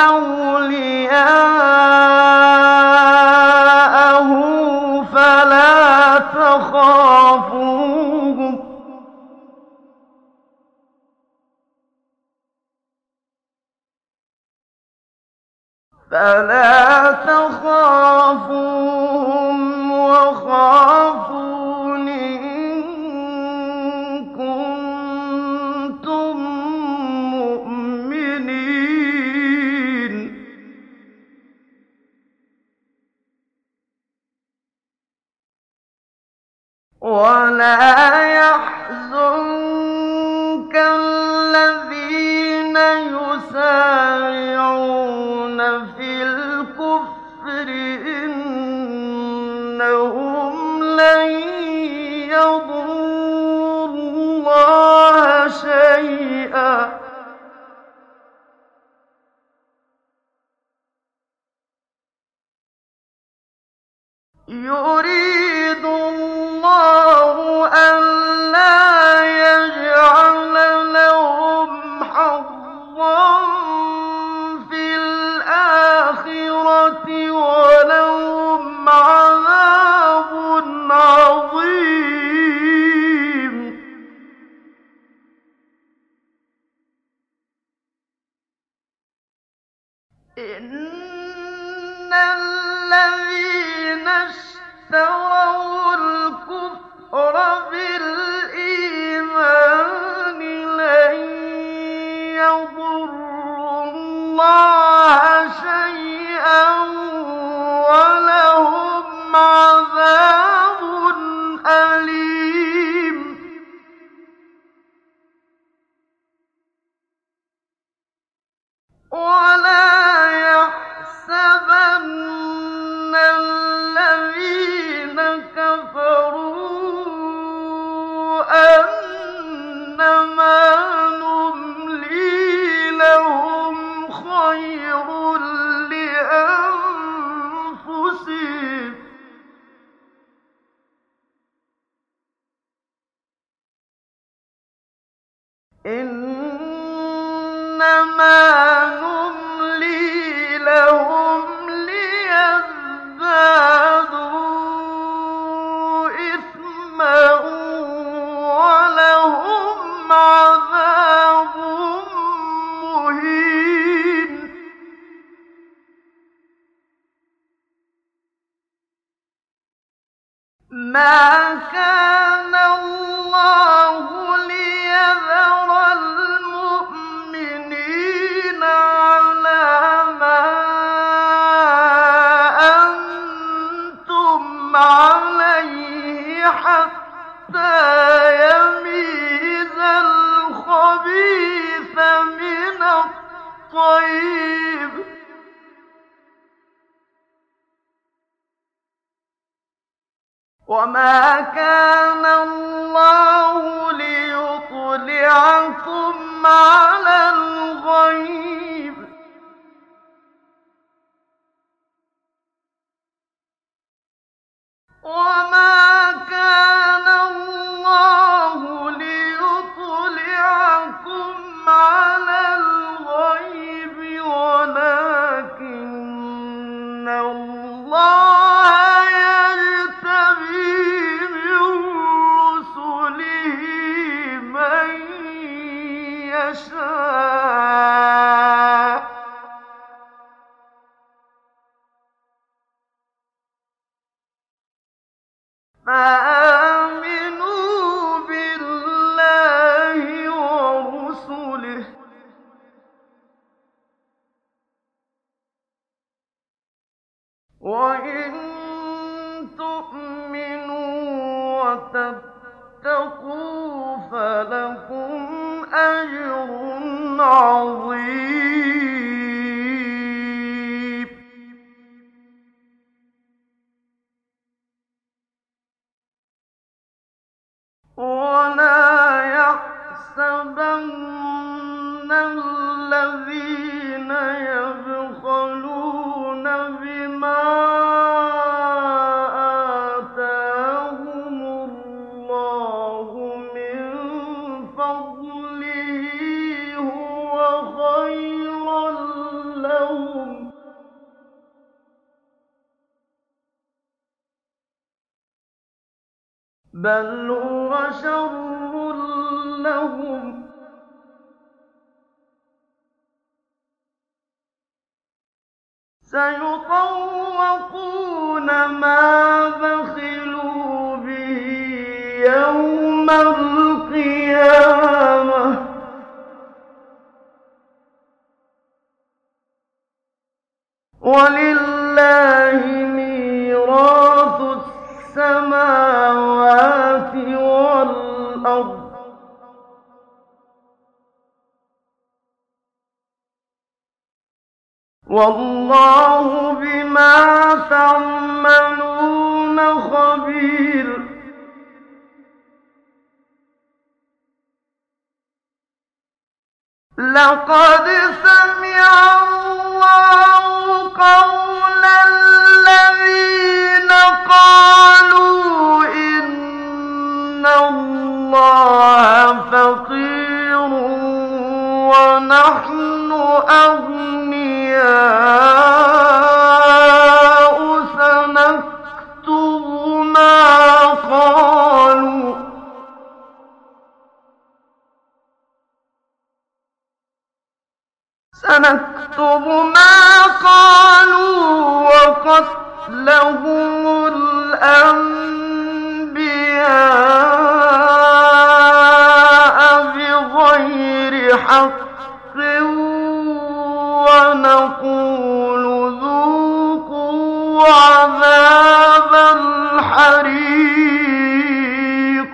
[SPEAKER 1] أولياءه فلا تخافوهم وخافون إن كنتم مؤمنين. ولا يحزنك الذين يسارعون في الكفر إنهم لن يضروا الله شيئا يريد الله ألا يجعل لهم حظا في الآخرة ولهم عذاب عظيم. إن الذين اشتروا الكفر بالإيمان لن يضروا الله شيئا ولهم عذاب أليم. ولا يحسبن الذين كفروا أنما نملي لهم خير لأنفسهم إنما نملي لهم ليزدادوا إثما ولهم عذاب مهين. ما كان الله ليذر المؤمنين على ما أنتم عليه حتى يميز الخبيث من الطيب وما كان الله ليطلعكم على الغيب وما كان الله ليطلعكم على الغيب ولكن الله يجتبي من رسله من يشاء فآمنوا بالله ورسله وإن تؤمنوا وتتقوا فلكم أجر عظيم. ولا يحسبن الذين يبخلون بما آتاهم الله من فضله بل هو شر لهم سيطوقون ما بخلوا به يوم القيامة ولله ميراث السماوات والأرض والله بما تعملون خبير لقد سمع الله قول الذين قالوا إن الله فقير ونحن أغنياء سنكتب ما قالوا وقتلهم الأنبياء بغير حق ونقول ذوقوا عذاب الحريق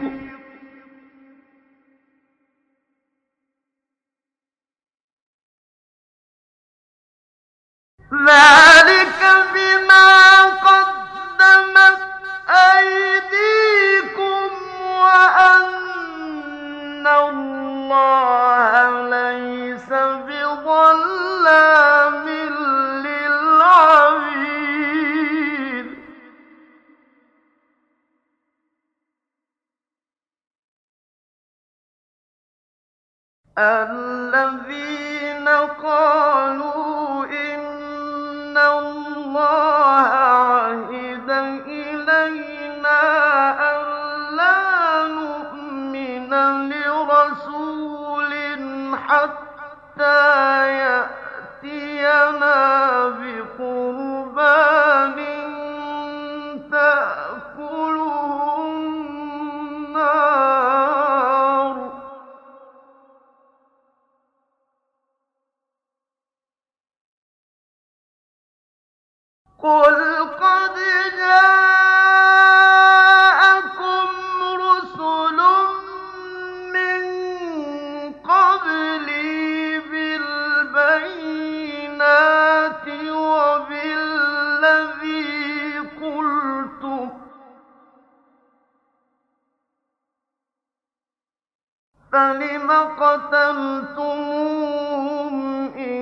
[SPEAKER 1] ذلك بما قدمت أيديكم وأن الله ليس بظلام للعبيد الذين قالوا إن الله عهد إلينا ألا نؤمن لرسول حتى يأتينا بقربان تأكله النار قل قد جاءكم رسل من قبلي بالبينات وبالذي قلتم فلم قتلتموهم إن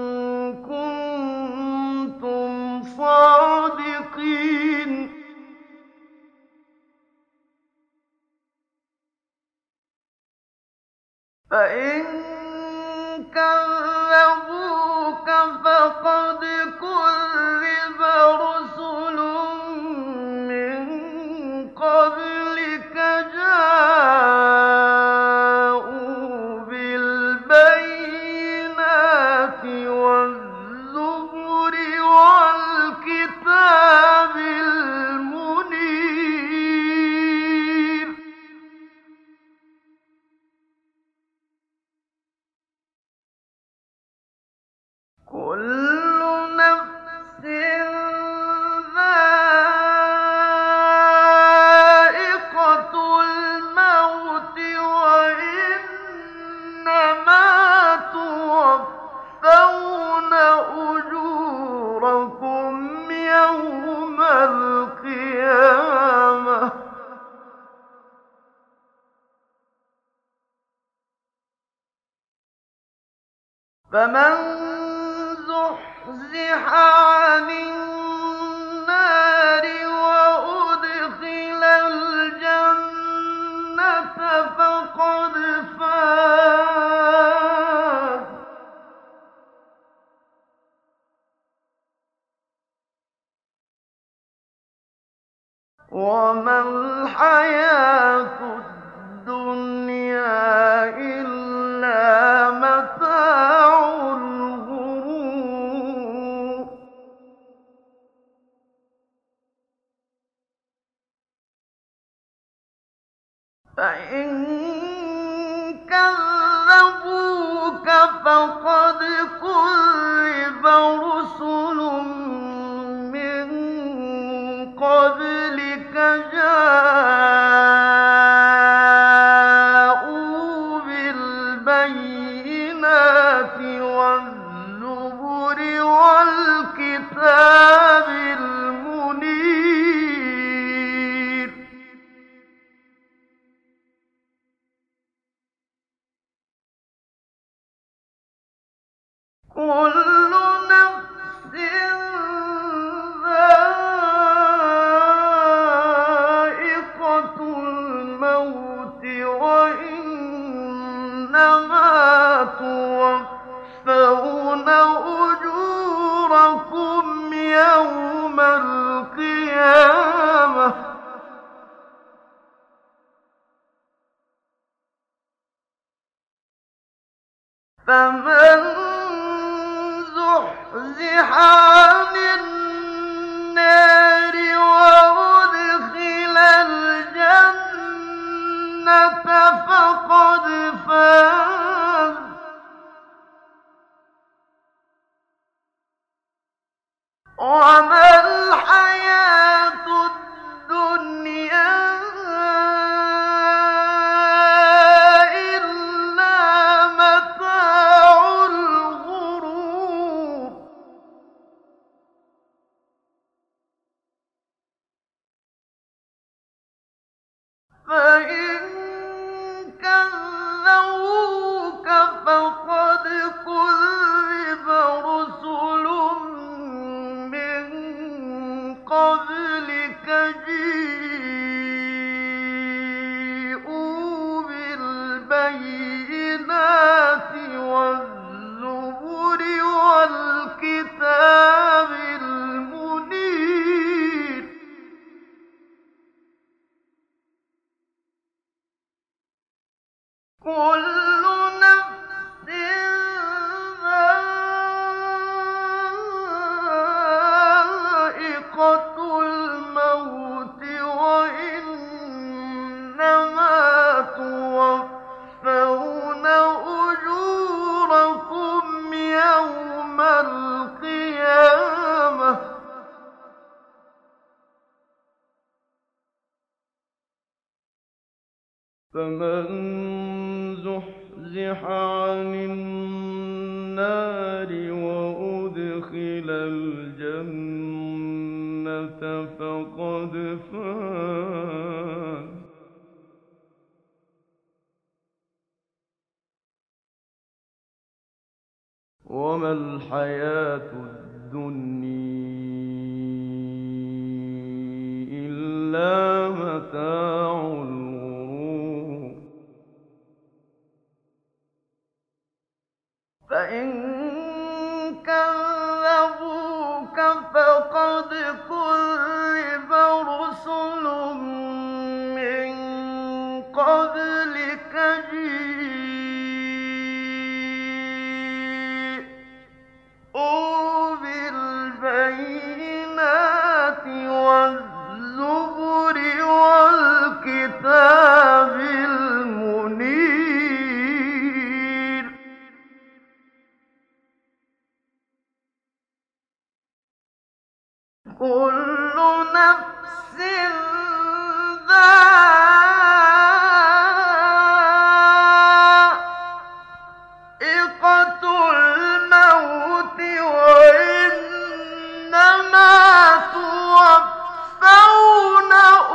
[SPEAKER 1] كنتم صادقين فإن كذبوك فقد كذب رسل من قبلك جاءوا بالبينات والزبر والكتاب المنير كل نفس ذائقة الموت وإنما توفون أجوركم يوم القيامة فمن زحزح عن النار وأدخل الجنة فقد فاز وما الحياة الدنيا إلا متاع الغرور فإن كذبوك فقد كذب رسل من قبلك جاءوا بالبينات والزبر والكتاب المنير كل نفس ذائقة الموت وإنما توفون أجوركم يوم القيامة فمن زحزح عن النار وأدخل الجنة فقد فاز وما الحياة الدنيا إلا متاع الغرور فإن كذبوك فقد كذب رسل من قبلك جاءوا بالبينات والزبر والكتاب المنير كل نفس ذائقة الموت وإنما توفون أجوركم يوم القيامة فمن زحزح عن النار وأدخل الجنة فقد فاز وما الحياة الدنيا إلا متاع الغرور فإن كذبوك فقد كذب رسل من قبلك جاءوا بالبينات والزبر والكتاب المنير كل نفس ذائقة الموت وإنما توفون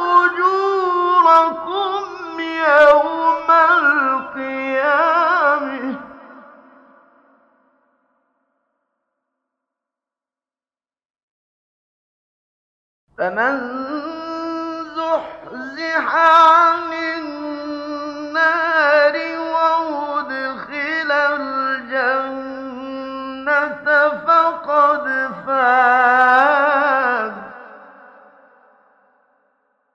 [SPEAKER 1] أجوركم يوم القيامة فمن زحزح عن النار وأدخل الجنة فقد فاز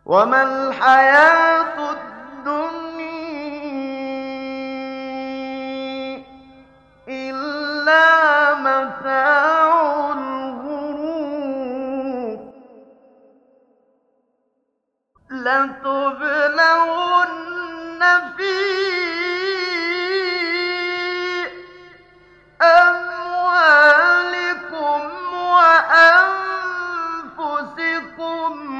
[SPEAKER 1] وما الحياة الدنيا إلا متاع الغرور لتبلون في أموالكم وأنفسكم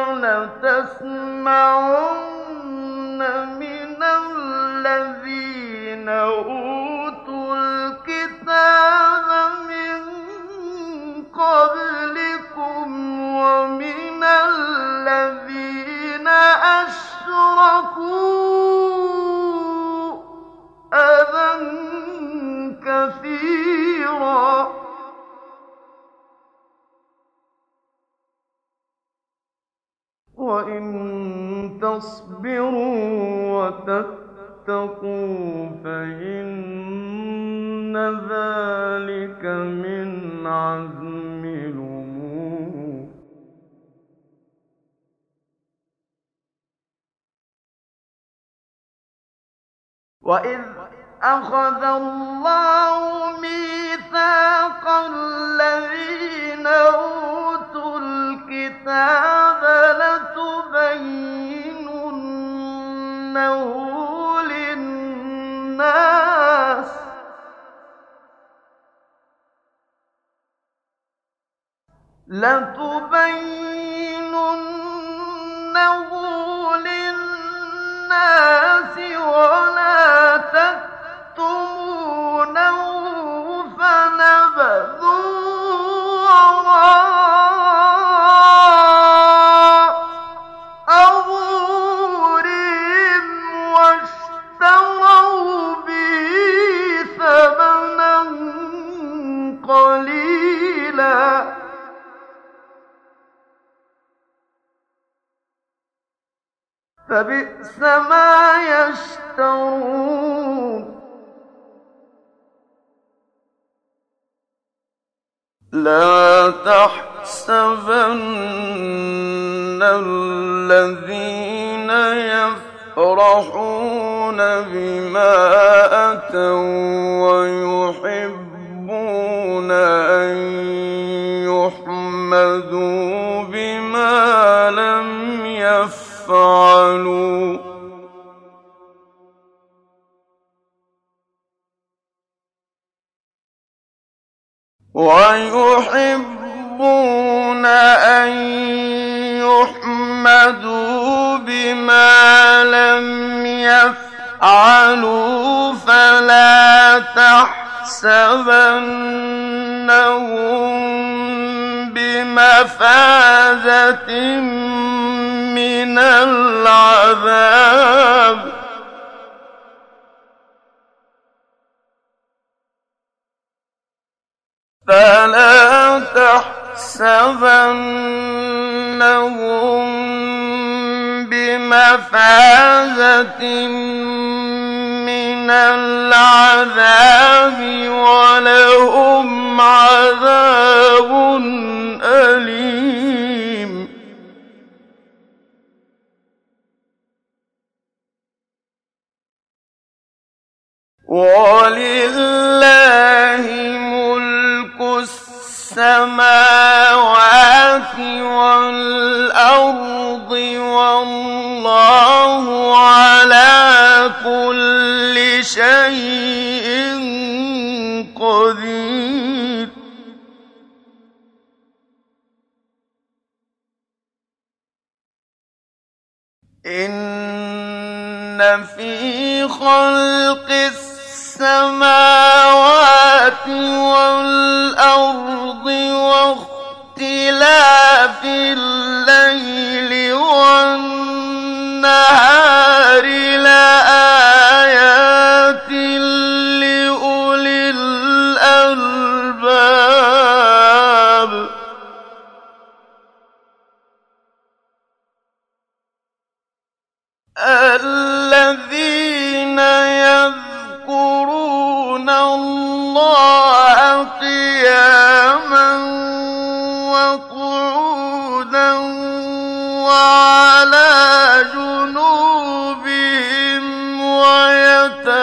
[SPEAKER 1] ولتسمعن من الذين أوتوا الكتاب من قبلكم ومن الذين أشركوا أذى كثيرا وإن تصبروا وتتقوا فإن ذلك من عزم الأمور وإذ أخذ الله ميثاق الذين أوتوا الكتاب لتبيننه للناس ولا تكتمونه فنبذوه وراء ظهورهم واشتروا به ثمنا قليلا فبئس ما يشترون لا تحسبن الذين يفرحون بما أتوا ويحبون أن يحمدوا بما لم يفعلوا فلا تحسبنهم بمفازة من العذاب فلا تحسبنهم بمفازة من العذاب ولهم عذاب أليم ولله ملك السماوات والأرض والله على كل شيء قدير إن في خلق السماوات والأرض واختلاف الليل والنهار لآيات لأولي الألباب الذين يذكرون الله قياما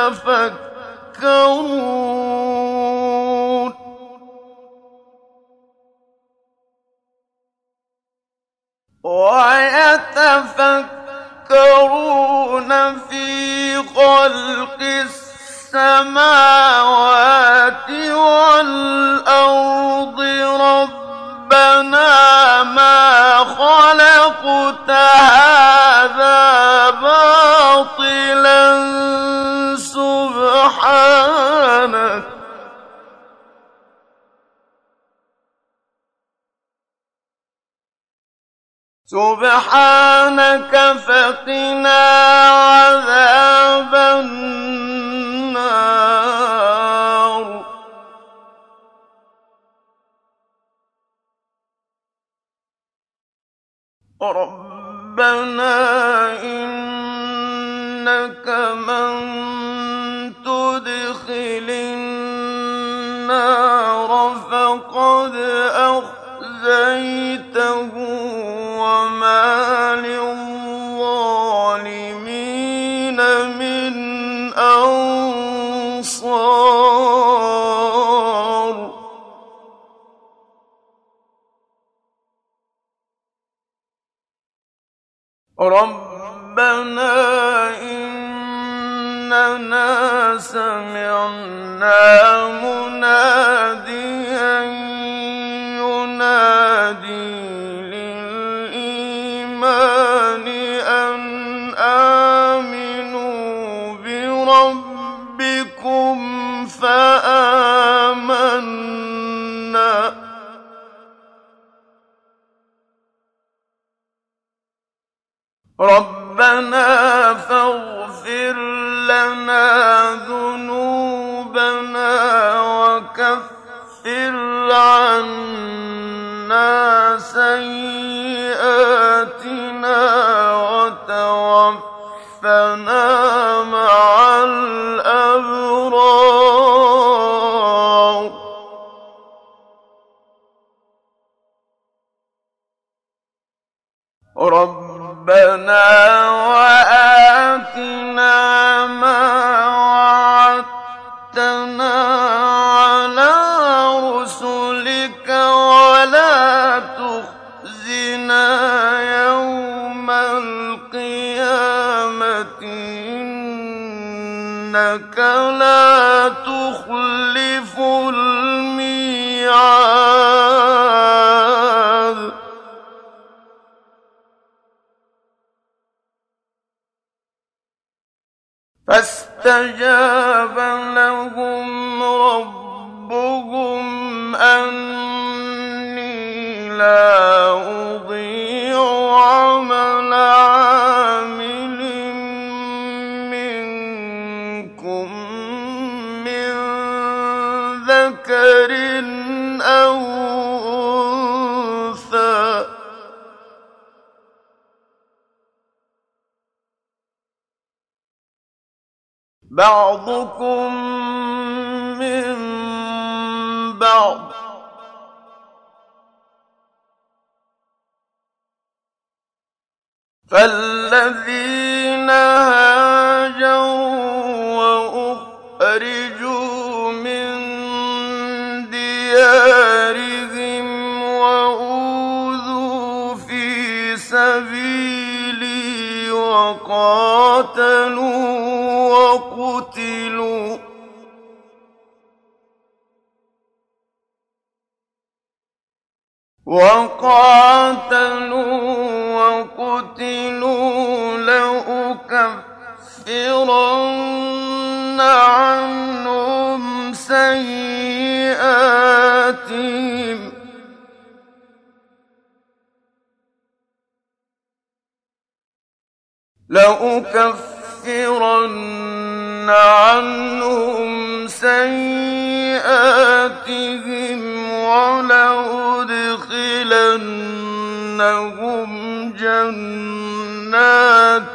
[SPEAKER 1] يتفكرون ويتفكرون في خلق السماوات والأرض ربنا ما خلقت هذا باطلا سبحانك فقنا عذاب النار ربنا إنك من تدخل النار فقد أخزيته وما للظالمين من أنصار ربنا إننا سمعنا مناديا ينادي للإيمان أن آمنوا بربكم فآمنا ربنا فاغفر لنا ذنوبنا وكفر عنا سيئاتنا وتوفنا مع الأبرار ربنا وآتنا ما وعدتنا على رسلك ولا تخزنا يوم القيامة إنك لا تخلف الميعاد فاستجاب لهم ربهم أني لا أضيع عمل عامل منكم من ذكر أو أنثى بعضكم من بعض فالذين هاجروا وأخرجوا من ديارهم وأوذوا في سبيلي وقاتلوا وقتلوا لأكفرن عنهم سيئاتهم ولأدخلنهم جنات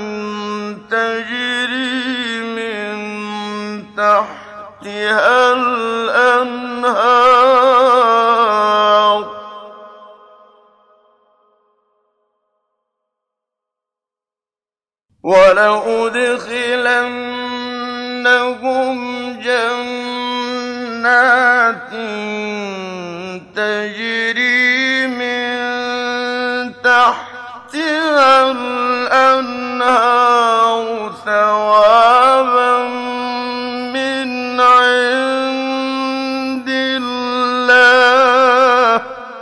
[SPEAKER 1] تجري من تحتها الأنهار ولأدخلنهم جنات تجري من تحتها الأنهار ثوابا من عند الله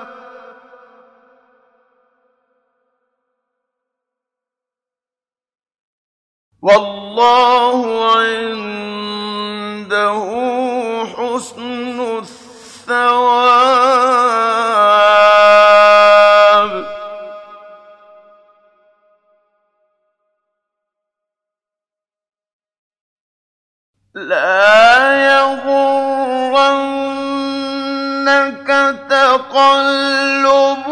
[SPEAKER 1] والله عنده حسن الثواب لا يغرنك تقلب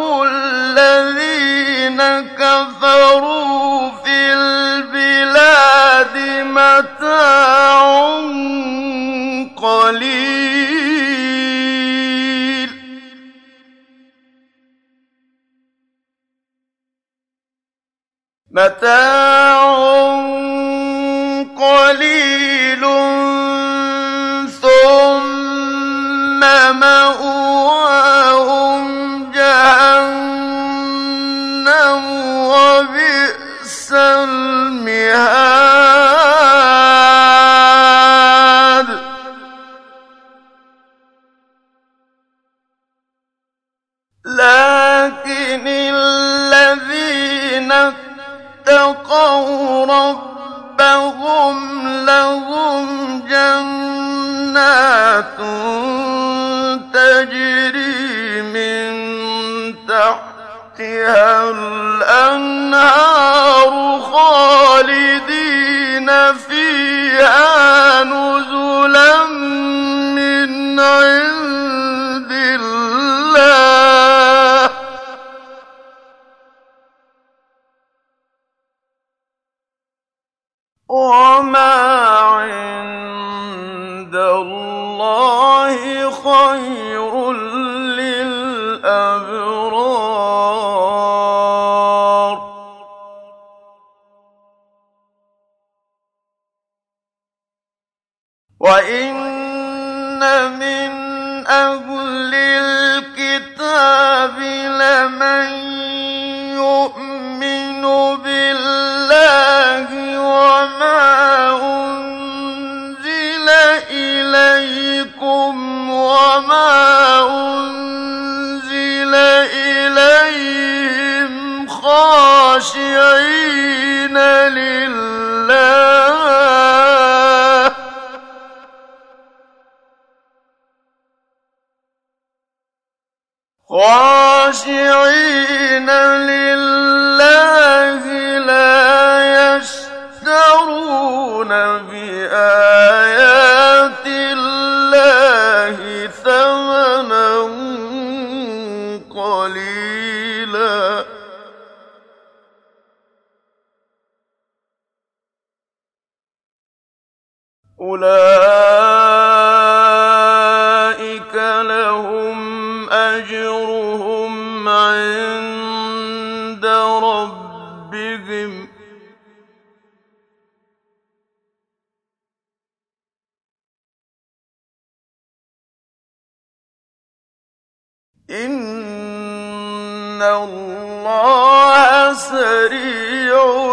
[SPEAKER 1] الذين كفروا في البلاد متاع قليل ثم مأواهم جهنم وبئس المهاد لكن الذين اتقوا ربهم لهم جنات تجري من تحتها الأنهار خالدين فيها نزلا من عند الله وما عند الله خير للأبرار وإن من أهل الكتاب لمن يؤمن بالله وما أنزل إليكم وما أنزل إليهم خاشعين لله لا يشترون بآيات الله ثمنا قليلا أولئك لهم أجرهم عند ربهم إن الله سريع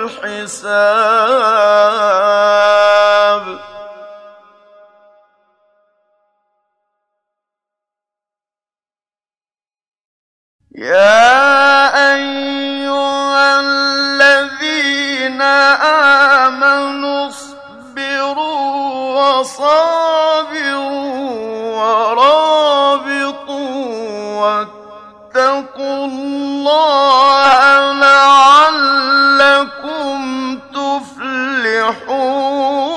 [SPEAKER 1] الحساب يا أيها الذين آمنوا اصبروا وصابروا ورابطوا واتقوا الله لعلكم تفلحون